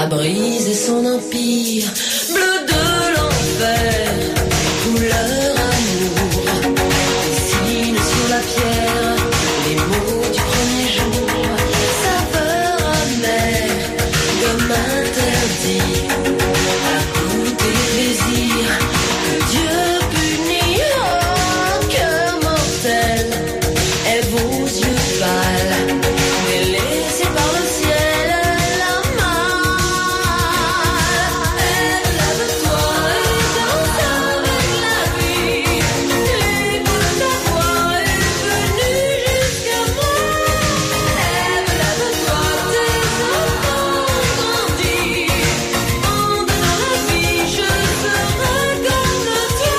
Speaker 6: briser son empire. Bleu de l'enfer, couleur amour, dessine sur la pierre les mots du premier jour. Saveur amère, comme interdit, à goûter plaisir que Dieu punit. Oh, cœur mortel, elle vos yeux pâles, délaissés par le ciel, la malle. Elle lève-toi et danse avec la vie. L'écho de ta voix est venu jusqu'à moi. Elle lève-toi, tes enfants ont grandi. En donnant la vie, je serai comme toi.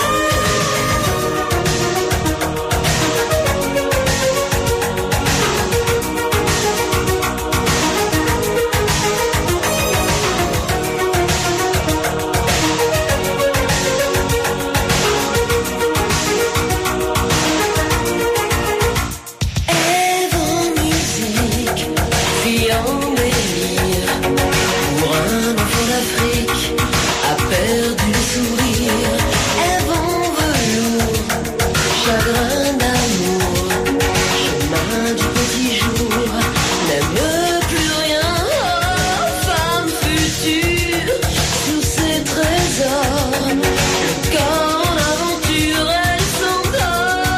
Speaker 6: Ève en musique, fille en délire, pour un enfant d'Afrique, a perdu le sourire. Ève en velours, chagrin d'amour, chemin du petit jour, n'aime plus rien. Oh, femme future, sous ses trésors, le corps en aventure, elle s'endort.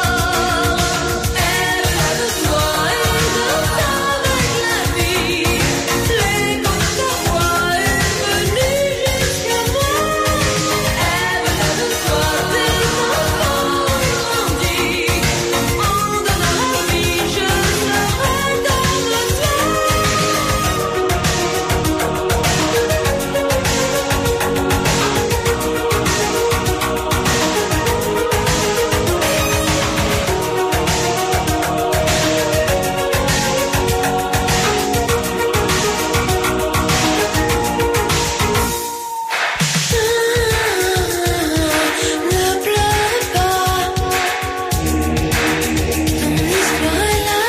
Speaker 6: Elle lève-toi et danse avec la vie. L'écho de ta voix est venu jusqu'à moi. Elle lève-toi, tes enfants ont grandi. En donnant la vie, je serai comme toi. Ne pleure pas, ton histoire est là.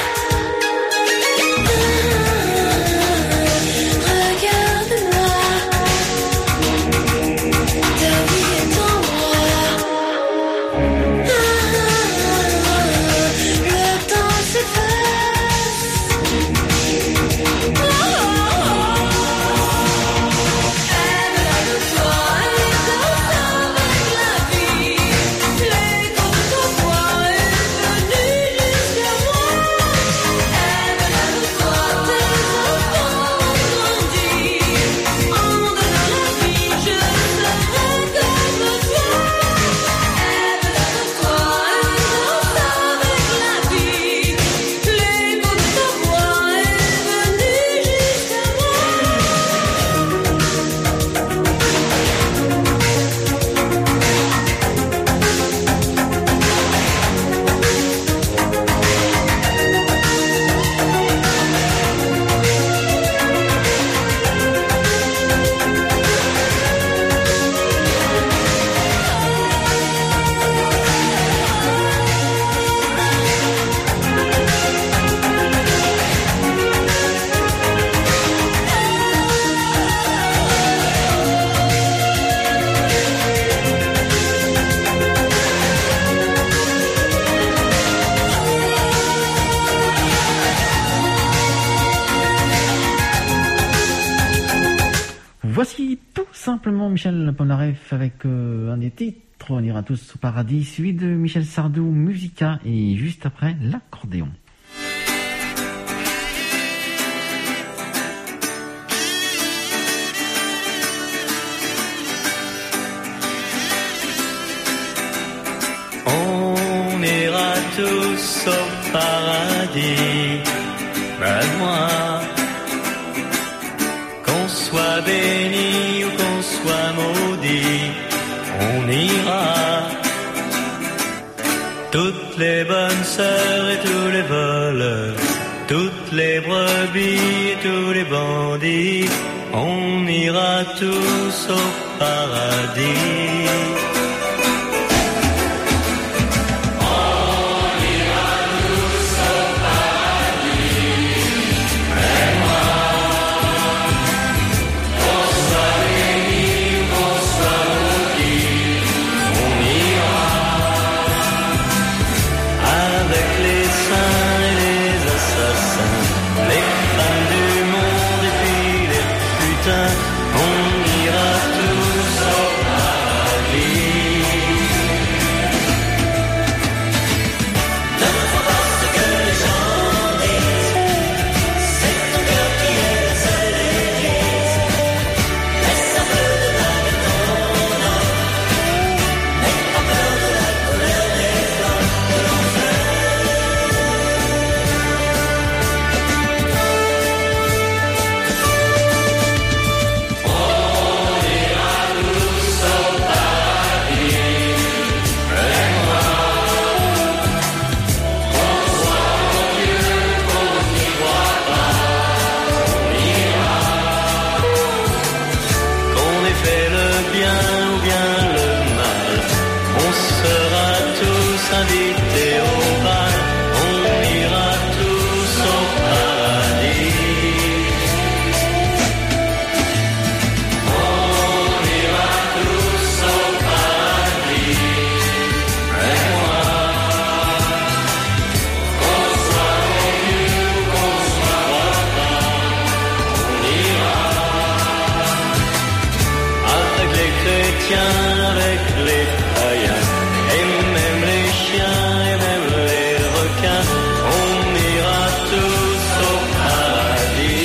Speaker 6: Regarde-moi, ta vie est en moi. Le temps s'efface. Elle lève-toi et danse avec la vie. L'écho de ta voix est venu jusqu'à moi. Elle lève-toi, tes enfants ont grandi. En donnant la vie, je serai comme toi. Elle lève-toi et danse avec la vie. L'écho de ta voix est venu jusqu'à moi.
Speaker 4: Voici tout simplement Michel Polnareff avec euh, un des titres, On ira tous au paradis, suivi de Michel Sardou, Musica, et juste après, l'accordéon.
Speaker 9: On ira tous au paradis, ben moi. Qu'on soit béni ou qu'on soit maudit, on ira. Toutes les bonnes sœurs et tous les voleurs, toutes les brebis et tous les bandits, on ira tous au paradis. invités au bal, on ira tous au paradis. On ira tous au paradis. Avec moi, qu'on soit rompu ou qu'on soit roi, on ira. Avec les chrétiens, avec les païens, et même les chiens, et même les requins, on ira tous au paradis.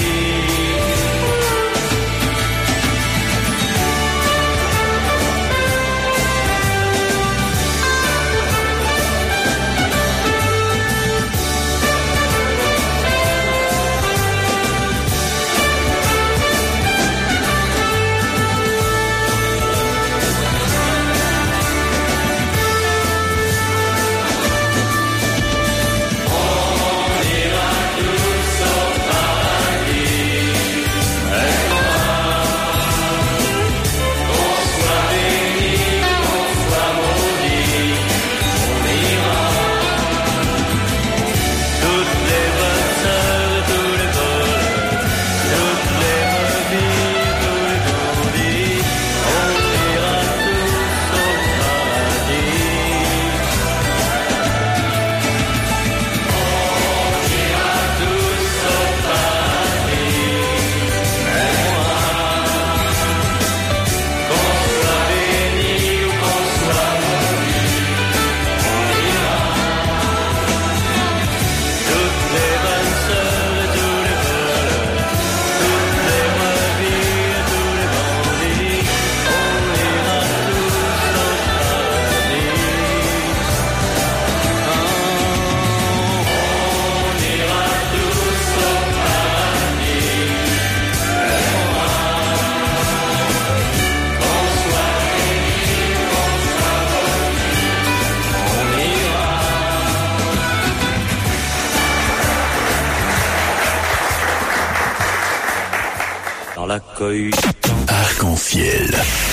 Speaker 9: Dans la cohue.
Speaker 15: Arc-en-ciel.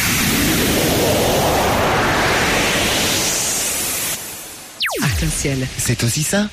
Speaker 19: Arc-en-ciel.
Speaker 15: C'est aussi ça.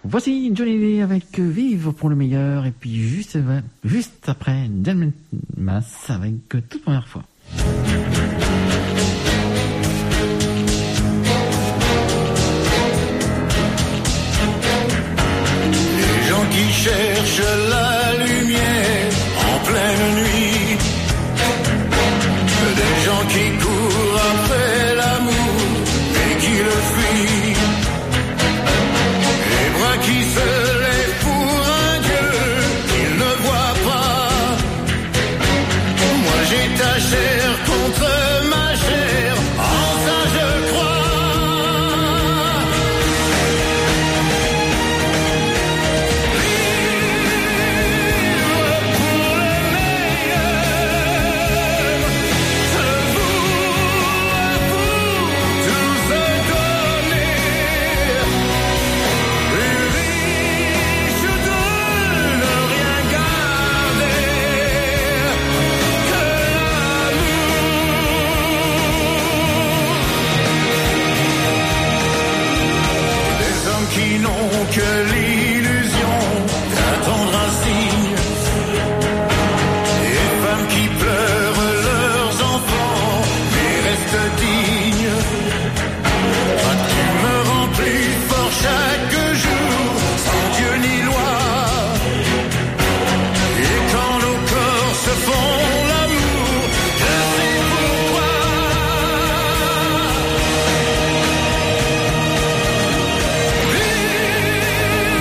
Speaker 4: Voici Johnny Lee avec Vivre pour le meilleur. Et puis juste, juste après, Delman Mass avec Toute première fois.
Speaker 8: Les gens qui cherchent la lumière en pleine nuit, des gens qui courent après l'amour et qui le fuient, les bras qui se lèvent pour un Dieu qu'ils ne voient pas. Moi j'ai ta chair contre ma chair, en ça je crois. Qui n'ont que l'illusion d'attendre un signe, et femmes qui pleurent leurs enfants mais restent dignes. Ah, tu me rends plus fort chaque jour, sans Dieu ni loi. Et quand nos corps se font l'amour, je sais pourquoi. Vivre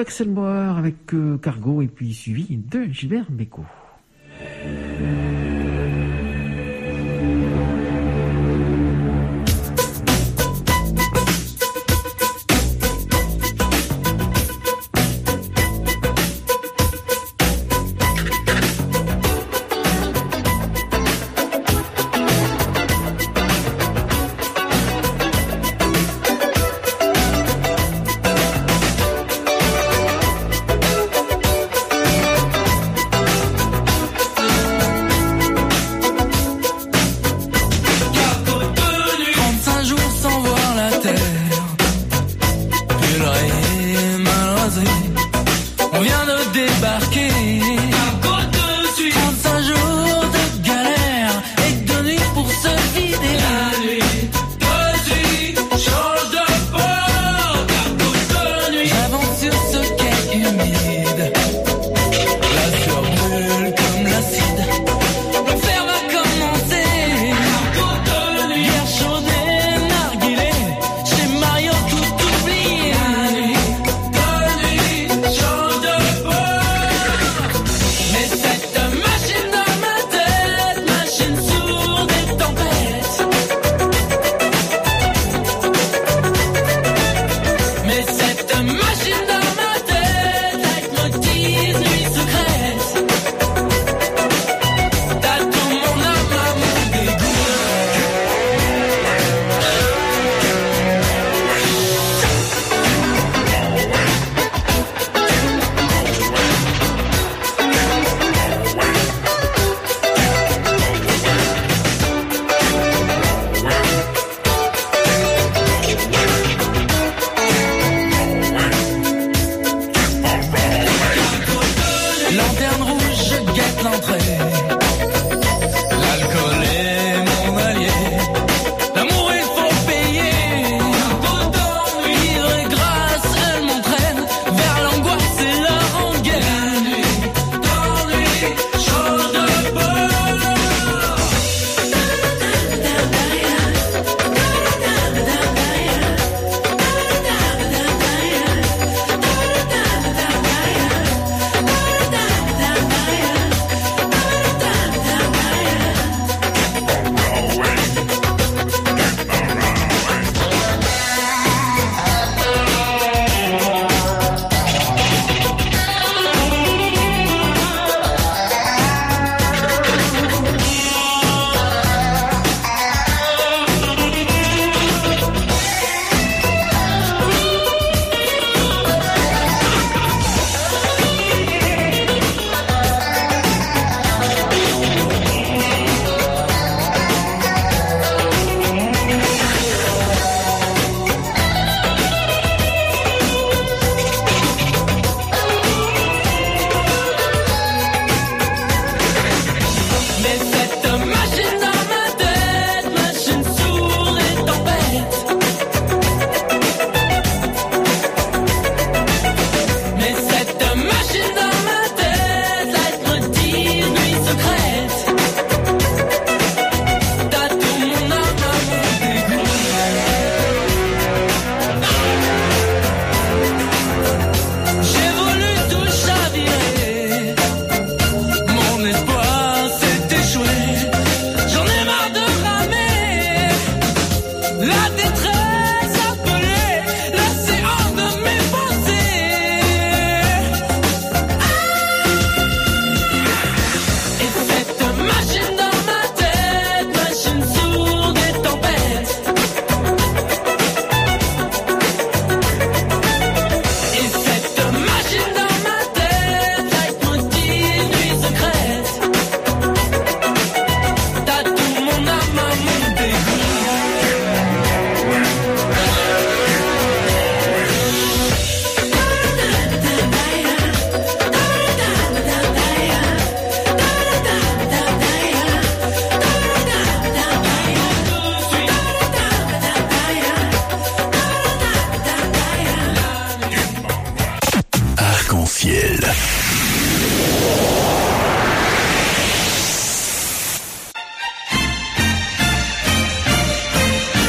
Speaker 4: Axel Bauer avec euh, Cargo et puis suivi de Gilbert Bécaud.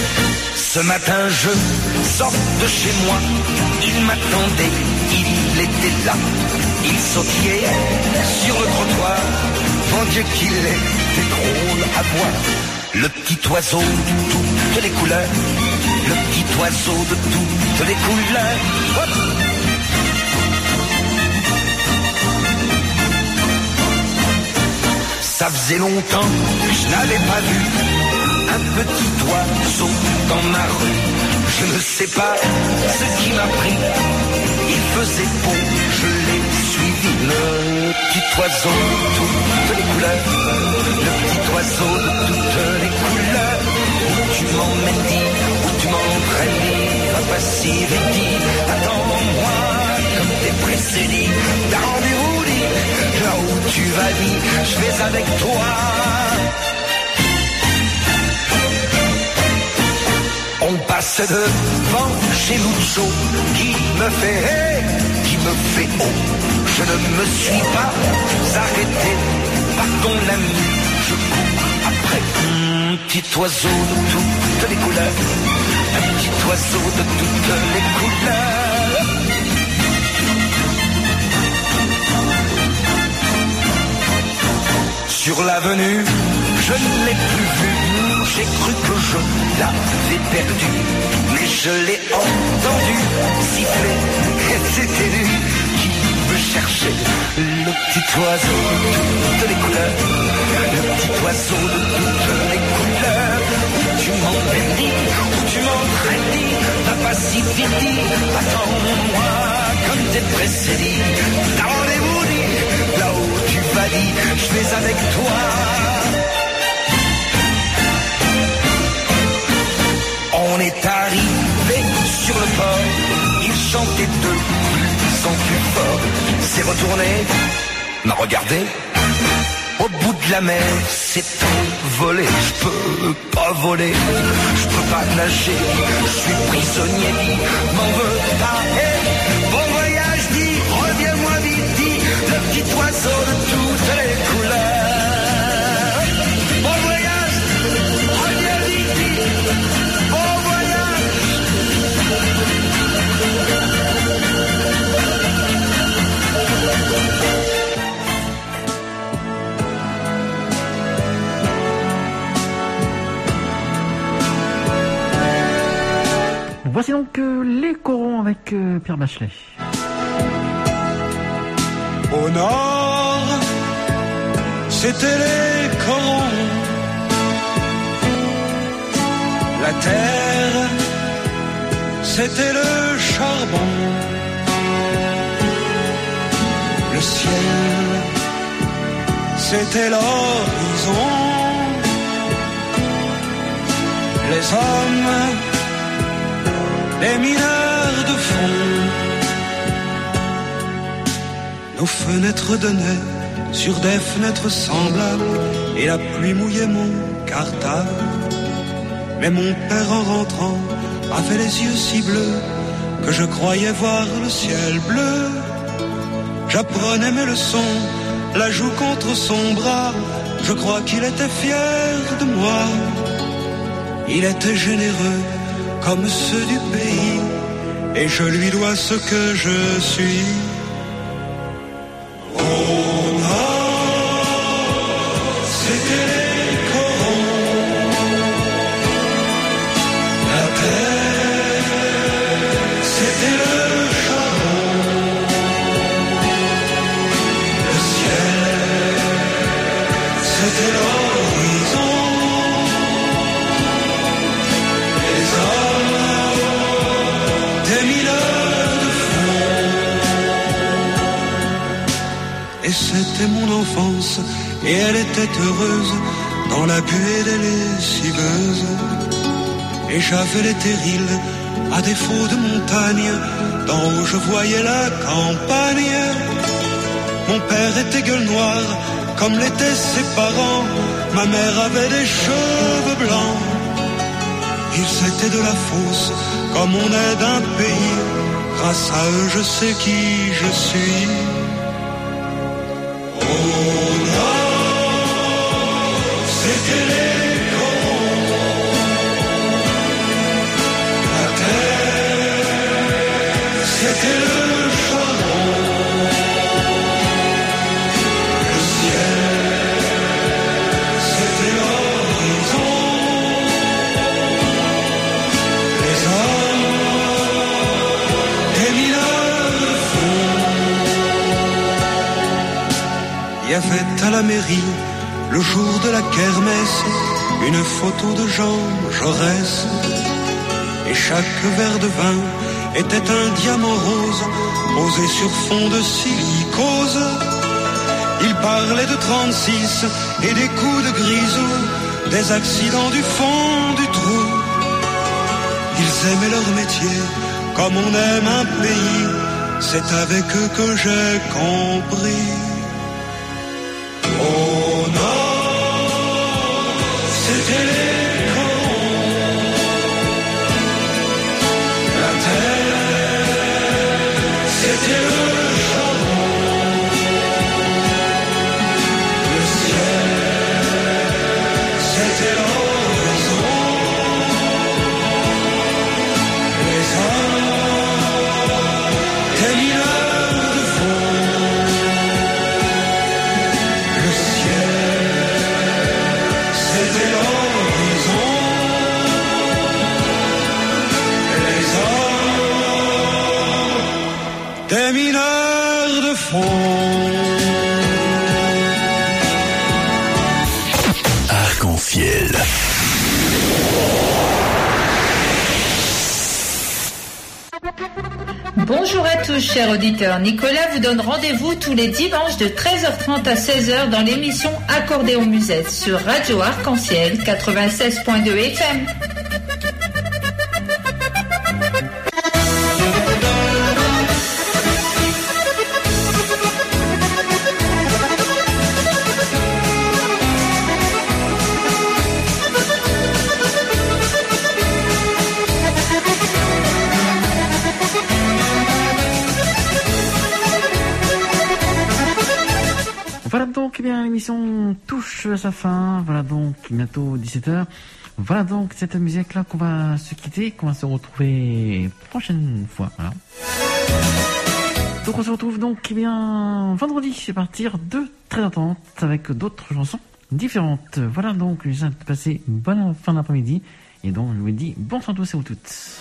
Speaker 16: Ce matin je sors de chez moi, il m'attendait, il
Speaker 19: était là, il sautillait sur le trottoir. Mon Dieu qu'il était drôle à voir. Le petit oiseau de toutes les couleurs, le petit oiseau de toutes les couleurs. Hop. Ça faisait longtemps que je n'avais pas vu un petit oiseau dans ma rue. Je ne sais pas ce qui m'a pris, il faisait beau, je l'ai suivi. Le petit oiseau de toutes les couleurs, le petit oiseau de toutes les couleurs. Où tu m'emmènes, dis, où tu m'entraînes, dis, va pas si vite, dis, attends-moi comme t'es pressé, dis, t'as rendez-vous, dis, là où tu vas, dis, je vais avec toi. On passe devant chez Lucho qui me fait hey, qui me fait oh. Je ne me suis pas arrêté par ton ami. Je cours après un petit oiseau de toutes les couleurs, un petit oiseau de toutes les couleurs. Sur l'avenue, je ne l'ai plus vu. J'ai cru que je l'avais perdu, mais je l'ai entendu siffler, et c'était lui qui me cherchait. Le petit oiseau de toutes les couleurs, le petit oiseau de toutes les couleurs. Où tu m'emmènes, dis, où tu m'entraînes, dis, va pas si vite, dis, attends-moi comme t'es pressé, dis, t'as rendez-vous, dis, là où tu vas, dis, je vais avec toi. On est arrivé sur le port, il chantait de plus en plus fort. S'est retourné, m'a regardé, au bout de la mer, c'est envolé. Je peux pas voler, je peux pas nager, je suis prisonnier, dit, m'en veux pas. Hey, bon voyage, dit, reviens-moi vite, dit, le petit oiseau de toutes les couleurs. Bon voyage, reviens vite, dit, bon
Speaker 4: Voici donc euh, les corons avec euh, Pierre Bachelet.
Speaker 20: Au nord, c'était les corons. La terre, c'était le charbon. Le ciel, c'était l'horizon. Les hommes, les mineurs de fond. Nos fenêtres donnaient sur des fenêtres semblables, et la pluie mouillait mon cartable. Mais mon père en rentrant avait les yeux si bleus que je croyais voir le ciel bleu. J'apprenais mes leçons, la joue contre son bras. Je crois qu'il était fier de moi. Il était généreux comme ceux du pays, et je lui dois ce que je suis. Au nord, c'était les corons. La terre, c'était le charbon. Le ciel, c'était l'horizon. Les hommes, des mineurs de fond. Et c'était mon enfance, et elle était heureuse dans la buée des lessiveuses. Et j'avais les terrils, à défaut de montagne, d'en haut je voyais la campagne. Mon père était gueule noire, comme l'étaient ses parents. Ma mère avait des cheveux blancs. Ils étaient de la fosse, comme on est d'un pays. Grâce à eux je sais qui je suis. Au nord, c'était les corons. La terre, c'était le charbon. il y avait à la mairie, le jour de la kermesse, une photo de Jean Jaurès. Et chaque verre de vin était un diamant rose, posé sur fond de silicose. Il parlait de trente-six et des coups de grisou, des accidents du fond du trou. Ils aimaient leur métier comme on aime un pays, c'est avec eux que j'ai compris. Oh non, c'était les corons. La terre, c'était le charbon. Le ciel, c'était l'horizon. Les hommes, des mineurs de fond. Le ciel, c'était l'horizon. Les hommes, des mineurs de fond.
Speaker 15: Arc-en-ciel.
Speaker 3: Bonjour à tous, chers auditeurs. Nicolas vous donne rendez-vous tous les dimanches de treize heures trente à seize heures dans l'émission Accordéon Musette sur Radio Arc-en-Ciel quatre-vingt-seize point deux F M.
Speaker 4: Voilà donc, eh bien, l'émission touche à sa fin. Voilà donc, bientôt dix-sept heures. Voilà donc cette musique-là qu'on va se quitter, qu'on va se retrouver prochaine fois. Voilà. Donc on se retrouve donc, eh bien, vendredi à partir de treize heures trente avec d'autres chansons différentes. Voilà donc, je vous souhaite de passer une bonne fin d'après-midi. Et donc, je vous dis bonsoir à tous et à toutes.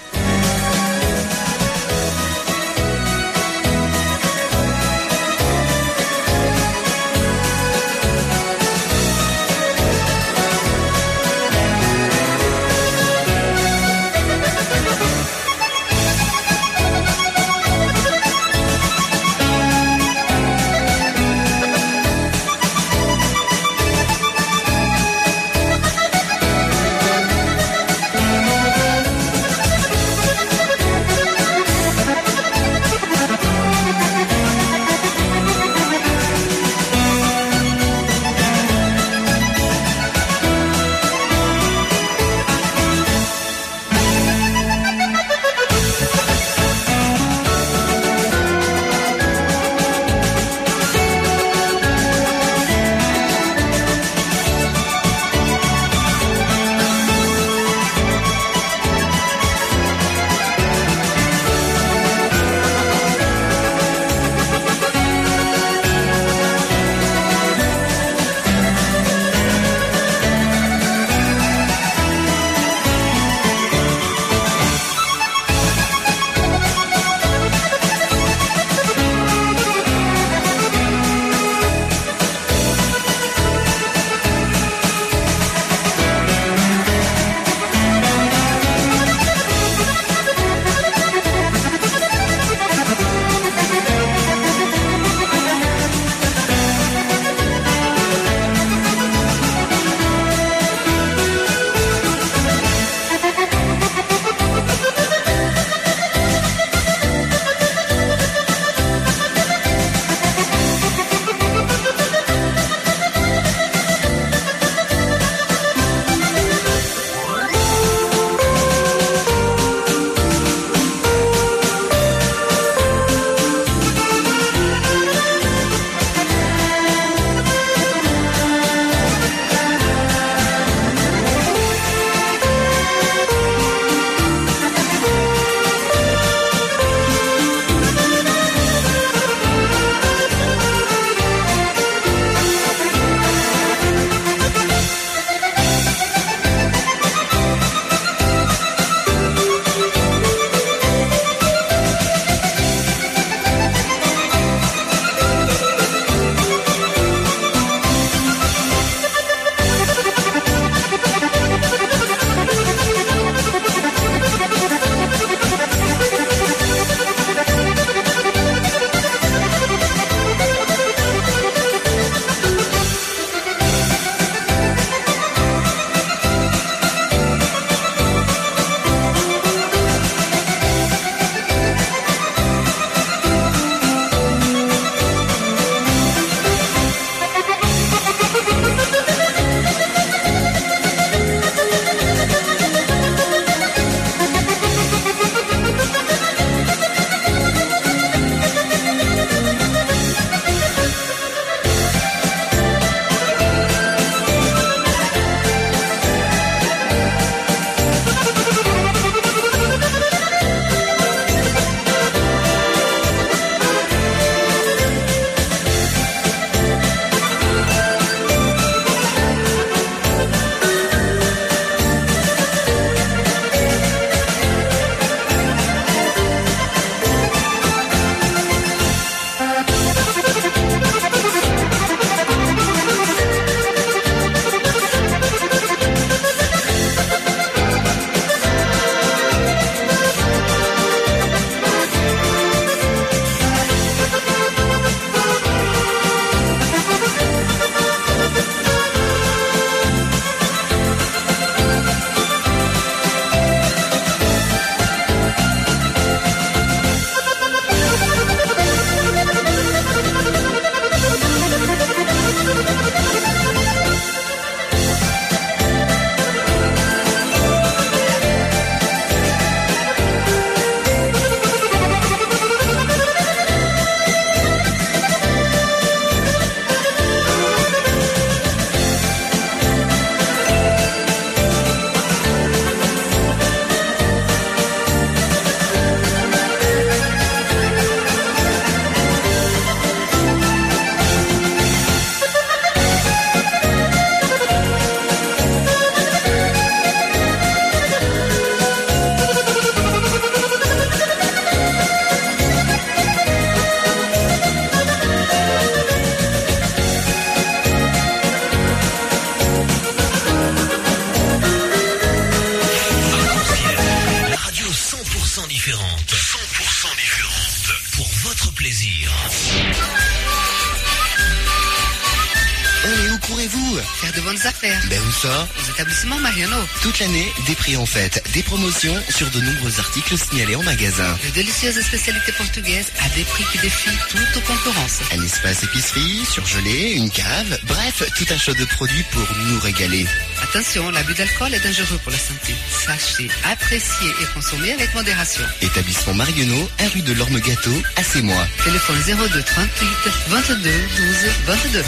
Speaker 21: pourrez-vous
Speaker 22: Faire de bonnes affaires.
Speaker 21: Ben où ça?
Speaker 22: Aux établissements Mariano.
Speaker 21: Toute l'année, des prix en fête, des promotions sur de nombreux articles signalés en magasin.
Speaker 22: De délicieuses spécialités portugaises à des prix qui défient toute concurrence.
Speaker 21: Un espace épicerie, surgelé, une cave, bref, tout un choix de produits pour nous régaler.
Speaker 22: Attention, l'abus d'alcool est dangereux pour la santé. Sachez apprécier et consommer avec modération.
Speaker 21: Établissement Marionneau, un rue de l'Orme Gâteau, à Sémois.
Speaker 22: Téléphone zéro deux trente-huit vingt-deux douze vingt-deux.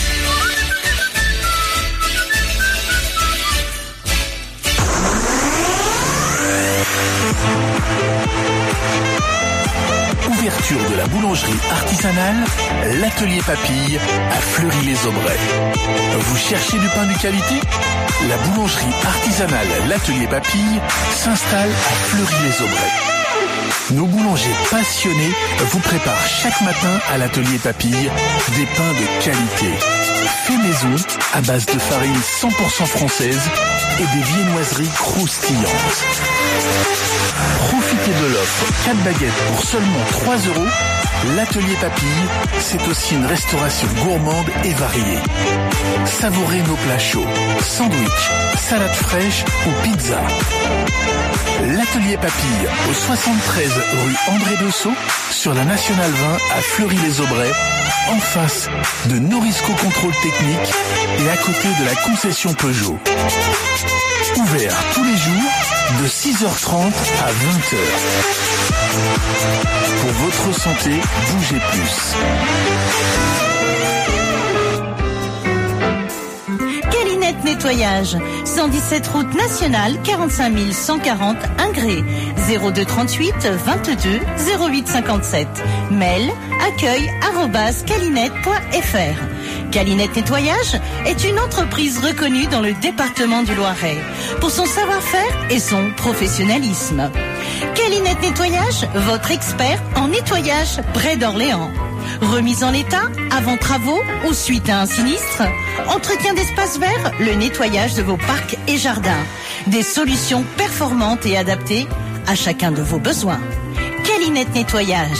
Speaker 23: Ouverture de la boulangerie artisanale, l'atelier Papille à Fleury-les-Aubrais. Vous cherchez du pain de qualité? La boulangerie artisanale l'atelier Papille s'installe à Fleury-les-Aubrais. Nos boulangers passionnés vous préparent chaque matin à l'atelier Papille des pains de qualité. Fait maison à base de farine cent pour cent française et des viennoiseries croustillantes. Profitez de l'offre quatre baguettes pour seulement trois euros. L'atelier Papille, c'est aussi une restauration gourmande et variée. Savourez nos plats chauds, sandwich, salade fraîche ou pizza. L'atelier Papille, au soixante-treize rue André Dessau, sur la Nationale vingt à Fleury-les-Aubrais, en face de Norisco Contrôle Technique et à côté de la concession Peugeot. Ouvert tous les jours de six heures trente à vingt heures. Pour votre santé, bougez plus.
Speaker 24: Calinette Nettoyage, cent dix-sept route nationale, quarante-cinq mille cent quarante Ingré, zéro deux trente-huit vingt-deux zéro huit cinquante-sept. Mail accueil arobase calinette point fr. Calinette Nettoyage est une entreprise reconnue dans le département du Loiret pour son savoir-faire et son professionnalisme. Calinette Nettoyage, votre expert en nettoyage près d'Orléans. Remise en état, avant travaux ou suite à un sinistre. Entretien d'espaces verts, le nettoyage de vos parcs et jardins. Des solutions performantes et adaptées à chacun de vos besoins. Calinette Nettoyage.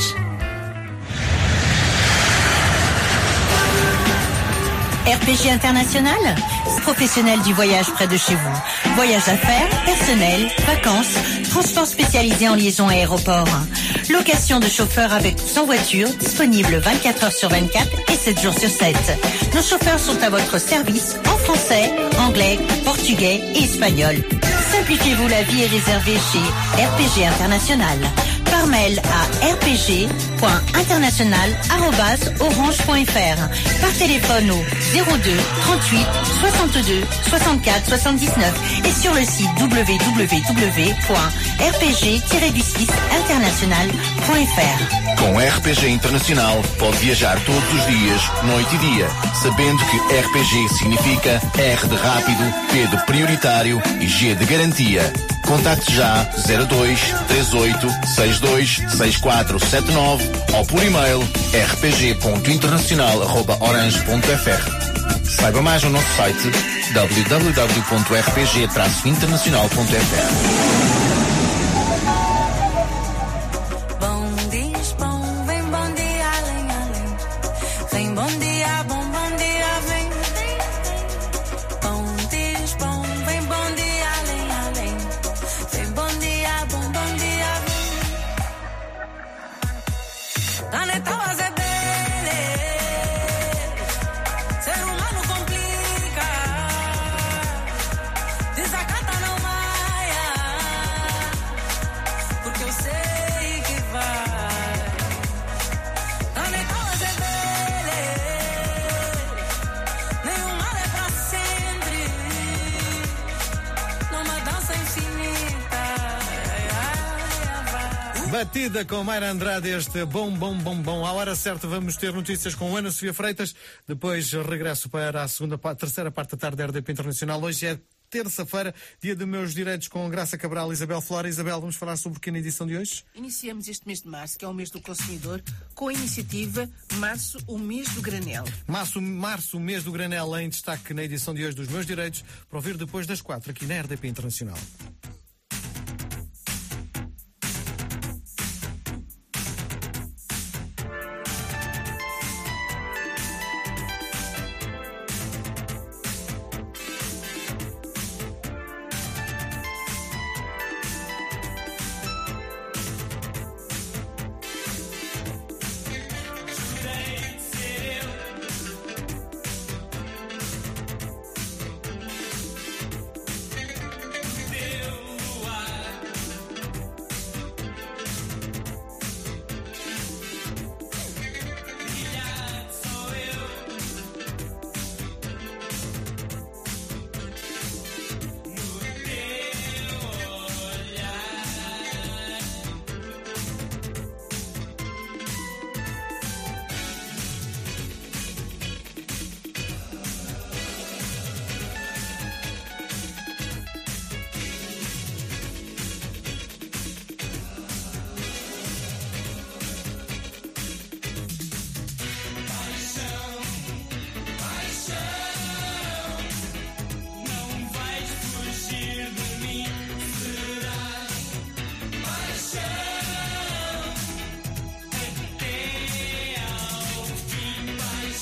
Speaker 24: R P G International, professionnel du voyage près de chez vous. Voyage d'affaires, personnel, vacances, transport spécialisé en liaison aéroport. Location de chauffeurs avec ou sans voiture, disponible vingt-quatre heures sur vingt-quatre et sept jours sur sept. Nos chauffeurs sont à votre service en français, anglais, portugais et espagnol. Simplifiez-vous la vie et réservez chez R P G International. Par mail à r p g point international arobase orange point f r. Par téléphone au zéro deux trente-huit soixante-deux soixante-quatre soixante-dix-neuf et sur le site w w w point r p g tiret du six international point f r.
Speaker 25: Com R P G Internacional pode viajar todos os dias, noite e dia, sabendo que R P G significa R de rápido, P de prioritário e G de garantia. Contacte já zero dois três oito seis dois seis quatro sete nove ou por e-mail r p g ponto internacional arroba orange ponto f r. Saiba mais no nosso site w w w ponto r p g traço internacional ponto f r.
Speaker 26: Batida com Mayra Andrade, este bom, bom, bom, bom. À hora certa vamos ter notícias com Ana Sofia Freitas. Depois regresso para a segunda, a terceira parte da tarde da R D P Internacional. Hoje é terça-feira, dia de meus direitos com Graça Cabral e Isabel Flora. Isabel, vamos falar sobre o que na edição de hoje?
Speaker 27: Iniciamos este mês de março, que é o mês do consumidor, com a iniciativa Março, o mês do granel.
Speaker 26: Março, março, o mês do granel, em destaque na edição de hoje dos meus direitos, para ouvir depois das quatro, aqui na R D P Internacional.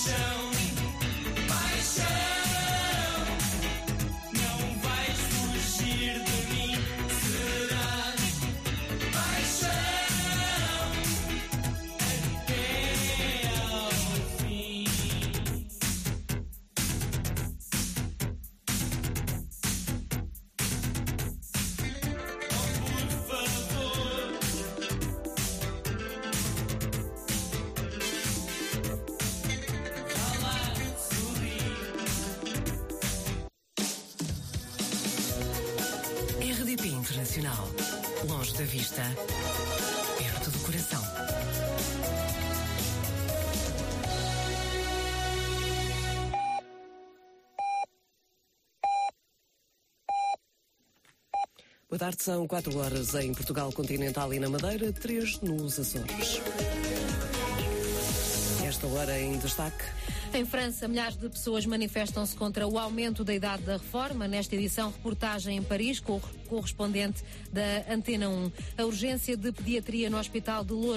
Speaker 10: paixão, paixão. Não vais fugir de mim, serás paixão até ao fim. Oh, por favor, vá lá sorrir.
Speaker 1: R D P Internacional. Longe da vista, perto do coração.
Speaker 2: Boa tarde, são quatro horas em Portugal continental e na Madeira, três nos Açores. Esta hora em destaque.
Speaker 5: Em França, milhares de pessoas manifestam-se contra o aumento da idade da reforma. Nesta edição, reportagem em Paris, com o correspondente da Antena um. A urgência de pediatria no Hospital de Lourdes